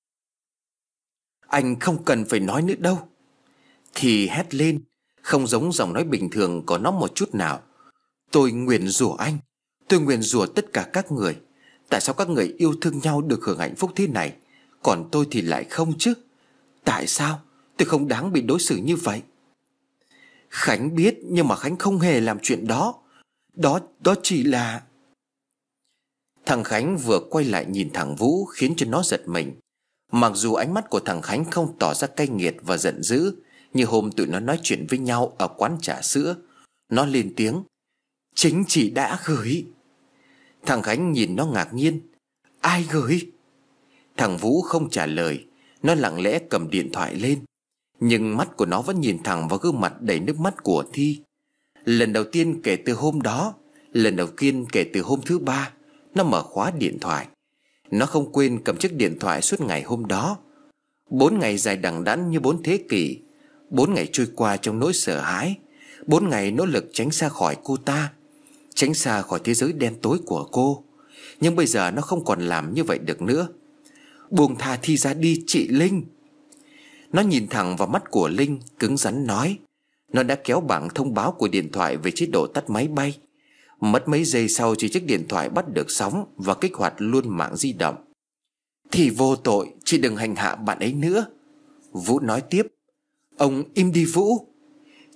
Anh không cần phải nói nữa đâu. Thì hét lên, không giống giọng nói bình thường của nó một chút nào. Tôi nguyền rủa anh, tôi nguyền rủa tất cả các người. Tại sao các người yêu thương nhau được hưởng hạnh phúc thế này, còn tôi thì lại không chứ? Tại sao tôi không đáng bị đối xử như vậy? Khánh biết, nhưng mà Khánh không hề làm chuyện đó. Đó, đó chỉ là... Thằng Khánh vừa quay lại nhìn thằng Vũ khiến cho nó giật mình. Mặc dù ánh mắt của thằng Khánh không tỏ ra cay nghiệt và giận dữ như hôm tụi nó nói chuyện với nhau ở quán trà sữa. Nó lên tiếng. Chính chị đã gửi. Thằng Khánh nhìn nó ngạc nhiên. Ai gửi? Thằng Vũ không trả lời. Nó lặng lẽ cầm điện thoại lên, nhưng mắt của nó vẫn nhìn thẳng vào gương mặt đầy nước mắt của Thi. Lần đầu tiên kể từ hôm đó, lần đầu tiên kể từ hôm thứ ba, nó mở khóa điện thoại. Nó không quên cầm chiếc điện thoại suốt ngày hôm đó. Bốn ngày dài đằng đẵng như bốn thế kỷ. Bốn ngày trôi qua trong nỗi sợ hãi. Bốn ngày nỗ lực tránh xa khỏi cô ta, tránh xa khỏi thế giới đen tối của cô. Nhưng bây giờ nó không còn làm như vậy được nữa. Buông tha Thi ra đi chị Linh. Nó nhìn thẳng vào mắt của Linh, cứng rắn nói. Nó đã kéo bảng thông báo của điện thoại về chế độ tắt máy bay. Mất mấy giây sau thì chiếc điện thoại bắt được sóng và kích hoạt luôn mạng di động. Thì vô tội, chị đừng hành hạ bạn ấy nữa. Vũ nói tiếp. Ông im đi Vũ.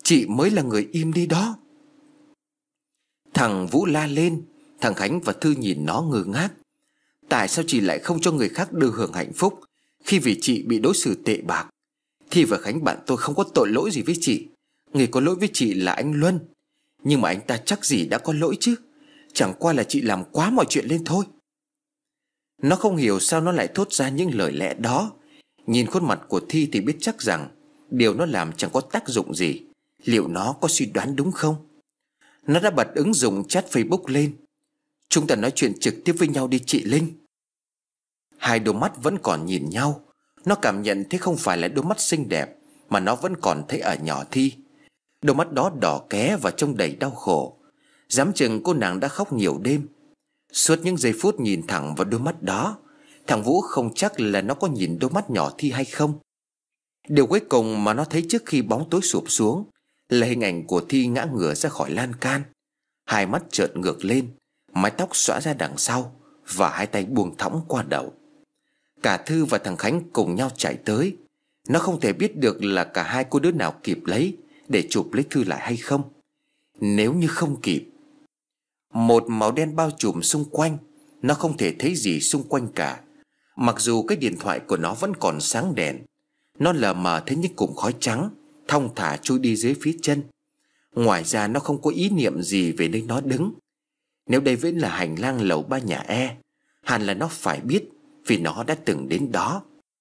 Chị mới là người im đi đó. Thằng Vũ la lên. Thằng Khánh và Thư nhìn nó ngơ ngác. Tại sao chị lại không cho người khác được hưởng hạnh phúc khi vì chị bị đối xử tệ bạc? Thi và Khánh bạn tôi không có tội lỗi gì với chị. Người có lỗi với chị là anh Luân. Nhưng mà anh ta chắc gì đã có lỗi chứ. Chẳng qua là chị làm quá mọi chuyện lên thôi. Nó không hiểu sao nó lại thốt ra những lời lẽ đó. Nhìn khuôn mặt của Thi thì biết chắc rằng điều nó làm chẳng có tác dụng gì. Liệu nó có suy đoán đúng không? Nó đã bật ứng dụng chat Facebook lên. Chúng ta nói chuyện trực tiếp với nhau đi chị Linh. Hai đôi mắt vẫn còn nhìn nhau. Nó cảm nhận thế không phải là đôi mắt xinh đẹp, mà nó vẫn còn thấy ở nhỏ Thi. Đôi mắt đó đỏ ké và trông đầy đau khổ. Dám chừng cô nàng đã khóc nhiều đêm. Suốt những giây phút nhìn thẳng vào đôi mắt đó, thằng Vũ không chắc là nó có nhìn đôi mắt nhỏ Thi hay không. Điều cuối cùng mà nó thấy trước khi bóng tối sụp xuống là hình ảnh của Thi ngã ngửa ra khỏi lan can. Hai mắt trợn ngược lên, mái tóc xõa ra đằng sau, và hai tay buông thõng qua đầu. Cả Thư và thằng Khánh cùng nhau chạy tới. Nó không thể biết được là cả hai cô đứa nào kịp lấy để chụp lấy Thư lại hay không. Nếu như không kịp, một màu đen bao trùm xung quanh. Nó không thể thấy gì xung quanh cả. Mặc dù cái điện thoại của nó vẫn còn sáng đèn, nó lờ mờ thấy những cụm khói trắng thong thả trôi đi dưới phía chân. Ngoài ra nó không có ý niệm gì về nơi nó đứng. Nếu đây vẫn là hành lang lầu ba nhà E, hẳn là nó phải biết, vì nó đã từng đến đó.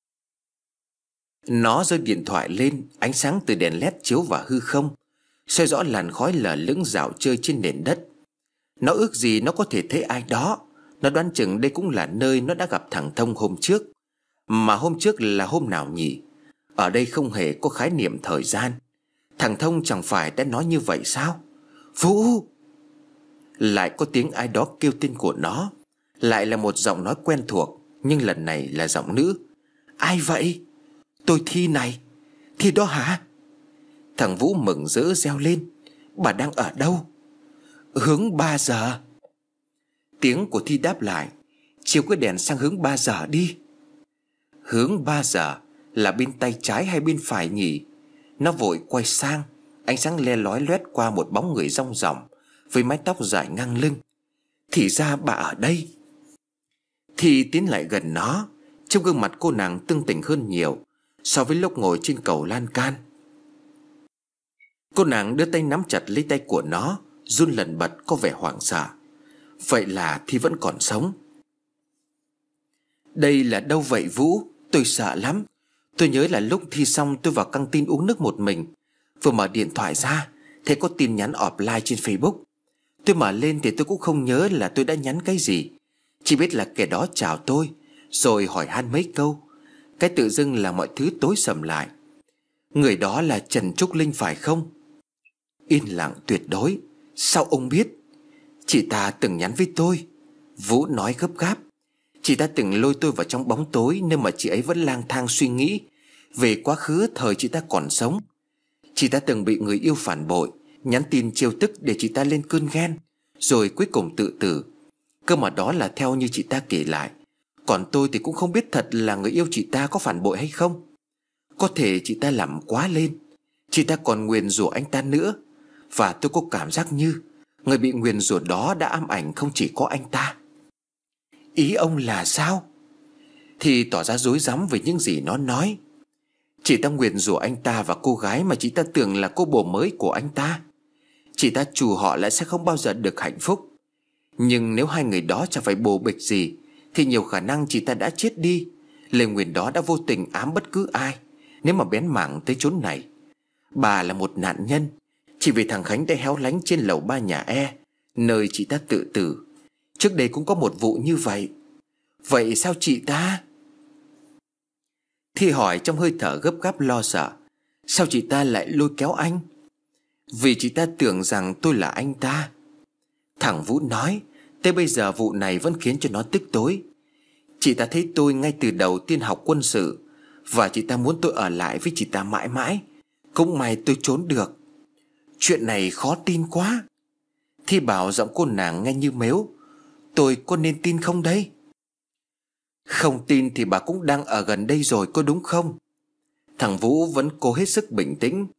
Nó giơ điện thoại lên. Ánh sáng từ đèn led chiếu vào hư không, soi rõ làn khói lờ lững dạo chơi trên nền đất. Nó ước gì nó có thể thấy ai đó. Nó đoán chừng đây cũng là nơi nó đã gặp thằng Thông hôm trước. Mà hôm trước là hôm nào nhỉ? Ở đây không hề có khái niệm thời gian. Thằng Thông chẳng phải đã nói như vậy sao? Vũ! Lại có tiếng ai đó kêu tên của nó. Lại là một giọng nói quen thuộc, nhưng lần này là giọng nữ. Ai vậy? Tôi Thi này. Thi đó hả? Thằng Vũ mừng rỡ reo lên. Bà đang ở đâu? Hướng ba giờ. Tiếng của Thi đáp lại. Chiếu cái đèn sang hướng ba giờ đi. Hướng ba giờ là bên tay trái hay bên phải nhỉ? Nó vội quay sang. Ánh sáng le lói loét qua một bóng người rong ròng với mái tóc dài ngang lưng. Thì ra bà ở đây. Thi tiến lại gần nó. Trong gương mặt cô nàng tưng tỉnh hơn nhiều so với lúc ngồi trên cầu lan can. Cô nàng đưa tay nắm chặt lấy tay của nó, run lẩn bật có vẻ hoảng sợ. Vậy là Thi vẫn còn sống. Đây là đâu vậy Vũ? Tôi sợ lắm. Tôi nhớ là lúc thi xong tôi vào căng tin uống nước một mình. Vừa mở điện thoại ra thấy có tin nhắn offline trên Facebook. Tôi mở lên thì tôi cũng không nhớ là tôi đã nhắn cái gì. Chỉ biết là kẻ đó chào tôi rồi hỏi han mấy câu. Cái tự dưng là mọi thứ tối sầm lại. Người đó là Trần Trúc Linh phải không? Yên lặng tuyệt đối. Sao ông biết? Chị ta từng nhắn với tôi. Vũ nói gấp gáp. Chị ta từng lôi tôi vào trong bóng tối, nơi mà chị ấy vẫn lang thang suy nghĩ về quá khứ thời chị ta còn sống. Chị ta từng bị người yêu phản bội, nhắn tin trêu tức để chị ta lên cơn ghen, rồi cuối cùng tự tử. Cơ mà đó là theo như chị ta kể lại. Còn tôi thì cũng không biết thật là người yêu chị ta có phản bội hay không. Có thể chị ta làm quá lên. Chị ta còn nguyền rủa anh ta nữa. Và tôi có cảm giác như người bị nguyền rủa đó đã ám ảnh không chỉ có anh ta. Ý ông là sao? Thì tỏ ra rối rắm về những gì nó nói. Chị ta nguyền rủa anh ta và cô gái mà chị ta tưởng là cô bồ mới của anh ta. Chị ta trù họ lại sẽ không bao giờ được hạnh phúc. Nhưng nếu hai người đó chẳng phải bồ bịch gì thì nhiều khả năng chị ta đã chết đi. Lời nguyền đó đã vô tình ám bất cứ ai nếu mà bén mảng tới chốn này. Bà là một nạn nhân chỉ vì thằng Khánh đã héo lánh trên lầu ba nhà E, nơi chị ta tự tử. Trước đây cũng có một vụ như vậy. Vậy sao chị ta? Thi hỏi trong hơi thở gấp gáp lo sợ. Sao chị ta lại lôi kéo anh? Vì chị ta tưởng rằng tôi là anh ta. Thằng Vũ nói. Tới bây giờ vụ này vẫn khiến cho nó tức tối. Chị ta thấy tôi ngay từ đầu tiên học quân sự, và chị ta muốn tôi ở lại với chị ta mãi mãi. Cũng may tôi trốn được. Chuyện này khó tin quá. Thi bảo giọng cô nàng nghe như mếu. Tôi có nên tin không đây? Không tin thì bà cũng đang ở gần đây rồi, có đúng không? Thằng Vũ vẫn cố hết sức bình tĩnh.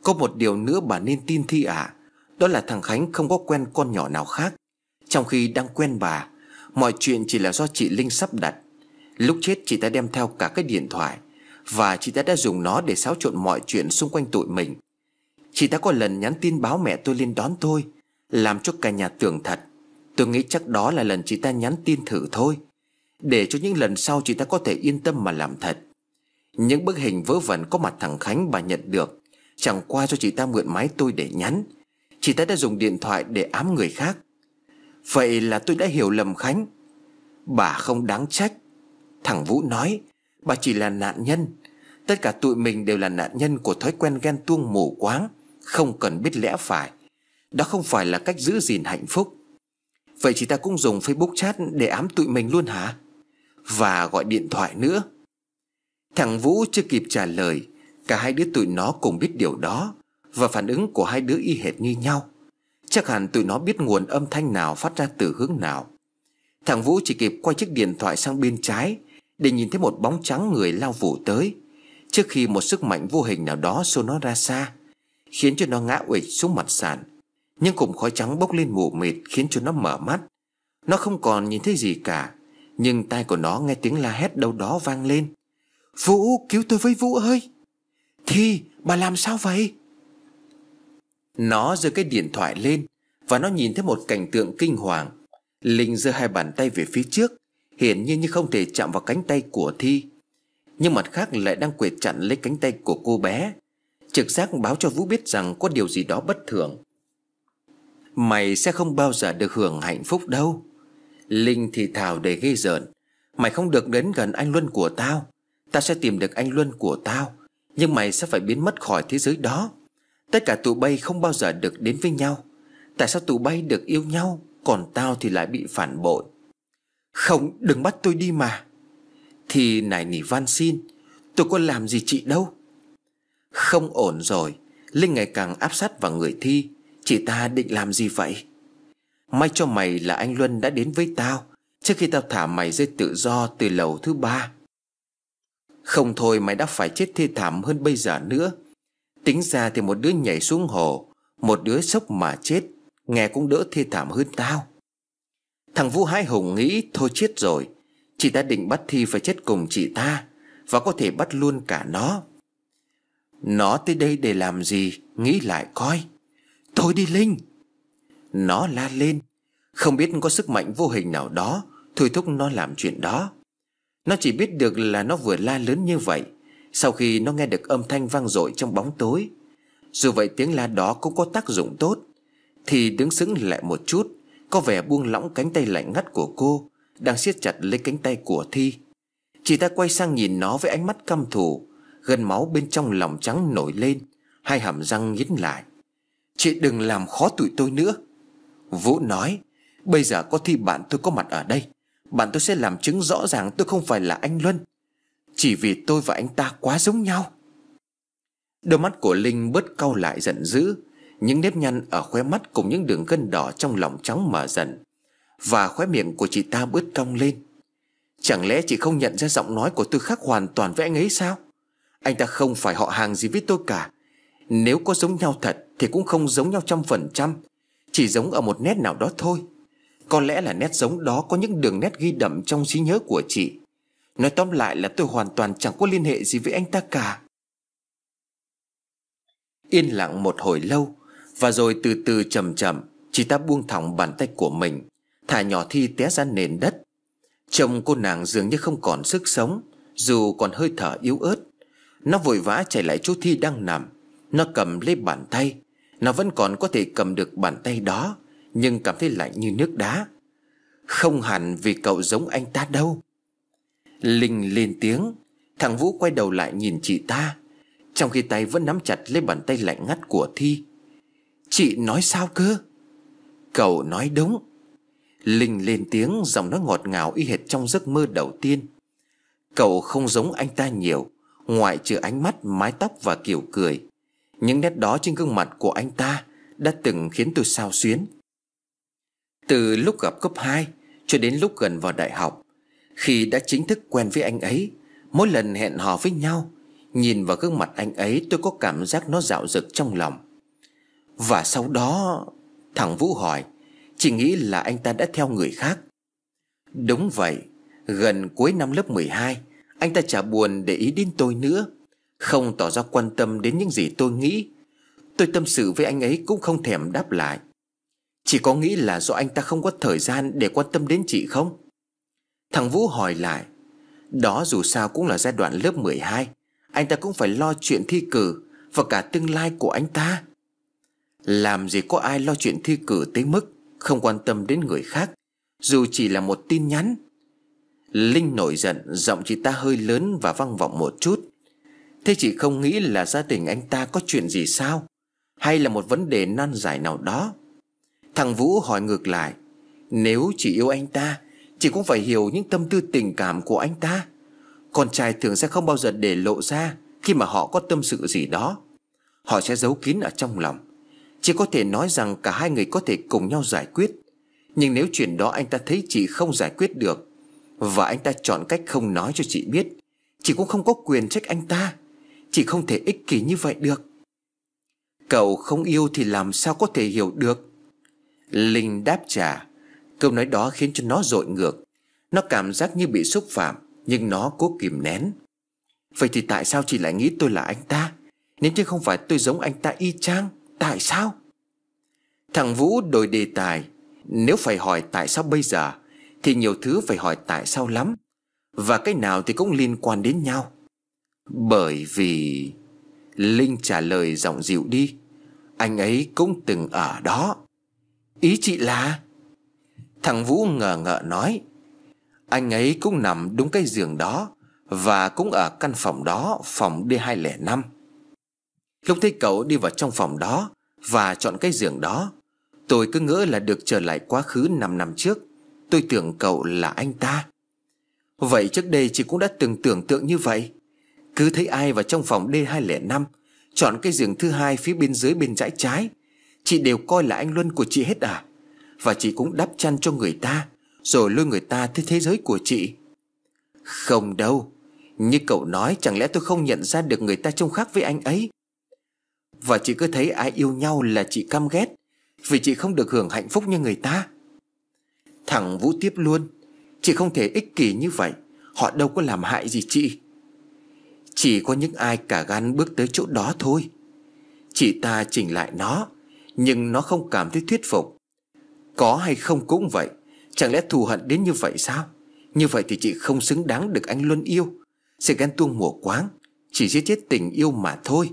Có một điều nữa bà nên tin Thi ạ, à, đó là thằng Khánh không có quen con nhỏ nào khác. Trong khi đang quen bà, mọi chuyện chỉ là do chị Linh sắp đặt. Lúc chết chị ta đem theo cả cái điện thoại, và chị ta đã dùng nó để xáo trộn mọi chuyện xung quanh tụi mình. Chị ta có lần nhắn tin báo mẹ tôi lên đón tôi, làm cho cả nhà tưởng thật. Tôi nghĩ chắc đó là lần chị ta nhắn tin thử thôi, để cho những lần sau chị ta có thể yên tâm mà làm thật. Những bức hình vớ vẩn có mặt thằng Khánh bà nhận được chẳng qua do chị ta mượn máy tôi để nhắn. Chị ta đã dùng điện thoại để ám người khác. Vậy là tôi đã hiểu lầm Khánh. Bà không đáng trách. Thằng Vũ nói, bà chỉ là nạn nhân. Tất cả tụi mình đều là nạn nhân của thói quen ghen tuông mù quáng, không cần biết lẽ phải. Đó không phải là cách giữ gìn hạnh phúc. Vậy chị ta cũng dùng Facebook chat để ám tụi mình luôn hả? Và gọi điện thoại nữa. Thằng Vũ chưa kịp trả lời, cả hai đứa tụi nó cùng biết điều đó, và phản ứng của hai đứa y hệt như nhau. Chắc hẳn tụi nó biết nguồn âm thanh nào phát ra từ hướng nào. Thằng Vũ chỉ kịp quay chiếc điện thoại sang bên trái để nhìn thấy một bóng trắng người lao vụt tới, trước khi một sức mạnh vô hình nào đó xô nó ra xa, khiến cho nó ngã uịch xuống mặt sàn. Nhưng cụm khói trắng bốc lên mù mịt khiến cho nó mở mắt. Nó không còn nhìn thấy gì cả, nhưng tai của nó nghe tiếng la hét đâu đó vang lên. Vũ, cứu tôi với, Vũ ơi! Thi, bà làm sao vậy? Nó giơ cái điện thoại lên, và nó nhìn thấy một cảnh tượng kinh hoàng. Linh giơ hai bàn tay về phía trước, hiển nhiên như không thể chạm vào cánh tay của Thi, nhưng mặt khác lại đang quệt chặn lấy cánh tay của cô bé. Trực giác báo cho Vũ biết rằng có điều gì đó bất thường. Mày sẽ không bao giờ được hưởng hạnh phúc đâu. Linh thì thào đầy ghê rợn. Mày không được đến gần anh Luân của tao. Tao sẽ tìm được anh Luân của tao, nhưng mày sẽ phải biến mất khỏi thế giới đó. Tất cả tụi bay không bao giờ được đến với nhau. Tại sao tụi bay được yêu nhau, còn tao thì lại bị phản bội? Không, đừng bắt tôi đi mà. Thì nài nỉ van xin, tôi có làm gì chị đâu. Không ổn rồi. Linh ngày càng áp sát vào người Thi. Chị ta định làm gì vậy? May cho mày là anh Luân đã đến với tao trước khi tao thả mày rơi tự do từ lầu thứ ba. Không thôi mày đã phải chết thê thảm hơn bây giờ nữa. Tính ra thì một đứa nhảy xuống hồ, một đứa sốc mà chết, nghe cũng đỡ thê thảm hơn tao. Thằng Vũ hái hùng nghĩ thôi chết rồi, chị ta định bắt Thi phải chết cùng chị ta, và có thể bắt luôn cả nó. Nó tới đây để làm gì? Nghĩ lại coi. Thôi đi Linh! Nó la lên. Không biết có sức mạnh vô hình nào đó thôi thúc nó làm chuyện đó. Nó chỉ biết được là nó vừa la lớn như vậy sau khi nó nghe được âm thanh vang dội trong bóng tối. Dù vậy tiếng la đó cũng có tác dụng tốt. Thì đứng sững lại một chút, có vẻ buông lỏng cánh tay lạnh ngắt của cô đang siết chặt lấy cánh tay của Thi. Chị ta quay sang nhìn nó với ánh mắt căm thù. Gân máu bên trong lòng trắng nổi lên, hai hàm răng nhín lại. Chị đừng làm khó tụi tôi nữa. Vũ nói, bây giờ có Thi bạn tôi có mặt ở đây, bạn tôi sẽ làm chứng rõ ràng tôi không phải là anh Luân, chỉ vì tôi và anh ta quá giống nhau. Đôi mắt của Linh bớt cau lại giận dữ. Những nếp nhăn ở khóe mắt cùng những đường gân đỏ trong lòng trắng mở dần, và khóe miệng của chị ta bớt cong lên. Chẳng lẽ chị không nhận ra giọng nói của tôi khác hoàn toàn với anh ấy sao? Anh ta không phải họ hàng gì với tôi cả. Nếu có giống nhau thật thì cũng không giống nhau trăm phần trăm, chỉ giống ở một nét nào đó thôi. Có lẽ là nét giống đó có những đường nét ghi đậm trong trí nhớ của chị. Nói tóm lại là tôi hoàn toàn chẳng có liên hệ gì với anh ta cả. Yên lặng một hồi lâu, và rồi từ từ chậm chậm chị ta buông thõng bàn tay của mình, thả nhỏ Thi té ra nền đất. Trông cô nàng dường như không còn sức sống, dù còn hơi thở yếu ớt. Nó vội vã chạy lại chỗ Thi đang nằm. Nó cầm lấy bàn tay. Nó vẫn còn có thể cầm được bàn tay đó, nhưng cảm thấy lạnh như nước đá. Không hẳn vì cậu giống anh ta đâu. Linh lên tiếng. Thằng Vũ quay đầu lại nhìn chị ta, trong khi tay vẫn nắm chặt lấy bàn tay lạnh ngắt của Thi. Chị nói sao cơ? Cậu nói đúng. Linh lên tiếng, giọng nói ngọt ngào y hệt trong giấc mơ đầu tiên. Cậu không giống anh ta nhiều, ngoại trừ ánh mắt, mái tóc và kiểu cười. Những nét đó trên gương mặt của anh ta đã từng khiến tôi xao xuyến. Từ lúc gặp cấp hai cho đến lúc gần vào đại học, khi đã chính thức quen với anh ấy, mỗi lần hẹn hò với nhau, Nhìn vào gương mặt anh ấy, tôi có cảm giác nó dạo dực trong lòng. Và sau đó, thằng Vũ hỏi, chị nghĩ là anh ta đã theo người khác? Đúng vậy. Gần cuối năm lớp mười hai, anh ta chả buồn để ý đến tôi nữa, không tỏ ra quan tâm đến những gì tôi nghĩ. Tôi tâm sự với anh ấy cũng không thèm đáp lại. Chị có nghĩ là do anh ta không có thời gian để quan tâm đến chị không? Thằng Vũ hỏi lại. Đó dù sao cũng là giai đoạn lớp mười hai, anh ta cũng phải lo chuyện thi cử và cả tương lai của anh ta. Làm gì có ai lo chuyện thi cử tới mức không quan tâm đến người khác, dù chỉ là một tin nhắn. Linh nổi giận, giọng chị ta hơi lớn và vang vọng một chút. Thế chị không nghĩ là gia đình anh ta có chuyện gì sao? Hay là một vấn đề nan giải nào đó? Thằng Vũ hỏi ngược lại. Nếu chị yêu anh ta, chị cũng phải hiểu những tâm tư tình cảm của anh ta. Con trai thường sẽ không bao giờ để lộ ra khi mà họ có tâm sự gì đó. Họ sẽ giấu kín ở trong lòng. Chỉ có thể nói rằng cả hai người có thể cùng nhau giải quyết. Nhưng nếu chuyện đó anh ta thấy chị không giải quyết được, và anh ta chọn cách không nói cho chị biết, chị cũng không có quyền trách anh ta. Chị không thể ích kỷ như vậy được. Cậu không yêu thì làm sao có thể hiểu được? Linh đáp trả. Câu nói đó khiến cho nó dội ngược. Nó cảm giác như bị xúc phạm, nhưng nó cố kìm nén. Vậy thì tại sao chị lại nghĩ tôi là anh ta, nếu như không phải tôi giống anh ta y chang? Tại sao? Thằng Vũ đổi đề tài. Nếu phải hỏi tại sao bây giờ, thì nhiều thứ phải hỏi tại sao lắm, và cái nào thì cũng liên quan đến nhau. Bởi vì... Linh trả lời giọng dịu đi. Anh ấy cũng từng ở đó. Ý chị là... Thằng Vũ ngờ ngợ nói. Anh ấy cũng nằm đúng cái giường đó, và cũng ở căn phòng đó, phòng D hai không năm. Lúc thấy cậu đi vào trong phòng đó và chọn cái giường đó, tôi cứ ngỡ là được trở lại quá khứ năm năm trước. Tôi tưởng cậu là anh ta. Vậy trước đây chị cũng đã từng tưởng tượng như vậy. Cứ thấy ai vào trong phòng D hai không năm, chọn cái giường thứ hai phía bên dưới bên dãy trái, chị đều coi là anh Luân của chị hết à? Và chị cũng đắp chăn cho người ta, rồi lôi người ta tới thế giới của chị. Không đâu. Như cậu nói, chẳng lẽ tôi không nhận ra được người ta trông khác với anh ấy? Và chị cứ thấy ai yêu nhau là chị căm ghét, vì chị không được hưởng hạnh phúc như người ta. Thằng Vũ tiếp luôn. Chị không thể ích kỷ như vậy. Họ đâu có làm hại gì chị. Chỉ có những ai cả gan bước tới chỗ đó thôi. Chị ta chỉnh lại nó, nhưng nó không cảm thấy thuyết phục. Có hay không cũng vậy. Chẳng lẽ thù hận đến như vậy sao? Như vậy thì chị không xứng đáng được anh Luân yêu. Sự ghen tuông mù quáng, chỉ giết chết tình yêu mà thôi.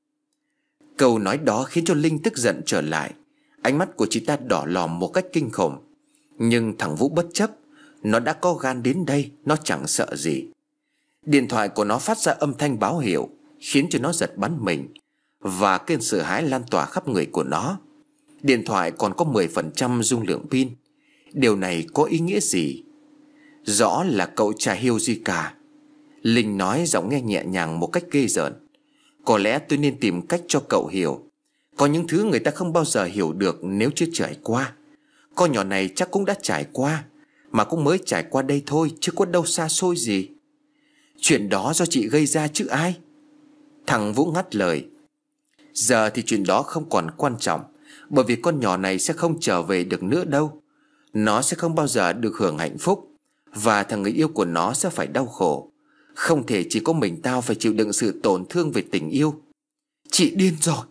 Câu nói đó khiến cho Linh tức giận trở lại. Ánh mắt của chị ta đỏ lòm một cách kinh khủng. Nhưng thằng Vũ bất chấp. Nó đã có gan đến đây, nó chẳng sợ gì. Điện thoại của nó phát ra âm thanh báo hiệu, khiến cho nó giật bắn mình, và cơn sợ hãi lan tỏa khắp người của nó. Điện thoại còn có mười phần trăm dung lượng pin. Điều này có ý nghĩa gì? Rõ là cậu chả hiểu gì cả. Linh nói giọng nghe nhẹ nhàng một cách ghê rợn. Có lẽ tôi nên tìm cách cho cậu hiểu. Có những thứ người ta không bao giờ hiểu được nếu chưa trải qua. Con nhỏ này chắc cũng đã trải qua, mà cũng mới trải qua đây thôi, chứ có đâu xa xôi gì. Chuyện đó do chị gây ra chứ ai? Thằng Vũ ngắt lời. Giờ thì chuyện đó không còn quan trọng, bởi vì con nhỏ này sẽ không trở về được nữa đâu. Nó sẽ không bao giờ được hưởng hạnh phúc, và thằng người yêu của nó sẽ phải đau khổ. Không thể chỉ có mình tao phải chịu đựng sự tổn thương về tình yêu. Chị điên rồi.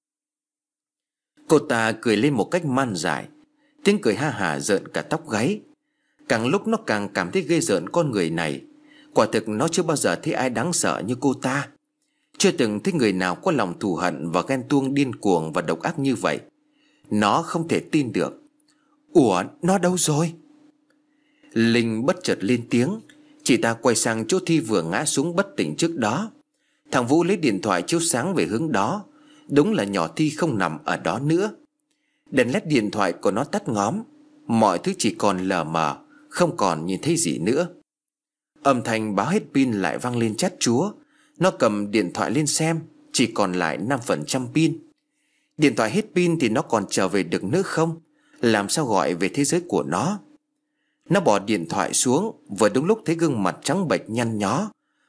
Cô ta cười lên một cách man dại. Tiếng cười ha hả rợn cả tóc gáy. Càng lúc nó càng cảm thấy ghê rợn con người này. Quả thực nó chưa bao giờ thấy ai đáng sợ như cô ta. Chưa từng thấy người nào có lòng thù hận và ghen tuông điên cuồng và độc ác như vậy. Nó không thể tin được. Ủa, nó đâu rồi? Linh bất chợt lên tiếng. Chị ta quay sang chỗ Thi vừa ngã xuống bất tỉnh trước đó. Thằng Vũ lấy điện thoại chiếu sáng về hướng đó. Đúng là nhỏ Thi không nằm ở đó nữa. Đèn led điện thoại của nó tắt ngóm. Mọi thứ chỉ còn lờ mờ, không còn nhìn thấy gì nữa. Âm thanh báo hết pin lại vang lên chát chúa. Nó cầm điện thoại lên xem. Chỉ còn lại năm phần trăm pin. Điện thoại hết pin thì nó còn trở về được nữa không? Làm sao gọi về thế giới của nó? Nó bỏ điện thoại xuống, vừa đúng lúc thấy gương mặt trắng bệch nhăn nhó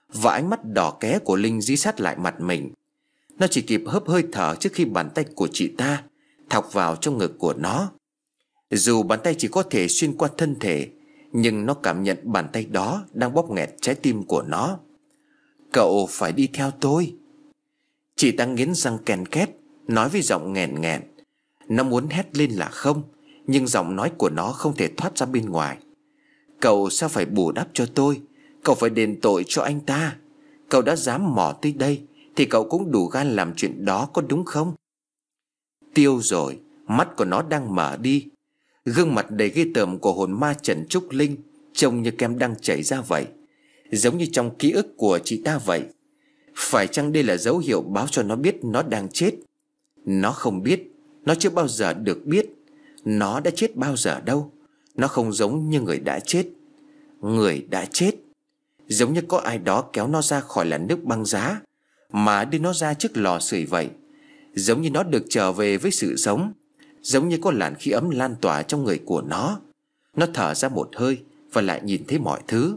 và ánh mắt đỏ ké của Linh dí sát lại mặt mình. Nó chỉ kịp hớp hơi thở trước khi bàn tay của chị ta thọc vào trong ngực của nó. Dù bàn tay chỉ có thể xuyên qua thân thể, nhưng nó cảm nhận bàn tay đó đang bóp nghẹt trái tim của nó. Cậu phải đi theo tôi. Chị ta nghiến răng ken két, nói với giọng nghẹn nghẹn. Nó muốn hét lên là không, nhưng giọng nói của nó không thể thoát ra bên ngoài. Cậu sao phải bù đắp cho tôi? Cậu phải đền tội cho anh ta. Cậu đã dám mò tới đây thì cậu cũng đủ gan làm chuyện đó, có đúng không? Tiêu rồi, mắt của nó đang mở đi. Gương mặt đầy ghê tởm của hồn ma Trần Trúc Linh trông như kem đang chảy ra vậy, giống như trong ký ức của chị ta vậy. Phải chăng đây là dấu hiệu báo cho nó biết nó đang chết? Nó không biết. Nó chưa bao giờ được biết. Nó đã chết bao giờ đâu. Nó không giống như người đã chết. Người đã chết giống như có ai đó kéo nó ra khỏi làn nước băng giá mà đưa nó ra trước lò sưởi vậy. Giống như nó được trở về với sự sống. Giống như có làn khí ấm lan tỏa trong người của nó. Nó thở ra một hơi và lại nhìn thấy mọi thứ.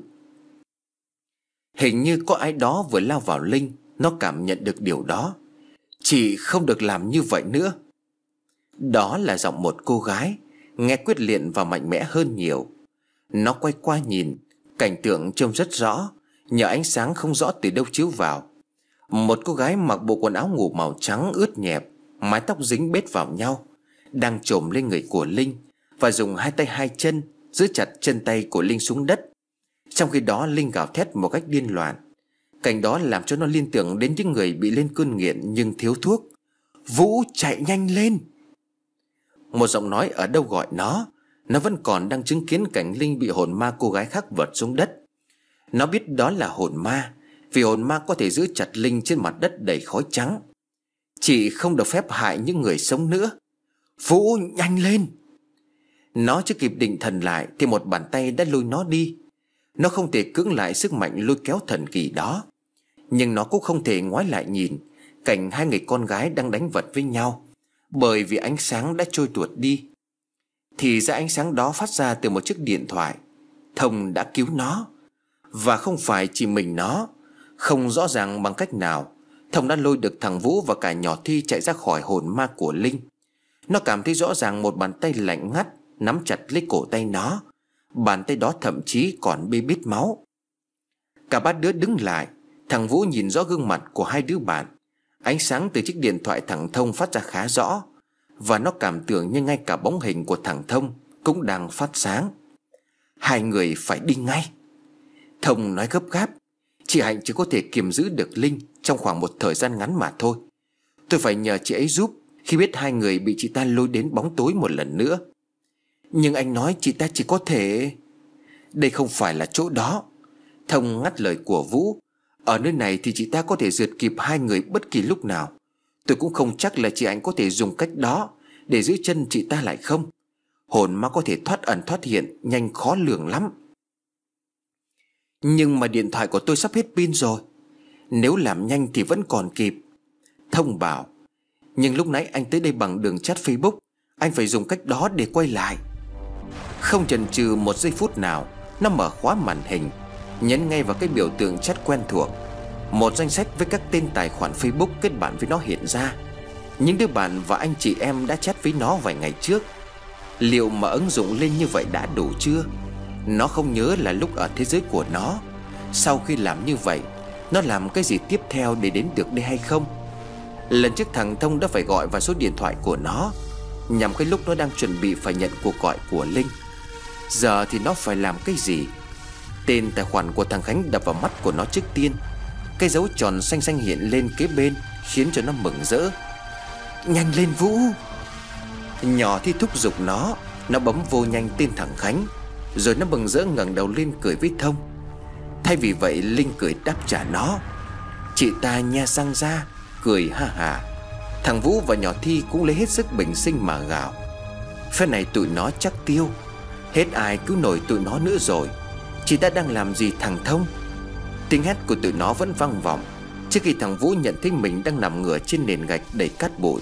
Hình như có ai đó vừa lao vào Linh. Nó cảm nhận được điều đó. Chị không được làm như vậy nữa. Đó là giọng một cô gái, nghe quyết liệt và mạnh mẽ hơn nhiều. Nó quay qua nhìn. Cảnh tượng trông rất rõ, nhờ ánh sáng không rõ từ đâu chiếu vào. Một cô gái mặc bộ quần áo ngủ màu trắng ướt nhẹp, mái tóc dính bết vào nhau, đang chồm lên người của Linh và dùng hai tay hai chân giữ chặt chân tay của Linh xuống đất. Trong khi đó Linh gào thét một cách điên loạn. Cảnh đó làm cho nó liên tưởng đến những người bị lên cơn nghiện nhưng thiếu thuốc. Vũ, chạy nhanh lên! Một giọng nói ở đâu gọi nó. Nó vẫn còn đang chứng kiến cảnh Linh bị hồn ma cô gái khác vật xuống đất. Nó biết đó là hồn ma, vì hồn ma có thể giữ chặt Linh trên mặt đất đầy khói trắng. Chị không được phép hại những người sống nữa. Vũ, nhanh lên! Nó chưa kịp định thần lại thì một bàn tay đã lôi nó đi. Nó không thể cưỡng lại sức mạnh lôi kéo thần kỳ đó. Nhưng nó cũng không thể ngoái lại nhìn cảnh hai người con gái đang đánh vật với nhau, bởi vì ánh sáng đã trôi tuột đi. Thì ra ánh sáng đó phát ra từ một chiếc điện thoại. Thông đã cứu nó. Và không phải chỉ mình nó. Không rõ ràng bằng cách nào, Thông đã lôi được thằng Vũ và cả nhỏ Thi chạy ra khỏi hồn ma của Linh. Nó cảm thấy rõ ràng một bàn tay lạnh ngắt nắm chặt lấy cổ tay nó. Bàn tay đó thậm chí còn bê bết máu. Cả ba đứa đứng lại. Thằng Vũ nhìn rõ gương mặt của hai đứa bạn. Ánh sáng từ chiếc điện thoại thằng Thông phát ra khá rõ, và nó cảm tưởng như ngay cả bóng hình của thằng Thông cũng đang phát sáng. Hai người phải đi ngay. Thông nói gấp gáp. Chị Hạnh chỉ có thể kiềm giữ được Linh trong khoảng một thời gian ngắn mà thôi. Tôi phải nhờ chị ấy giúp khi biết hai người bị chị ta lôi đến bóng tối một lần nữa. Nhưng anh nói chị ta chỉ có thể... Đây không phải là chỗ đó. Thông ngắt lời của Vũ. Ở nơi này thì chị ta có thể rượt kịp hai người bất kỳ lúc nào. Tôi cũng không chắc là chị Anh có thể dùng cách đó để giữ chân chị ta lại không. Hồn ma có thể thoát ẩn thoát hiện nhanh khó lường lắm. Nhưng mà điện thoại của tôi sắp hết pin rồi. Nếu làm nhanh thì vẫn còn kịp, Thông bảo. Nhưng lúc nãy anh tới đây bằng đường chat Facebook. Anh phải dùng cách đó để quay lại. Không chần chừ một giây phút nào, nó mở khóa màn hình, nhấn ngay vào cái biểu tượng chat quen thuộc. Một danh sách với các tên tài khoản Facebook kết bạn với nó hiện ra. Những đứa bạn và anh chị em đã chat với nó vài ngày trước. Liệu mà ứng dụng lên như vậy đã đủ chưa? Nó không nhớ là lúc ở thế giới của nó, sau khi làm như vậy, nó làm cái gì tiếp theo để đến được đây hay không? Lần trước thằng Thông đã phải gọi vào số điện thoại của nó, nhằm cái lúc nó đang chuẩn bị phải nhận cuộc gọi của Linh. Giờ thì nó phải làm cái gì? Tên tài khoản của thằng Khánh đập vào mắt của nó trước tiên. Cái dấu tròn xanh xanh hiện lên kế bên khiến cho nó mừng rỡ. Nhanh lên Vũ! Nhỏ Thi thúc giục nó. Nó bấm vô nhanh tên thằng Khánh, rồi nó mừng rỡ ngẩng đầu lên cười với Thông. Thay vì vậy Linh cười đáp trả nó. Chị ta nhe răng ra cười ha hà. Thằng Vũ và nhỏ Thi cũng lấy hết sức bình sinh mà gào. Phe này tụi nó chắc tiêu. Hết ai cứu nổi tụi nó nữa rồi. Chị ta đang làm gì thằng Thông? Tiếng hét của tụi nó vẫn vang vọng trước khi thằng Vũ nhận thấy mình đang nằm ngửa trên nền gạch đầy cát bụi.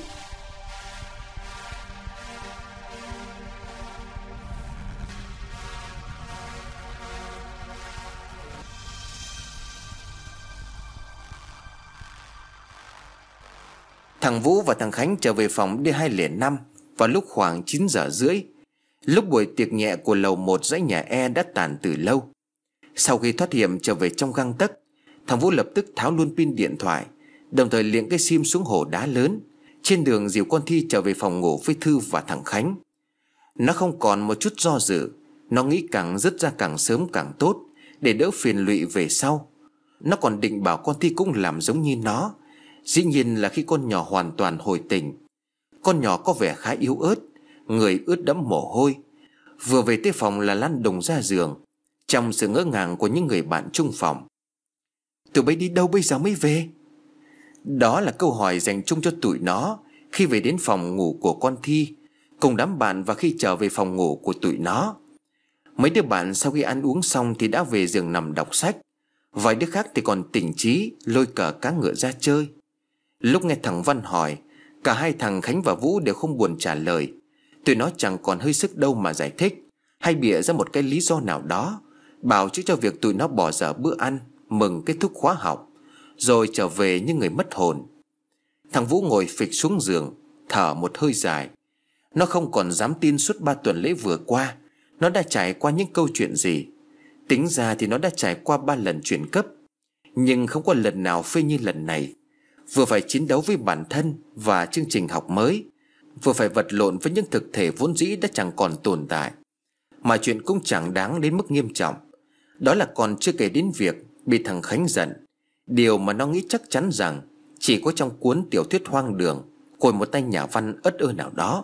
Thằng Vũ và thằng Khánh trở về phòng D hai không năm vào lúc khoảng chín giờ rưỡi, lúc buổi tiệc nhẹ của lầu một dãy nhà E đã tàn từ lâu. Sau khi thoát hiểm trở về trong gang tấc, thằng Vũ lập tức tháo luôn pin điện thoại, đồng thời liệng cái sim xuống hồ đá lớn, trên đường dìu con Thi trở về phòng ngủ với Thư và thằng Khánh. Nó không còn một chút do dự. Nó nghĩ càng dứt ra càng sớm càng tốt, để đỡ phiền lụy về sau. Nó còn định bảo con Thi cũng làm giống như nó. Dĩ nhiên là khi con nhỏ hoàn toàn hồi tỉnh. Con nhỏ có vẻ khá yếu ớt, người ướt đẫm mồ hôi, vừa về tới phòng là lăn đùng ra giường, trong sự ngỡ ngàng của những người bạn chung phòng. Tụi bay đi đâu bây giờ mới về? Đó là câu hỏi dành chung cho tụi nó khi về đến phòng ngủ của con Thi cùng đám bạn, và khi trở về phòng ngủ của tụi nó. Mấy đứa bạn sau khi ăn uống xong thì đã về giường nằm đọc sách. Vài đứa khác thì còn tỉnh trí lôi cờ cá ngựa ra chơi. Lúc nghe thằng Văn hỏi, cả hai thằng Khánh và Vũ đều không buồn trả lời. Tụi nó chẳng còn hơi sức đâu mà giải thích, hay bịa ra một cái lý do nào đó bảo chữa cho việc tụi nó bỏ dở bữa ăn mừng kết thúc khóa học, rồi trở về như người mất hồn. Thằng Vũ ngồi phịch xuống giường, thở một hơi dài. Nó không còn dám tin suốt ba tuần lễ vừa qua nó đã trải qua những câu chuyện gì. Tính ra thì nó đã trải qua ba lần chuyển cấp, nhưng không có lần nào phê như lần này. Vừa phải chiến đấu với bản thân và chương trình học mới, vừa phải vật lộn với những thực thể vốn dĩ đã chẳng còn tồn tại. Mà chuyện cũng chẳng đáng đến mức nghiêm trọng. Đó là còn chưa kể đến việc bị thằng Khánh giận, điều mà nó nghĩ chắc chắn rằng chỉ có trong cuốn tiểu thuyết hoang đường của một tay nhà văn ất ơ nào đó.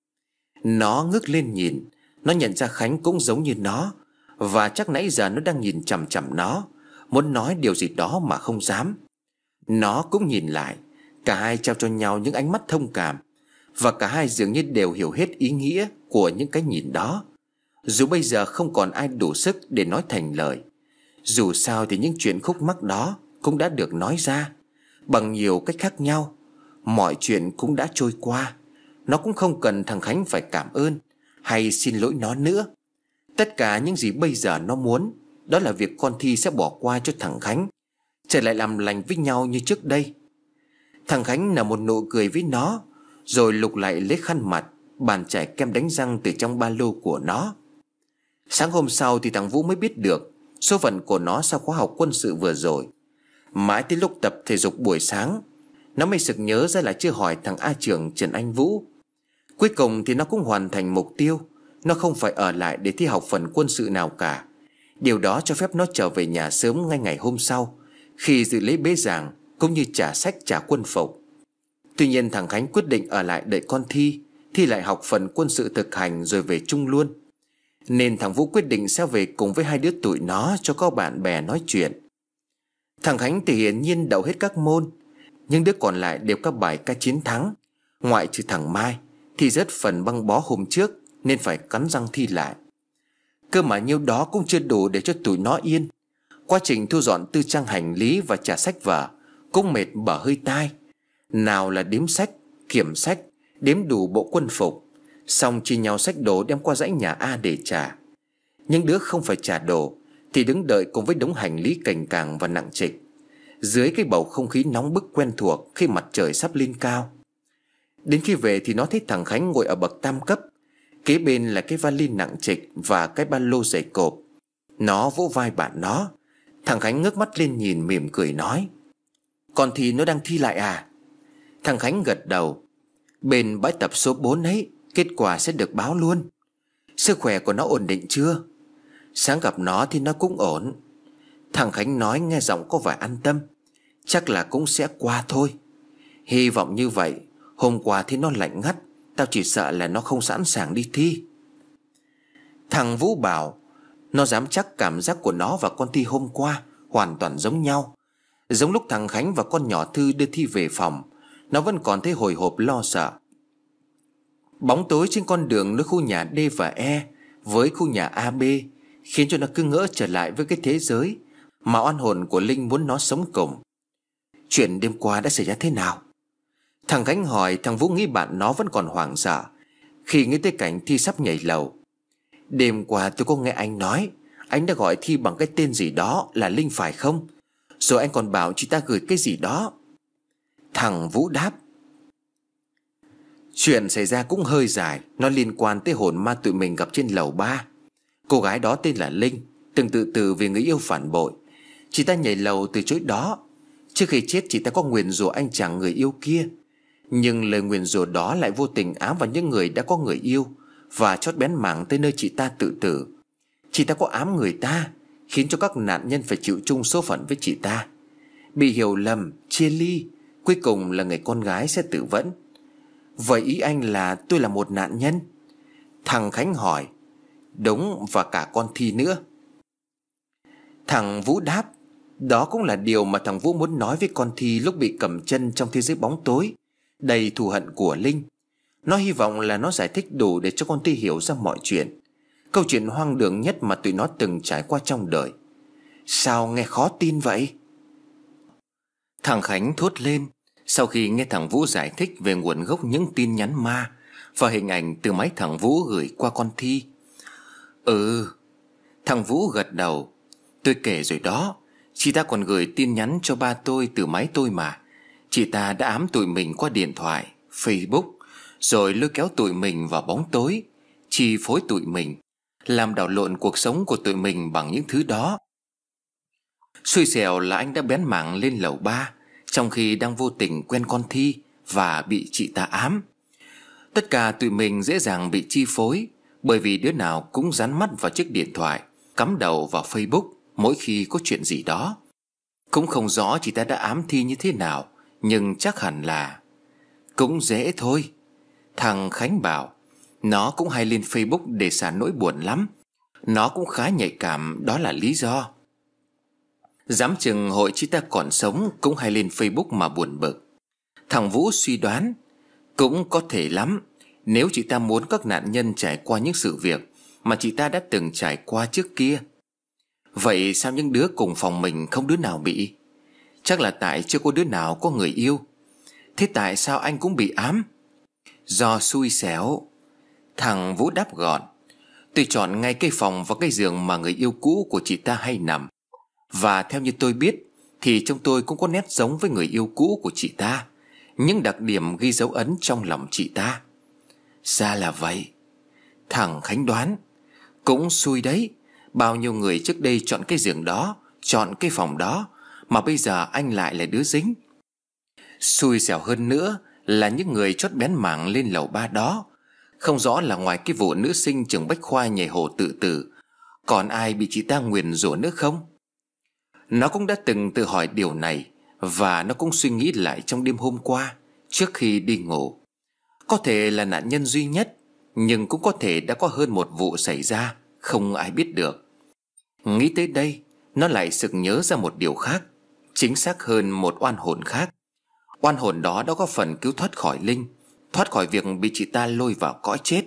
Nó ngước lên nhìn, nó nhận ra Khánh cũng giống như nó, và chắc nãy giờ nó đang nhìn chằm chằm nó, muốn nói điều gì đó mà không dám. Nó cũng nhìn lại, cả hai trao cho nhau những ánh mắt thông cảm, và cả hai dường như đều hiểu hết ý nghĩa của những cái nhìn đó, dù bây giờ không còn ai đủ sức để nói thành lời. Dù sao thì những chuyện khúc mắc đó cũng đã được nói ra bằng nhiều cách khác nhau. Mọi chuyện cũng đã trôi qua. Nó cũng không cần thằng Khánh phải cảm ơn hay xin lỗi nó nữa. Tất cả những gì bây giờ nó muốn, đó là việc con Thi sẽ bỏ qua cho thằng Khánh, trở lại làm lành với nhau như trước đây. Thằng Khánh nở một nụ cười với nó, rồi lục lại lấy khăn mặt, bàn chải kem đánh răng từ trong ba lô của nó. Sáng hôm sau thì thằng Vũ mới biết được số phận của nó sau khóa học quân sự vừa rồi. Mãi tới lúc tập thể dục buổi sáng, nó mới sực nhớ ra là chưa hỏi thằng A trưởng Trần Anh Vũ. Cuối cùng thì nó cũng hoàn thành mục tiêu. Nó không phải ở lại để thi học phần quân sự nào cả. Điều đó cho phép nó trở về nhà sớm ngay ngày hôm sau, khi dự lễ bế giảng cũng như trả sách trả quân phục. Tuy nhiên thằng Khánh quyết định ở lại đợi con Thi thi lại học phần quân sự thực hành rồi về chung luôn. Nên thằng Vũ quyết định sẽ về cùng với hai đứa tụi nó cho có bạn bè nói chuyện. Thằng Khánh thì hiển nhiên đậu hết các môn, nhưng đứa còn lại đều các bài ca chiến thắng, ngoại trừ thằng Mai thì rớt phần băng bó hôm trước nên phải cắn răng thi lại. Cơ mà nhiêu đó cũng chưa đủ để cho tụi nó yên. Quá trình thu dọn tư trang hành lý và trả sách vở cũng mệt bở hơi tai. Nào là đếm sách, kiểm sách, đếm đủ bộ quân phục, xong chia nhau xách đồ đem qua dãy nhà A để trả. Những đứa không phải trả đồ thì đứng đợi cùng với đống hành lý cành càng và nặng trịch, dưới cái bầu không khí nóng bức quen thuộc khi mặt trời sắp lên cao. Đến khi về thì nó thấy thằng Khánh ngồi ở bậc tam cấp, kế bên là cái vali nặng trịch và cái ba lô dày cộp. Nó vỗ vai bạn nó. Thằng Khánh ngước mắt lên nhìn, mỉm cười nói: "Còn thì nó đang thi lại à?" Thằng Khánh gật đầu. "Bên bãi tập số bốn ấy, kết quả sẽ được báo luôn." "Sức khỏe của nó ổn định chưa?" "Sáng gặp nó thì nó cũng ổn." Thằng Khánh nói nghe giọng có vẻ an tâm. "Chắc là cũng sẽ qua thôi." "Hy vọng như vậy. Hôm qua thì nó lạnh ngắt, tao chỉ sợ là nó không sẵn sàng đi thi." Thằng Vũ bảo nó dám chắc cảm giác của nó và con Thi hôm qua hoàn toàn giống nhau. Giống lúc thằng Khánh và con nhỏ Thư đưa Thi về phòng, nó vẫn còn thấy hồi hộp lo sợ. Bóng tối trên con đường nối khu nhà D và E với khu nhà A B khiến cho nó cứ ngỡ trở lại với cái thế giới mà oan hồn của Linh muốn nó sống cùng. "Chuyện đêm qua đã xảy ra thế nào?" Thằng Khánh hỏi. Thằng Vũ nghĩ bạn nó vẫn còn hoảng sợ khi nghĩ tới cảnh Thi sắp nhảy lầu. "Đêm qua tôi có nghe anh nói anh đã gọi Thi bằng cái tên gì đó là Linh phải không? Rồi anh còn bảo chị ta gửi cái gì đó." Thằng Vũ đáp: Chuyện xảy ra cũng hơi dài. Nó liên quan tới hồn ma tụi mình gặp trên lầu ba. Cô gái đó tên là Linh, từng tự tử vì người yêu phản bội. Chị ta nhảy lầu từ chối đó. Trước khi chết chị ta có nguyền rủa anh chàng người yêu kia. Nhưng lời nguyền rủa đó lại vô tình ám vào những người đã có người yêu, và chót bén mảng tới nơi chị ta tự tử. Chị ta có ám người ta, khiến cho các nạn nhân phải chịu chung số phận với chị ta. Bị hiểu lầm, chia ly, cuối cùng là người con gái sẽ tự vẫn. Vậy ý anh là tôi là một nạn nhân? Thằng Khánh hỏi. Đúng, và cả con Thi nữa. Thằng Vũ đáp. Đó cũng là điều mà thằng Vũ muốn nói với con Thi lúc bị cầm chân trong thế giới bóng tối đầy thù hận của Linh. Nó hy vọng là nó giải thích đủ để cho con Thi hiểu ra mọi chuyện, câu chuyện hoang đường nhất mà tụi nó từng trải qua trong đời. Sao nghe khó tin vậy? Thằng Khánh thốt lên sau khi nghe thằng Vũ giải thích về nguồn gốc những tin nhắn ma và hình ảnh từ máy thằng Vũ gửi qua con Thi. Ừ. Thằng Vũ gật đầu. Tôi kể rồi đó. Chị ta còn gửi tin nhắn cho ba tôi từ máy tôi mà. Chị ta đã ám tụi mình qua điện thoại, Facebook, rồi lôi kéo tụi mình vào bóng tối, chi phối tụi mình, làm đảo lộn cuộc sống của tụi mình bằng những thứ đó. Xui xẻo là anh đã bén mảng lên lầu ba trong khi đang vô tình quen con Thi và bị chị ta ám. Tất cả tụi mình dễ dàng bị chi phối, bởi vì đứa nào cũng dán mắt vào chiếc điện thoại, cắm đầu vào Facebook mỗi khi có chuyện gì đó. Cũng không rõ chị ta đã ám Thi như thế nào, nhưng chắc hẳn là cũng dễ thôi. Thằng Khánh bảo nó cũng hay lên Facebook để xả nỗi buồn lắm. Nó cũng khá nhạy cảm, đó là lý do. Dám chừng hội chị ta còn sống cũng hay lên Facebook mà buồn bực. Thằng Vũ suy đoán cũng có thể lắm, nếu chị ta muốn các nạn nhân trải qua những sự việc mà chị ta đã từng trải qua trước kia. Vậy sao những đứa cùng phòng mình không đứa nào bị? Chắc là tại chưa có đứa nào có người yêu. Thế tại sao anh cũng bị ám? Do xui xẻo. Thằng Vũ đáp gọn. Tôi chọn ngay cái phòng và cái giường mà người yêu cũ của chị ta hay nằm. Và theo như tôi biết thì trong tôi cũng có nét giống với người yêu cũ của chị ta, những đặc điểm ghi dấu ấn trong lòng chị ta. Ra là vậy. Thằng Khánh đoán. Cũng xui đấy. Bao nhiêu người trước đây chọn cái giường đó, chọn cái phòng đó, mà bây giờ anh lại là đứa dính. Xui xẻo hơn nữa là những người chót bén mảng lên lầu ba đó. Không rõ là ngoài cái vụ nữ sinh trường Bách Khoa nhảy hồ tự tử, còn ai bị chị ta nguyền rủa nữa không? Nó cũng đã từng tự hỏi điều này, và nó cũng suy nghĩ lại trong đêm hôm qua trước khi đi ngủ. Có thể là nạn nhân duy nhất, nhưng cũng có thể đã có hơn một vụ xảy ra, không ai biết được. Nghĩ tới đây, nó lại sực nhớ ra một điều khác, chính xác hơn một oan hồn khác. Oan hồn đó đã có phần cứu thoát khỏi Linh, thoát khỏi việc bị chị ta lôi vào cõi chết.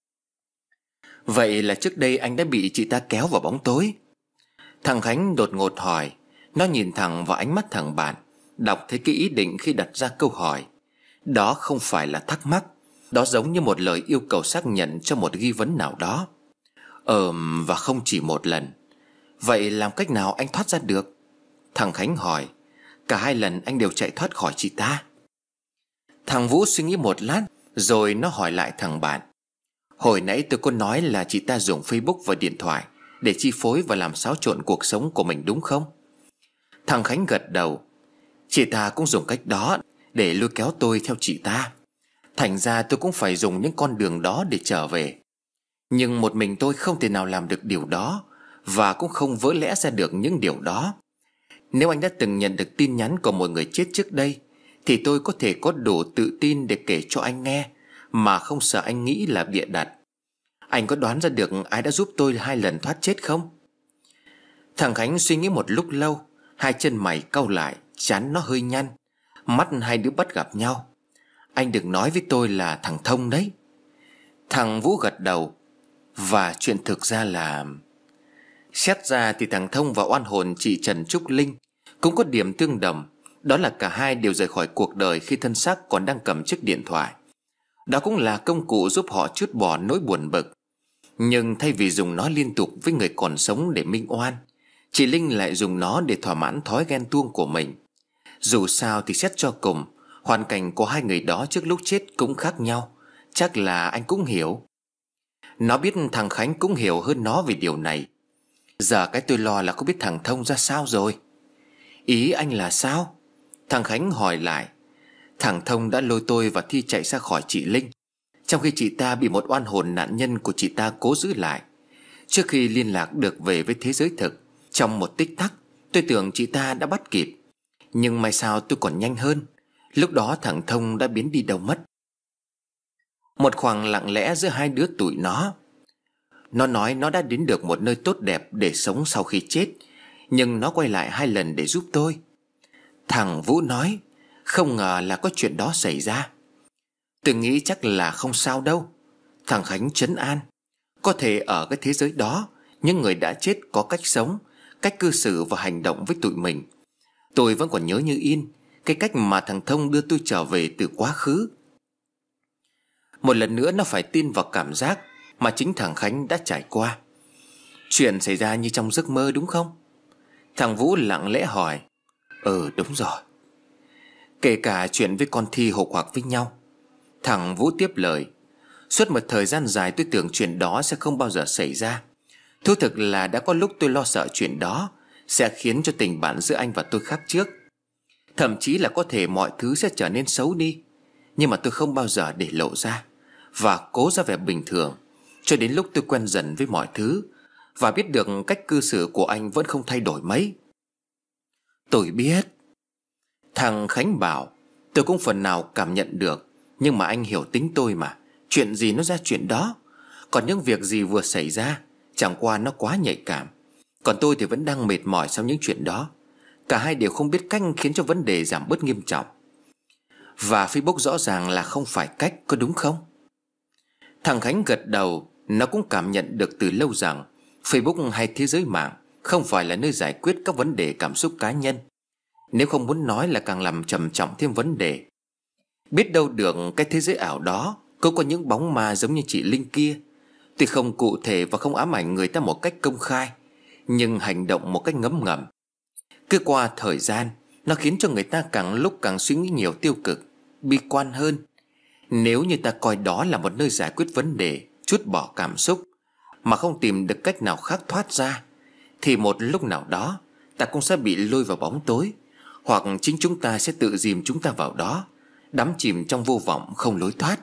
Vậy là trước đây anh đã bị chị ta kéo vào bóng tối? Thằng Khánh đột ngột hỏi. Nó nhìn thẳng vào ánh mắt thằng bạn, đọc thấy cái ý định khi đặt ra câu hỏi. Đó không phải là thắc mắc, đó giống như một lời yêu cầu xác nhận cho một nghi vấn nào đó. Ờm và không chỉ một lần. Vậy làm cách nào anh thoát ra được? Thằng Khánh hỏi. Cả hai lần anh đều chạy thoát khỏi chị ta. Thằng Vũ suy nghĩ một lát, rồi nó hỏi lại thằng bạn. Hồi nãy tôi có nói là chị ta dùng Facebook và điện thoại để chi phối và làm xáo trộn cuộc sống của mình đúng không? Thằng Khánh gật đầu. Chị ta cũng dùng cách đó để lôi kéo tôi theo chị ta. Thành ra tôi cũng phải dùng những con đường đó để trở về. Nhưng một mình tôi không thể nào làm được điều đó, và cũng không vỡ lẽ ra được những điều đó. Nếu anh đã từng nhận được tin nhắn của một người chết trước đây, thì tôi có thể có đủ tự tin để kể cho anh nghe, mà không sợ anh nghĩ là bịa đặt. Anh có đoán ra được ai đã giúp tôi hai lần thoát chết không? Thằng Khánh suy nghĩ một lúc lâu, hai chân mày cau lại, trán nó hơi nhăn. Mắt hai đứa bắt gặp nhau. Anh đừng nói với tôi là thằng Thông đấy. Thằng Vũ gật đầu. Và chuyện thực ra là... Xét ra thì thằng Thông và oan hồn chị Trần Trúc Linh cũng có điểm tương đồng. Đó là cả hai đều rời khỏi cuộc đời khi thân xác còn đang cầm chiếc điện thoại. Đó cũng là công cụ giúp họ trút bỏ nỗi buồn bực. Nhưng thay vì dùng nó liên tục với người còn sống để minh oan, chị Linh lại dùng nó để thỏa mãn thói ghen tuông của mình. Dù sao thì xét cho cùng, hoàn cảnh của hai người đó trước lúc chết cũng khác nhau, Chắc là anh cũng hiểu. Nó biết thằng Khánh cũng hiểu hơn nó về điều này. Giờ cái tôi lo là không biết thằng Thông ra sao rồi. Ý anh là sao? Thằng Khánh hỏi lại. Thằng Thông đã lôi tôi và Thi chạy ra khỏi chị Linh, trong khi chị ta bị một oan hồn nạn nhân của chị ta cố giữ lại. Trước khi liên lạc được về với thế giới thực, trong một tích tắc tôi tưởng chị ta đã bắt kịp. Nhưng may sao tôi còn nhanh hơn. Lúc đó thằng Thông đã biến đi đâu mất. Một khoảng lặng lẽ giữa hai đứa tụi nó. Nó nói nó đã đến được một nơi tốt đẹp để sống sau khi chết, nhưng nó quay lại hai lần để giúp tôi. Thằng Vũ nói không ngờ là có chuyện đó xảy ra. Tôi nghĩ chắc là không sao đâu. Thằng Khánh trấn an. Có thể ở cái thế giới đó, những người đã chết có cách sống, cách cư xử và hành động với tụi mình. Tôi vẫn còn nhớ như in cái cách mà thằng Thông đưa tôi trở về từ quá khứ. Một lần nữa nó phải tin vào cảm giác mà chính thằng Khánh đã trải qua. Chuyện xảy ra như trong giấc mơ đúng không? Thằng Vũ lặng lẽ hỏi. Ừ đúng rồi. Kể cả chuyện với con Thi hộp hoặc với nhau. Thằng Vũ tiếp lời. Suốt một thời gian dài tôi tưởng chuyện đó sẽ không bao giờ xảy ra. Thú thực là đã có lúc tôi lo sợ chuyện đó sẽ khiến cho tình bạn giữa anh và tôi khác trước. Thậm chí là có thể mọi thứ sẽ trở nên xấu đi. Nhưng mà tôi không bao giờ để lộ ra, và cố ra vẻ bình thường, cho đến lúc tôi quen dần với mọi thứ và biết được cách cư xử của anh vẫn không thay đổi mấy. Tôi biết. Thằng Khánh bảo. Tôi cũng phần nào cảm nhận được. Nhưng mà anh hiểu tính tôi mà. Chuyện gì nó ra chuyện đó. Còn những việc gì vừa xảy ra chẳng qua nó quá nhạy cảm. Còn tôi thì vẫn đang mệt mỏi sau những chuyện đó. Cả hai đều không biết cách khiến cho vấn đề giảm bớt nghiêm trọng. Và Facebook rõ ràng là không phải cách, có đúng không? Thằng Khánh gật đầu. Nó cũng cảm nhận được từ lâu rằng Facebook hay thế giới mạng không phải là nơi giải quyết các vấn đề cảm xúc cá nhân. Nếu không muốn nói là càng làm trầm trọng thêm vấn đề. Biết đâu được cái thế giới ảo đó cũng có những bóng ma giống như chị Linh kia. Tuy không cụ thể và không ám ảnh người ta một cách công khai, nhưng hành động một cách ngấm ngầm. Cứ qua thời gian, nó khiến cho người ta càng lúc càng suy nghĩ nhiều tiêu cực, bi quan hơn. Nếu như ta coi đó là một nơi giải quyết vấn đề, trút bỏ cảm xúc, mà không tìm được cách nào khác thoát ra, thì một lúc nào đó ta cũng sẽ bị lôi vào bóng tối, hoặc chính chúng ta sẽ tự dìm chúng ta vào đó, đắm chìm trong vô vọng không lối thoát.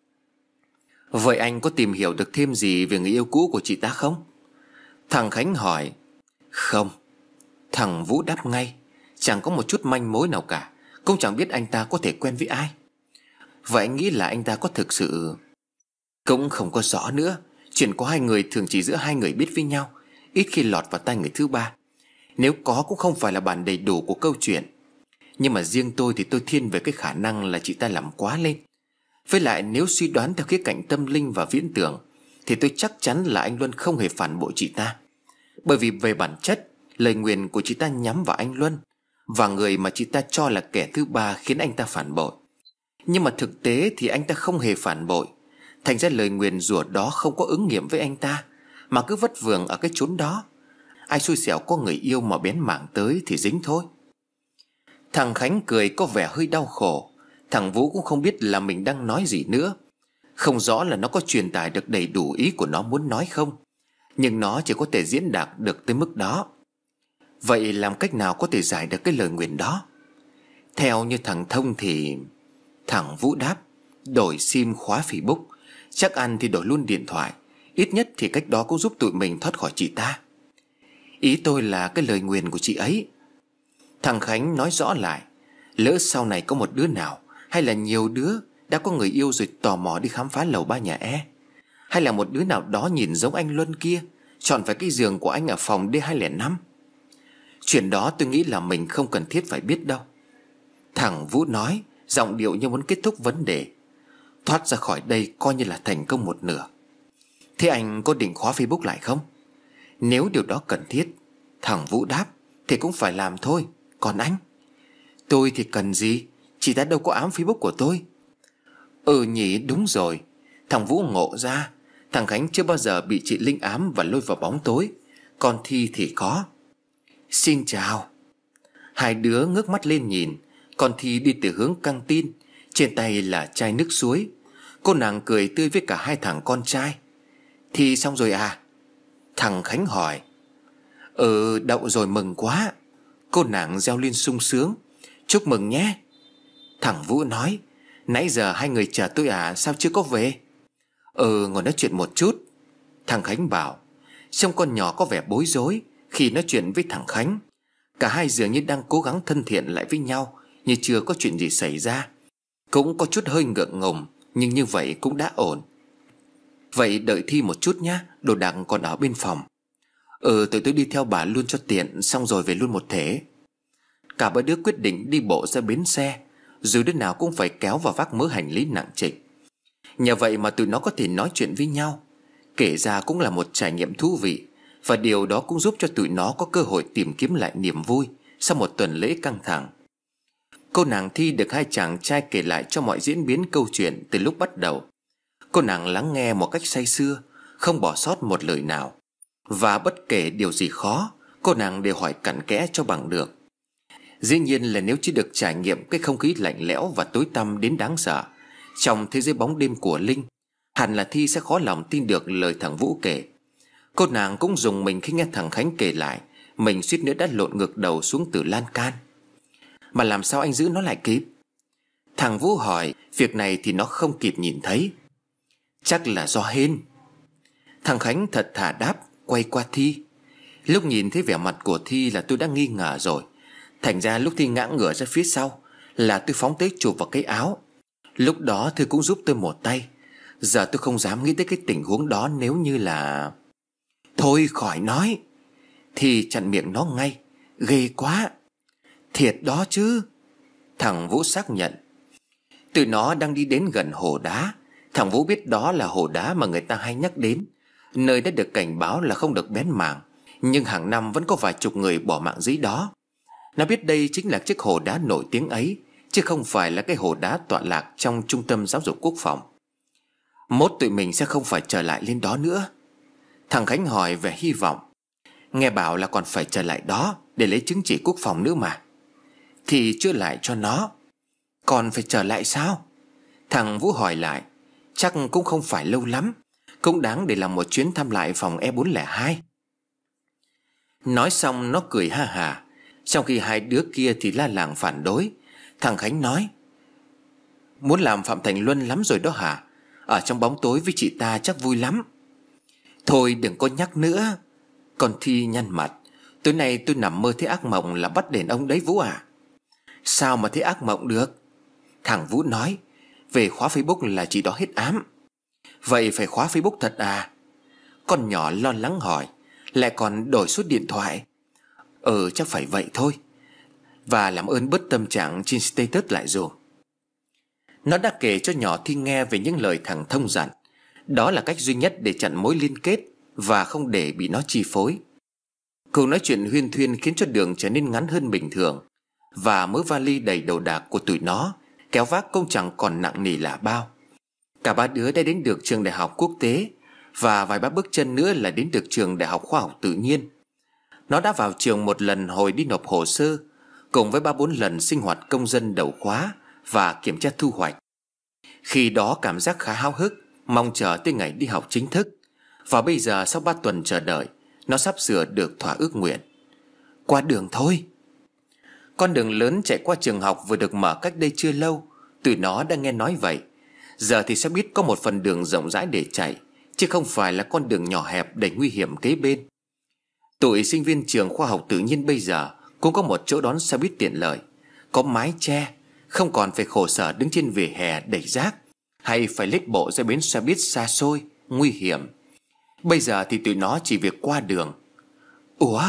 Vậy anh có tìm hiểu được thêm gì về người yêu cũ của chị ta không? Thằng Khánh hỏi. Không. Thằng Vũ đáp ngay. Chẳng có một chút manh mối nào cả. Cũng chẳng biết anh ta có thể quen với ai. Vậy anh nghĩ là anh ta có thực sự... Cũng không có rõ nữa. Chuyện của hai người thường chỉ giữa hai người biết với nhau, ít khi lọt vào tai người thứ ba. Nếu có cũng không phải là bản đầy đủ của câu chuyện. Nhưng mà riêng tôi thì tôi thiên về cái khả năng là chị ta làm quá lên. Với lại nếu suy đoán theo khía cạnh tâm linh và viễn tưởng, thì tôi chắc chắn là anh Luân không hề phản bội chị ta. Bởi vì về bản chất, lời nguyền của chị ta nhắm vào anh Luân, và người mà chị ta cho là kẻ thứ ba khiến anh ta phản bội. Nhưng mà thực tế thì anh ta không hề phản bội. Thành ra lời nguyền rủa đó không có ứng nghiệm với anh ta, mà cứ vất vưởng ở cái chốn đó. Ai xui xẻo có người yêu mà bén mảng tới thì dính thôi. Thằng Khánh cười có vẻ hơi đau khổ. Thằng Vũ cũng không biết là mình đang nói gì nữa. Không rõ là nó có truyền tải được đầy đủ ý của nó muốn nói không, nhưng nó chỉ có thể diễn đạt được tới mức đó. Vậy làm cách nào có thể giải được cái lời nguyền đó? Theo như thằng Thông thì... Thằng Vũ đáp. Đổi sim khóa Facebook. Chắc ăn thì đổi luôn điện thoại. Ít nhất thì cách đó cũng giúp tụi mình thoát khỏi chị ta. Ý tôi là cái lời nguyền của chị ấy. Thằng Khánh nói rõ lại. Lỡ sau này có một đứa nào, hay là nhiều đứa đã có người yêu rồi tò mò đi khám phá lầu ba nhà E, hay là một đứa nào đó nhìn giống anh Luân kia chọn phải cái giường của anh ở phòng D hai không năm. Chuyện đó tôi nghĩ là mình không cần thiết phải biết đâu. Thằng Vũ nói, giọng điệu như muốn kết thúc vấn đề. Thoát ra khỏi đây coi như là thành công một nửa. Thế anh có định khóa Facebook lại không? Nếu điều đó cần thiết, thằng Vũ đáp, thì cũng phải làm thôi. Còn anh? Tôi thì cần gì? Chị ta đâu có ám Facebook của tôi. Ừ nhỉ, đúng rồi. Thằng Vũ ngộ ra. Thằng Khánh chưa bao giờ bị chị Linh ám và lôi vào bóng tối. Còn Thi thì có. Xin chào. Hai đứa ngước mắt lên nhìn. Còn Thi đi từ hướng căng tin. Trên tay là chai nước suối. Cô nàng cười tươi với cả hai thằng con trai. Thi xong rồi à? Thằng Khánh hỏi. Ừ, đậu rồi, mừng quá. Cô nàng reo lên sung sướng. Chúc mừng nhé. Thằng Vũ nói. Nãy giờ hai người chờ tôi à, sao chưa có về? Ừ, ngồi nói chuyện một chút. Thằng Khánh bảo. Trông con nhỏ có vẻ bối rối khi nói chuyện với thằng Khánh. Cả hai dường như đang cố gắng thân thiện lại với nhau, như chưa có chuyện gì xảy ra. Cũng có chút hơi ngượng ngùng, nhưng như vậy cũng đã ổn. Vậy đợi Thi một chút nhá, đồ đạc còn ở bên phòng. Ừ, tụi tôi đi theo bà luôn cho tiện, xong rồi về luôn một thể. Cả ba đứa quyết định đi bộ ra bến xe, dù đứa nào cũng phải kéo và vác mớ hành lý nặng trịch. Nhờ vậy mà tụi nó có thể nói chuyện với nhau. Kể ra cũng là một trải nghiệm thú vị, và điều đó cũng giúp cho tụi nó có cơ hội tìm kiếm lại niềm vui sau một tuần lễ căng thẳng. Cô nàng Thi được hai chàng trai kể lại cho mọi diễn biến câu chuyện từ lúc bắt đầu. Cô nàng lắng nghe một cách say sưa, không bỏ sót một lời nào. Và bất kể điều gì khó, cô nàng đều hỏi cặn kẽ cho bằng được. Dĩ nhiên là nếu chỉ được trải nghiệm cái không khí lạnh lẽo và tối tăm đến đáng sợ trong thế giới bóng đêm của Linh, hẳn là Thi sẽ khó lòng tin được lời thằng Vũ kể. Cô nàng cũng rùng mình khi nghe thằng Khánh kể lại mình suýt nữa đã lộn ngược đầu xuống từ lan can. Mà làm sao anh giữ nó lại kịp? Thằng Vũ hỏi. Việc này thì nó không kịp nhìn thấy. Chắc là do hên. Thằng Khánh thật thà đáp, quay qua Thi. Lúc nhìn thấy vẻ mặt của Thi là tôi đã nghi ngờ rồi. Thành ra lúc Thi ngã ngửa ra phía sau là tôi phóng tới chụp vào cái áo. Lúc đó Thư cũng giúp tôi một tay. Giờ tôi không dám nghĩ tới cái tình huống đó nếu như là... Thôi khỏi nói. Thi chặn miệng nó ngay. Ghê quá. Thiệt đó chứ. Thằng Vũ xác nhận. Tụi nó đang đi đến gần hồ đá. Thằng Vũ biết đó là hồ đá mà người ta hay nhắc đến, nơi đã được cảnh báo là không được bén mảng, nhưng hàng năm vẫn có vài chục người bỏ mạng dưới đó. Nó biết đây chính là chiếc hồ đá nổi tiếng ấy, chứ không phải là cái hồ đá tọa lạc trong trung tâm giáo dục quốc phòng. Mốt tụi mình sẽ không phải trở lại lên đó nữa. Thằng Khánh hỏi vẻ hy vọng. Nghe bảo là còn phải trở lại đó để lấy chứng chỉ quốc phòng nữa mà. Thì chưa lại cho nó. Còn phải trở lại sao? Thằng Vũ hỏi lại. Chắc cũng không phải lâu lắm, cũng đáng để làm một chuyến thăm lại phòng E bốn không hai. Nói xong nó cười ha hả, trong khi hai đứa kia thì la làng phản đối. Thằng Khánh nói. Muốn làm Phạm Thành Luân lắm rồi đó hả? Ở trong bóng tối với chị ta chắc vui lắm. Thôi đừng có nhắc nữa. Còn Thi nhăn mặt. Tối nay tôi nằm mơ thấy ác mộng là bắt đền ông đấy Vũ à. Sao mà thấy ác mộng được? Thằng Vũ nói. Về khóa Facebook là chị đó hết ám. Vậy phải khóa Facebook thật à? Con nhỏ lo lắng hỏi. Lại còn đổi số điện thoại? Ừ, chắc phải vậy thôi. Và làm ơn bớt tâm trạng trên status lại rồi. Nó đã kể cho nhỏ Thi nghe về những lời thằng Thông dặn. Đó là cách duy nhất để chặn mối liên kết và không để bị nó chi phối. Cuộc nói chuyện huyên thuyên khiến cho đường trở nên ngắn hơn bình thường, và mớ vali đầy đồ đạc của tụi nó kéo vác cũng chẳng còn nặng nề là bao. Cả ba đứa đã đến được trường đại học quốc tế, và vài ba bước chân nữa là đến được trường đại học khoa học tự nhiên. Nó đã vào trường một lần hồi đi nộp hồ sơ, cùng với ba bốn lần sinh hoạt công dân đầu khóa và kiểm tra thu hoạch. Khi đó cảm giác khá háo hức, mong chờ tới ngày đi học chính thức. Và bây giờ sau ba tuần chờ đợi, nó sắp sửa được thỏa ước nguyện. Qua đường thôi. Con đường lớn chạy qua trường học vừa được mở cách đây chưa lâu. Tụi nó đã nghe nói vậy. Giờ thì sẽ biết có một phần đường rộng rãi để chạy, chứ không phải là con đường nhỏ hẹp đầy nguy hiểm kế bên. Tụi sinh viên trường khoa học tự nhiên bây giờ cũng có một chỗ đón xe buýt tiện lợi, có mái che, không còn phải khổ sở đứng trên vỉa hè đẩy rác, hay phải lết bộ ra bến xe buýt xa xôi, nguy hiểm. Bây giờ thì tụi nó chỉ việc qua đường. Ủa?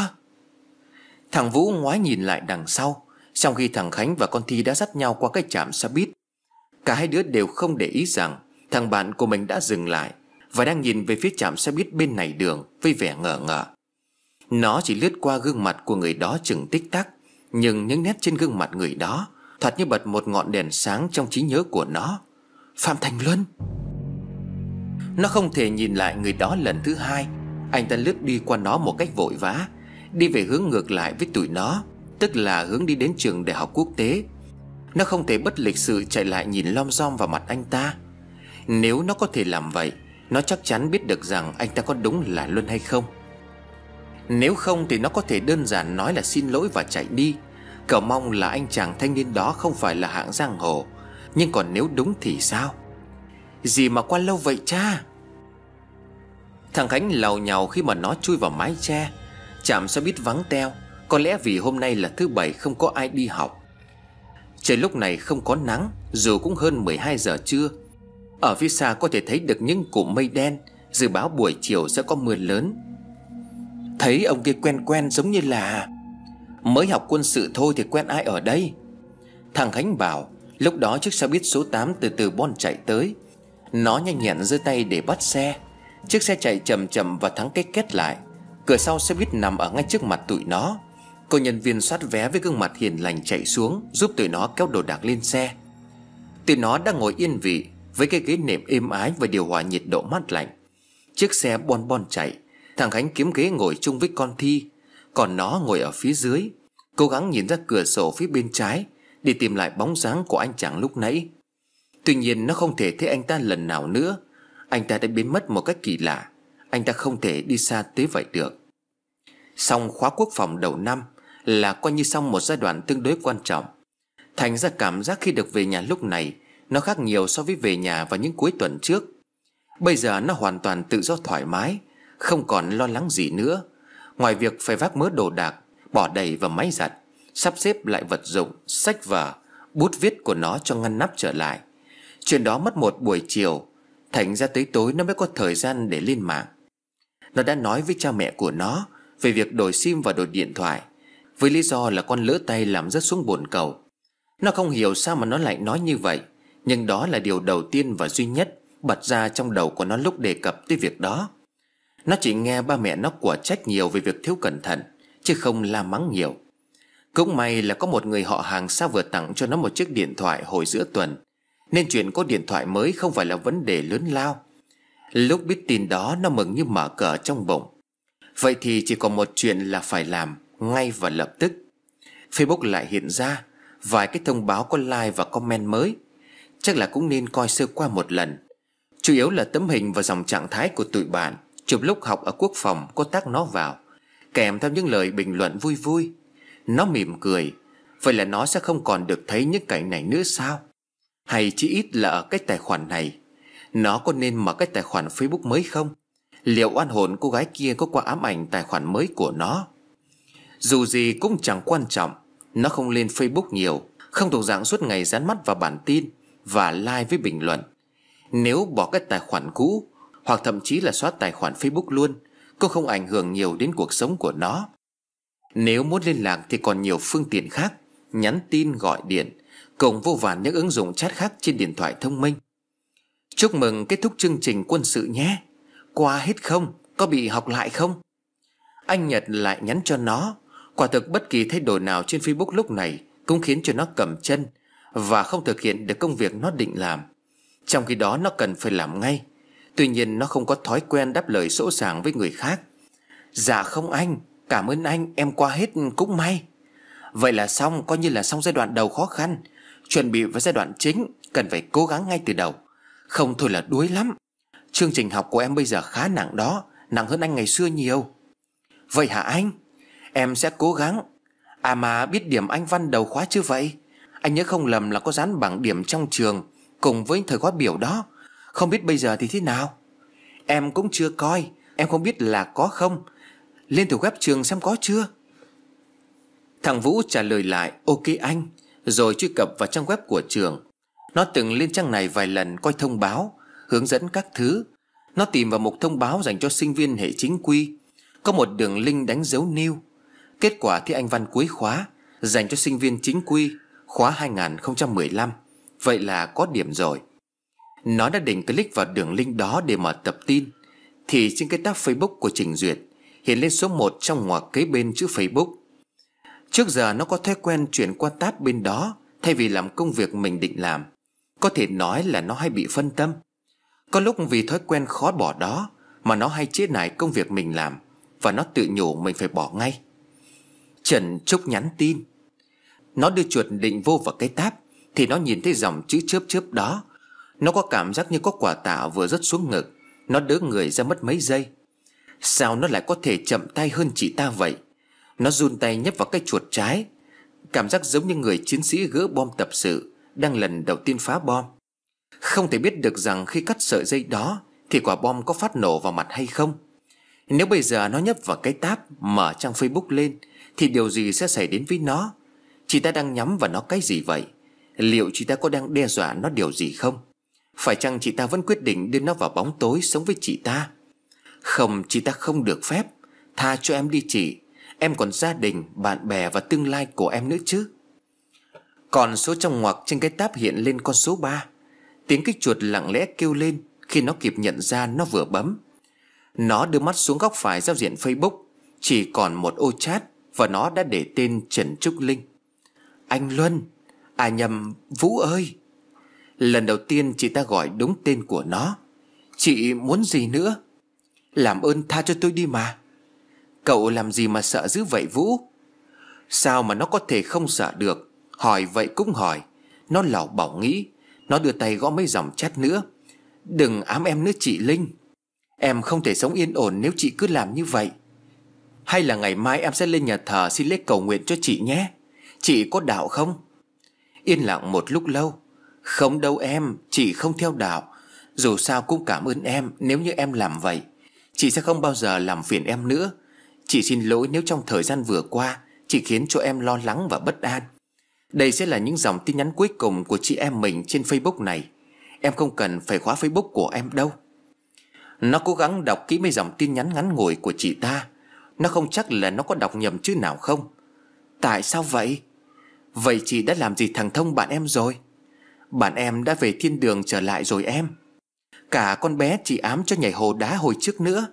Thằng Vũ ngoái nhìn lại đằng sau, trong khi thằng Khánh và con Thi đã dắt nhau qua cái trạm xe buýt. Cả hai đứa đều không để ý rằng thằng bạn của mình đã dừng lại và đang nhìn về phía trạm xe buýt bên này đường với vẻ ngờ ngợ. Nó chỉ lướt qua gương mặt của người đó chừng tích tắc, nhưng những nét trên gương mặt người đó thoạt như bật một ngọn đèn sáng trong trí nhớ của nó. Phạm Thành Luân. Nó không thể nhìn lại người đó lần thứ hai. Anh ta lướt đi qua nó một cách vội vã, đi về hướng ngược lại với tụi nó, tức là hướng đi đến trường đại học quốc tế. Nó không thể bất lịch sự chạy lại nhìn lom rom vào mặt anh ta. Nếu nó có thể làm vậy, nó chắc chắn biết được rằng anh ta có đúng là Luân hay không. Nếu không thì nó có thể đơn giản nói là xin lỗi và chạy đi, cầu mong là anh chàng thanh niên đó không phải là hạng giang hồ. Nhưng còn nếu đúng thì sao? Gì mà qua lâu vậy cha? Thằng Khánh làu nhàu khi mà nó chui vào mái che. Trạm xe buýt vắng teo, có lẽ vì hôm nay là thứ bảy không có ai đi học. Trời lúc này không có nắng, dù cũng hơn mười hai giờ trưa. Ở phía xa có thể thấy được những cụm mây đen, dự báo buổi chiều sẽ có mưa lớn. Thấy ông kia quen quen giống như là mới học quân sự thôi thì quen ai ở đây. Thằng Khánh bảo. Lúc đó chiếc xe buýt số tám từ từ bon chạy tới. Nó nhanh nhẹn giơ tay để bắt xe. Chiếc xe chạy chậm chậm và thắng cái két lại. Cửa sau xe buýt nằm ở ngay trước mặt tụi nó. Cô nhân viên soát vé với gương mặt hiền lành chạy xuống, giúp tụi nó kéo đồ đạc lên xe. Tụi nó đang ngồi yên vị với cái ghế nệm êm ái và điều hòa nhiệt độ mát lạnh. Chiếc xe bon bon chạy. Thằng Khánh kiếm ghế ngồi chung với con Thi, còn nó ngồi ở phía dưới, cố gắng nhìn ra cửa sổ phía bên trái để tìm lại bóng dáng của anh chàng lúc nãy. Tuy nhiên nó không thể thấy anh ta lần nào nữa. Anh ta đã biến mất một cách kỳ lạ. Anh ta không thể đi xa tới vậy được. Xong khóa quốc phòng đầu năm là coi như xong một giai đoạn tương đối quan trọng. Thành ra cảm giác khi được về nhà lúc này nó khác nhiều so với về nhà vào những cuối tuần trước. Bây giờ nó hoàn toàn tự do thoải mái, không còn lo lắng gì nữa, ngoài việc phải vác mớ đồ đạc, bỏ đầy vào máy giặt, sắp xếp lại vật dụng, sách vở, bút viết của nó cho ngăn nắp trở lại. Chuyện đó mất một buổi chiều, thành ra tới tối nó mới có thời gian để lên mạng. Nó đã nói với cha mẹ của nó về việc đổi sim và đổi điện thoại, với lý do là con lỡ tay làm rớt xuống bồn cầu. Nó không hiểu sao mà nó lại nói như vậy, nhưng đó là điều đầu tiên và duy nhất bật ra trong đầu của nó lúc đề cập tới việc đó. Nó chỉ nghe ba mẹ nó quả trách nhiều về việc thiếu cẩn thận, chứ không la mắng nhiều. Cũng may là có một người họ hàng xa vừa tặng cho nó một chiếc điện thoại hồi giữa tuần, nên chuyện có điện thoại mới không phải là vấn đề lớn lao. Lúc biết tin đó nó mừng như mở cờ trong bụng. Vậy thì chỉ còn một chuyện là phải làm ngay và lập tức. Facebook lại hiện ra vài cái thông báo có like và comment mới. Chắc là cũng nên coi sơ qua một lần. Chủ yếu là tấm hình và dòng trạng thái của tụi bạn chụp lúc học ở quốc phòng có tác nó vào, kèm theo những lời bình luận vui vui. Nó mỉm cười. Vậy là nó sẽ không còn được thấy những cảnh này nữa sao? Hay chỉ ít là ở cái tài khoản này. Nó có nên mở cái tài khoản Facebook mới không? Liệu oan hồn cô gái kia có qua ám ảnh tài khoản mới của nó? Dù gì cũng chẳng quan trọng. Nó không lên Facebook nhiều, không thuộc dạng suốt ngày dán mắt vào bản tin và like với bình luận. Nếu bỏ cái tài khoản cũ, hoặc thậm chí là xóa tài khoản Facebook luôn, cũng không ảnh hưởng nhiều đến cuộc sống của nó. Nếu muốn liên lạc thì còn nhiều phương tiện khác, nhắn tin, gọi điện, cùng vô vàn những ứng dụng chat khác trên điện thoại thông minh. Chúc mừng kết thúc chương trình quân sự nhé. Qua hết không? Có bị học lại không? Anh Nhật lại nhắn cho nó. Quả thực bất kỳ thay đổi nào trên Facebook lúc này cũng khiến cho nó cầm chân và không thực hiện được công việc nó định làm. Trong khi đó nó cần phải làm ngay. Tuy nhiên nó không có thói quen đáp lời sỗ sàng với người khác. Dạ không anh, cảm ơn anh, em qua hết cũng may. Vậy là xong, coi như là xong giai đoạn đầu khó khăn. Chuẩn bị vào giai đoạn chính, cần phải cố gắng ngay từ đầu. Không thôi là đuối lắm. Chương trình học của em bây giờ khá nặng đó, nặng hơn anh ngày xưa nhiều. Vậy hả anh? Em sẽ cố gắng. À mà biết điểm Anh văn đầu khóa chưa vậy? Anh nhớ không lầm là có dán bảng điểm trong trường cùng với thời khóa biểu đó. Không biết bây giờ thì thế nào? Em cũng chưa coi, em không biết là có không. Lên từ web trường xem có chưa. Thằng Vũ trả lời lại ok anh, rồi truy cập vào trang web của trường. Nó từng lên trang này vài lần coi thông báo, hướng dẫn các thứ. Nó tìm vào mục thông báo dành cho sinh viên hệ chính quy. Có một đường link đánh dấu new. Kết quả thi Anh văn cuối khóa dành cho sinh viên chính quy khóa hai không một lăm. Vậy là có điểm rồi. Nó đã định click vào đường link đó để mở tập tin, thì trên cái tab Facebook của Trình Duyệt hiện lên số một trong ngoặc kế bên chữ Facebook. Trước giờ nó có thói quen chuyển qua tab bên đó thay vì làm công việc mình định làm. Có thể nói là nó hay bị phân tâm. Có lúc vì thói quen khó bỏ đó mà nó hay chế nải công việc mình làm, và nó tự nhủ mình phải bỏ ngay. Trần Trúc nhắn tin. Nó đưa chuột định vô vào cái tab thì nó nhìn thấy dòng chữ chớp chớp đó. Nó có cảm giác như có quả tạ vừa rớt xuống ngực. Nó đỡ người ra mất mấy giây. Sao nó lại có thể chậm tay hơn chị ta vậy? Nó run tay nhấp vào cái chuột trái. Cảm giác giống như người chiến sĩ gỡ bom tập sự đang lần đầu tiên phá bom. Không thể biết được rằng khi cắt sợi dây đó thì quả bom có phát nổ vào mặt hay không. Nếu bây giờ nó nhấp vào cái tab mở trang Facebook lên thì điều gì sẽ xảy đến với nó? Chị ta đang nhắm vào nó cái gì vậy? Liệu chị ta có đang đe dọa nó điều gì không? Phải chăng chị ta vẫn quyết định đưa nó vào bóng tối sống với chị ta? Không, chị ta không được phép. Tha cho em đi chị. Em còn gia đình, bạn bè và tương lai của em nữa chứ. Còn số trong ngoặc trên cái tab hiện lên con số ba. Tiếng cái chuột lặng lẽ kêu lên khi nó kịp nhận ra nó vừa bấm. Nó đưa mắt xuống góc phải giao diện Facebook. Chỉ còn một ô chat và nó đã để tên Trần Trúc Linh. Anh Luân. À nhầm, Vũ ơi. Lần đầu tiên chị ta gọi đúng tên của nó. Chị muốn gì nữa? Làm ơn tha cho tôi đi mà. Cậu làm gì mà sợ dữ vậy Vũ? Sao mà nó có thể không sợ được? Hỏi vậy cũng hỏi. Nó lảo bảo nghĩ. Nó đưa tay gõ mấy dòng chat nữa. Đừng ám em nữa chị Linh. Em không thể sống yên ổn nếu chị cứ làm như vậy. Hay là ngày mai em sẽ lên nhà thờ xin lễ cầu nguyện cho chị nhé. Chị có đạo không? Yên lặng một lúc lâu. Không đâu em, chị không theo đạo. Dù sao cũng cảm ơn em nếu như em làm vậy. Chị sẽ không bao giờ làm phiền em nữa. Chị xin lỗi nếu trong thời gian vừa qua chị khiến cho em lo lắng và bất an. Đây sẽ là những dòng tin nhắn cuối cùng của chị em mình trên Facebook này. Em không cần phải khóa Facebook của em đâu. Nó cố gắng đọc kỹ mấy dòng tin nhắn ngắn ngủi của chị ta. Nó không chắc là nó có đọc nhầm chữ nào không. Tại sao vậy? Vậy chị đã làm gì thằng Thông bạn em rồi? Bạn em đã về thiên đường trở lại rồi em. Cả con bé chị ám cho nhảy hồ đá hồi trước nữa.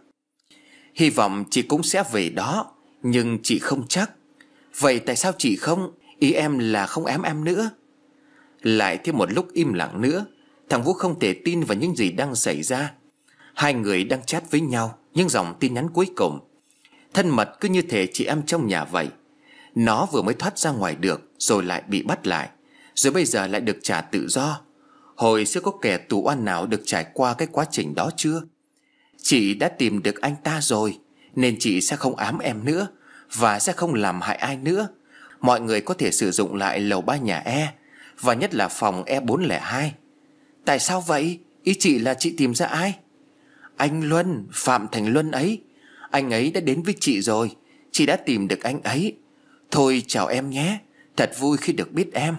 Hy vọng chị cũng sẽ về đó. Nhưng chị không chắc. Vậy tại sao chị không? Ý em là không ám em nữa. Lại thêm một lúc im lặng nữa. Thằng Vũ không thể tin vào những gì đang xảy ra. Hai người đang chat với nhau. Những dòng tin nhắn cuối cùng thân mật cứ như thể chị em trong nhà vậy. Nó vừa mới thoát ra ngoài được, rồi lại bị bắt lại, rồi bây giờ lại được trả tự do. Hồi xưa có kẻ tù oan nào được trải qua cái quá trình đó chưa? Chị đã tìm được anh ta rồi, nên chị sẽ không ám em nữa, và sẽ không làm hại ai nữa. Mọi người có thể sử dụng lại lầu ba nhà E, và nhất là phòng E bốn không hai. Tại sao vậy? Ý chị là chị tìm ra ai? Anh Luân, Phạm Thành Luân ấy. Anh ấy đã đến với chị rồi. Chị đã tìm được anh ấy. Thôi chào em nhé. Thật vui khi được biết em.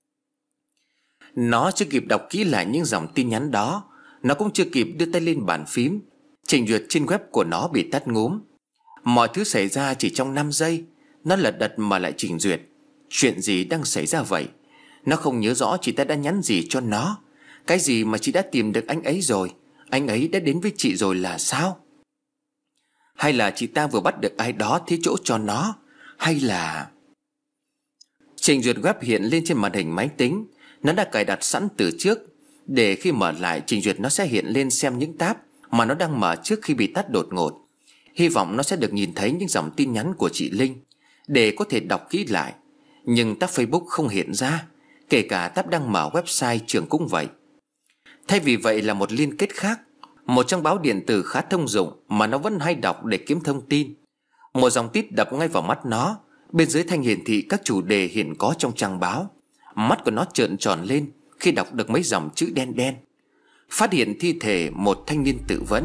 Nó chưa kịp đọc kỹ lại những dòng tin nhắn đó. Nó cũng chưa kịp đưa tay lên bàn phím. Trình duyệt trên web của nó bị tắt ngúm. Mọi thứ xảy ra chỉ trong năm giây. Nó lật đật mà lại trình duyệt. Chuyện gì đang xảy ra vậy? Nó không nhớ rõ chị ta đã nhắn gì cho nó. Cái gì mà chị đã tìm được anh ấy rồi? Anh ấy đã đến với chị rồi là sao? Hay là chị ta vừa bắt được ai đó thế chỗ cho nó? Hay là... Trình duyệt web hiện lên trên màn hình máy tính. Nó đã cài đặt sẵn từ trước, để khi mở lại trình duyệt nó sẽ hiện lên xem những tab mà nó đang mở trước khi bị tắt đột ngột. Hy vọng nó sẽ được nhìn thấy những dòng tin nhắn của chị Linh, để có thể đọc kỹ lại. Nhưng tab Facebook không hiện ra. Kể cả tab đang mở website trường cũng vậy. Thay vì vậy là một liên kết khác, một trang báo điện tử khá thông dụng mà nó vẫn hay đọc để kiếm thông tin. Một dòng tít đập ngay vào mắt nó. Bên dưới thanh hiển thị các chủ đề hiện có trong trang báo. Mắt của nó trợn tròn lên khi đọc được mấy dòng chữ đen đen. Phát hiện thi thể một thanh niên tự vẫn.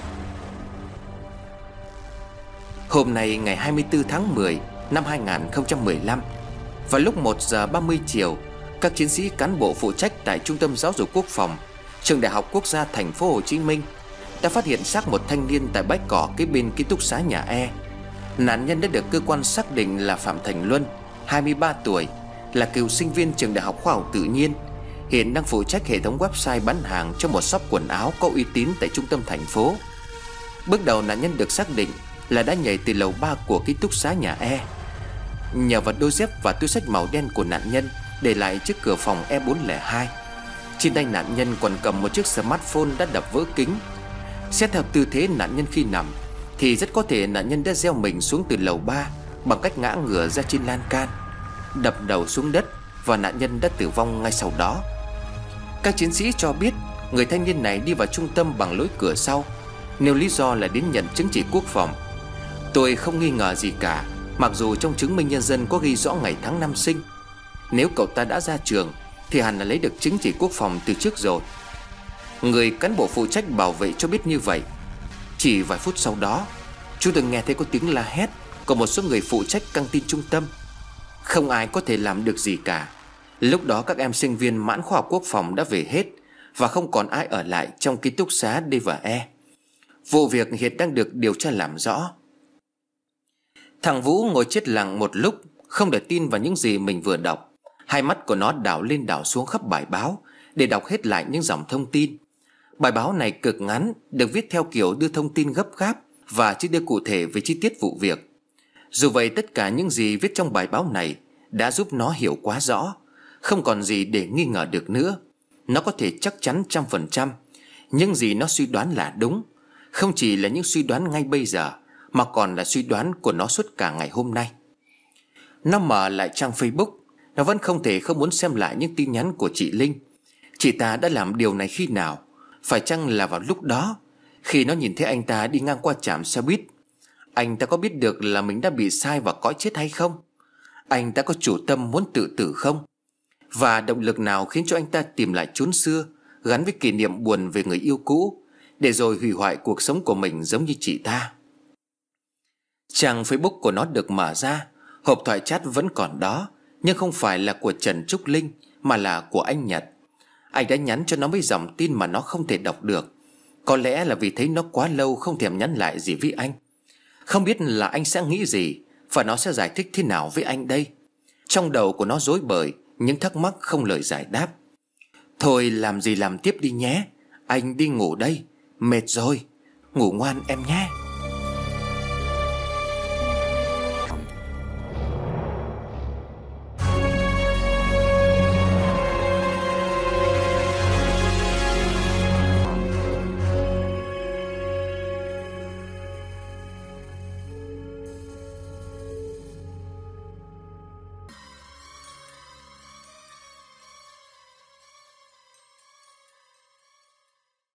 Hôm nay ngày hai mươi tư tháng mười năm hai nghìn không trăm mười lăm, vào lúc một giờ ba mươi chiều, các chiến sĩ cán bộ phụ trách tại Trung tâm Giáo dục Quốc phòng, Trường Đại học Quốc gia Thành phố Hồ Chí Minh đã phát hiện xác một thanh niên tại bãi cỏ kế bên ký túc xá nhà E. Nạn nhân đã được cơ quan xác định là Phạm Thành Luân, hai mươi ba tuổi, là cựu sinh viên Trường Đại học Khoa học Tự nhiên, hiện đang phụ trách hệ thống website bán hàng cho một shop quần áo có uy tín tại trung tâm thành phố. Bước đầu nạn nhân được xác định là đã nhảy từ lầu ba của ký túc xá nhà E. Nhờ vào đôi dép và túi xách màu đen của nạn nhân để lại trước cửa phòng E bốn không hai, trên tay nạn nhân còn cầm một chiếc smartphone đã đập vỡ kính. Xét theo tư thế nạn nhân khi nằm thì rất có thể nạn nhân đã gieo mình xuống từ lầu ba bằng cách ngã ngửa ra trên lan can, đập đầu xuống đất, và nạn nhân đã tử vong ngay sau đó. Các chiến sĩ cho biết Người thanh niên này đi vào trung tâm bằng lối cửa sau, nêu lý do là đến nhận chứng chỉ quốc phòng. Tôi không nghi ngờ gì cả, mặc dù trong chứng minh nhân dân có ghi rõ ngày tháng năm sinh. Nếu cậu ta đã ra trường thì hẳn là lấy được chứng chỉ quốc phòng từ trước rồi. Người cán bộ phụ trách bảo vệ cho biết như vậy. Chỉ vài phút sau đó, chúng tôi nghe thấy có tiếng la hét của một số người phụ trách căng tin trung tâm. Không ai có thể làm được gì cả. Lúc đó các em sinh viên mãn khoa học quốc phòng đã về hết, và không còn ai ở lại trong ký túc xá D và E. Vụ việc hiện đang được điều tra làm rõ. Thằng Vũ ngồi chết lặng một lúc, không để tin vào những gì mình vừa đọc. Hai mắt của nó đảo lên đảo xuống khắp bài báo để đọc hết lại những dòng thông tin. Bài báo này cực ngắn, được viết theo kiểu đưa thông tin gấp gáp và chưa đưa cụ thể về chi tiết vụ việc. Dù vậy, tất cả những gì viết trong bài báo này đã giúp nó hiểu quá rõ, không còn gì để nghi ngờ được nữa. Nó có thể chắc chắn trăm phần trăm những gì nó suy đoán là đúng. Không chỉ là những suy đoán ngay bây giờ, mà còn là suy đoán của nó suốt cả ngày hôm nay. Nó mở lại trang Facebook. Nó vẫn không thể không muốn xem lại những tin nhắn của chị Linh. Chị ta đã làm điều này khi nào? Phải chăng là vào lúc đó, khi nó nhìn thấy anh ta đi ngang qua trạm xe buýt? Anh ta có biết được là mình đã bị sai và cõi chết hay không? Anh ta có chủ tâm muốn tự tử không? Và động lực nào khiến cho anh ta tìm lại chốn xưa, gắn với kỷ niệm buồn về người yêu cũ, để rồi hủy hoại cuộc sống của mình giống như chị ta? Trang Facebook của nó được mở ra. Hộp thoại chat vẫn còn đó, nhưng không phải là của Trần Trúc Linh, mà là của anh Nhật. Anh đã nhắn cho nó mấy dòng tin mà nó không thể đọc được. Có lẽ là vì thấy nó quá lâu không thèm nhắn lại gì với anh. Không biết là anh sẽ nghĩ gì, và nó sẽ giải thích thế nào với anh đây. Trong đầu của nó rối bời, những thắc mắc không lời giải đáp. Thôi làm gì làm tiếp đi nhé. Anh đi ngủ đây. Mệt rồi. Ngủ ngoan em nhé.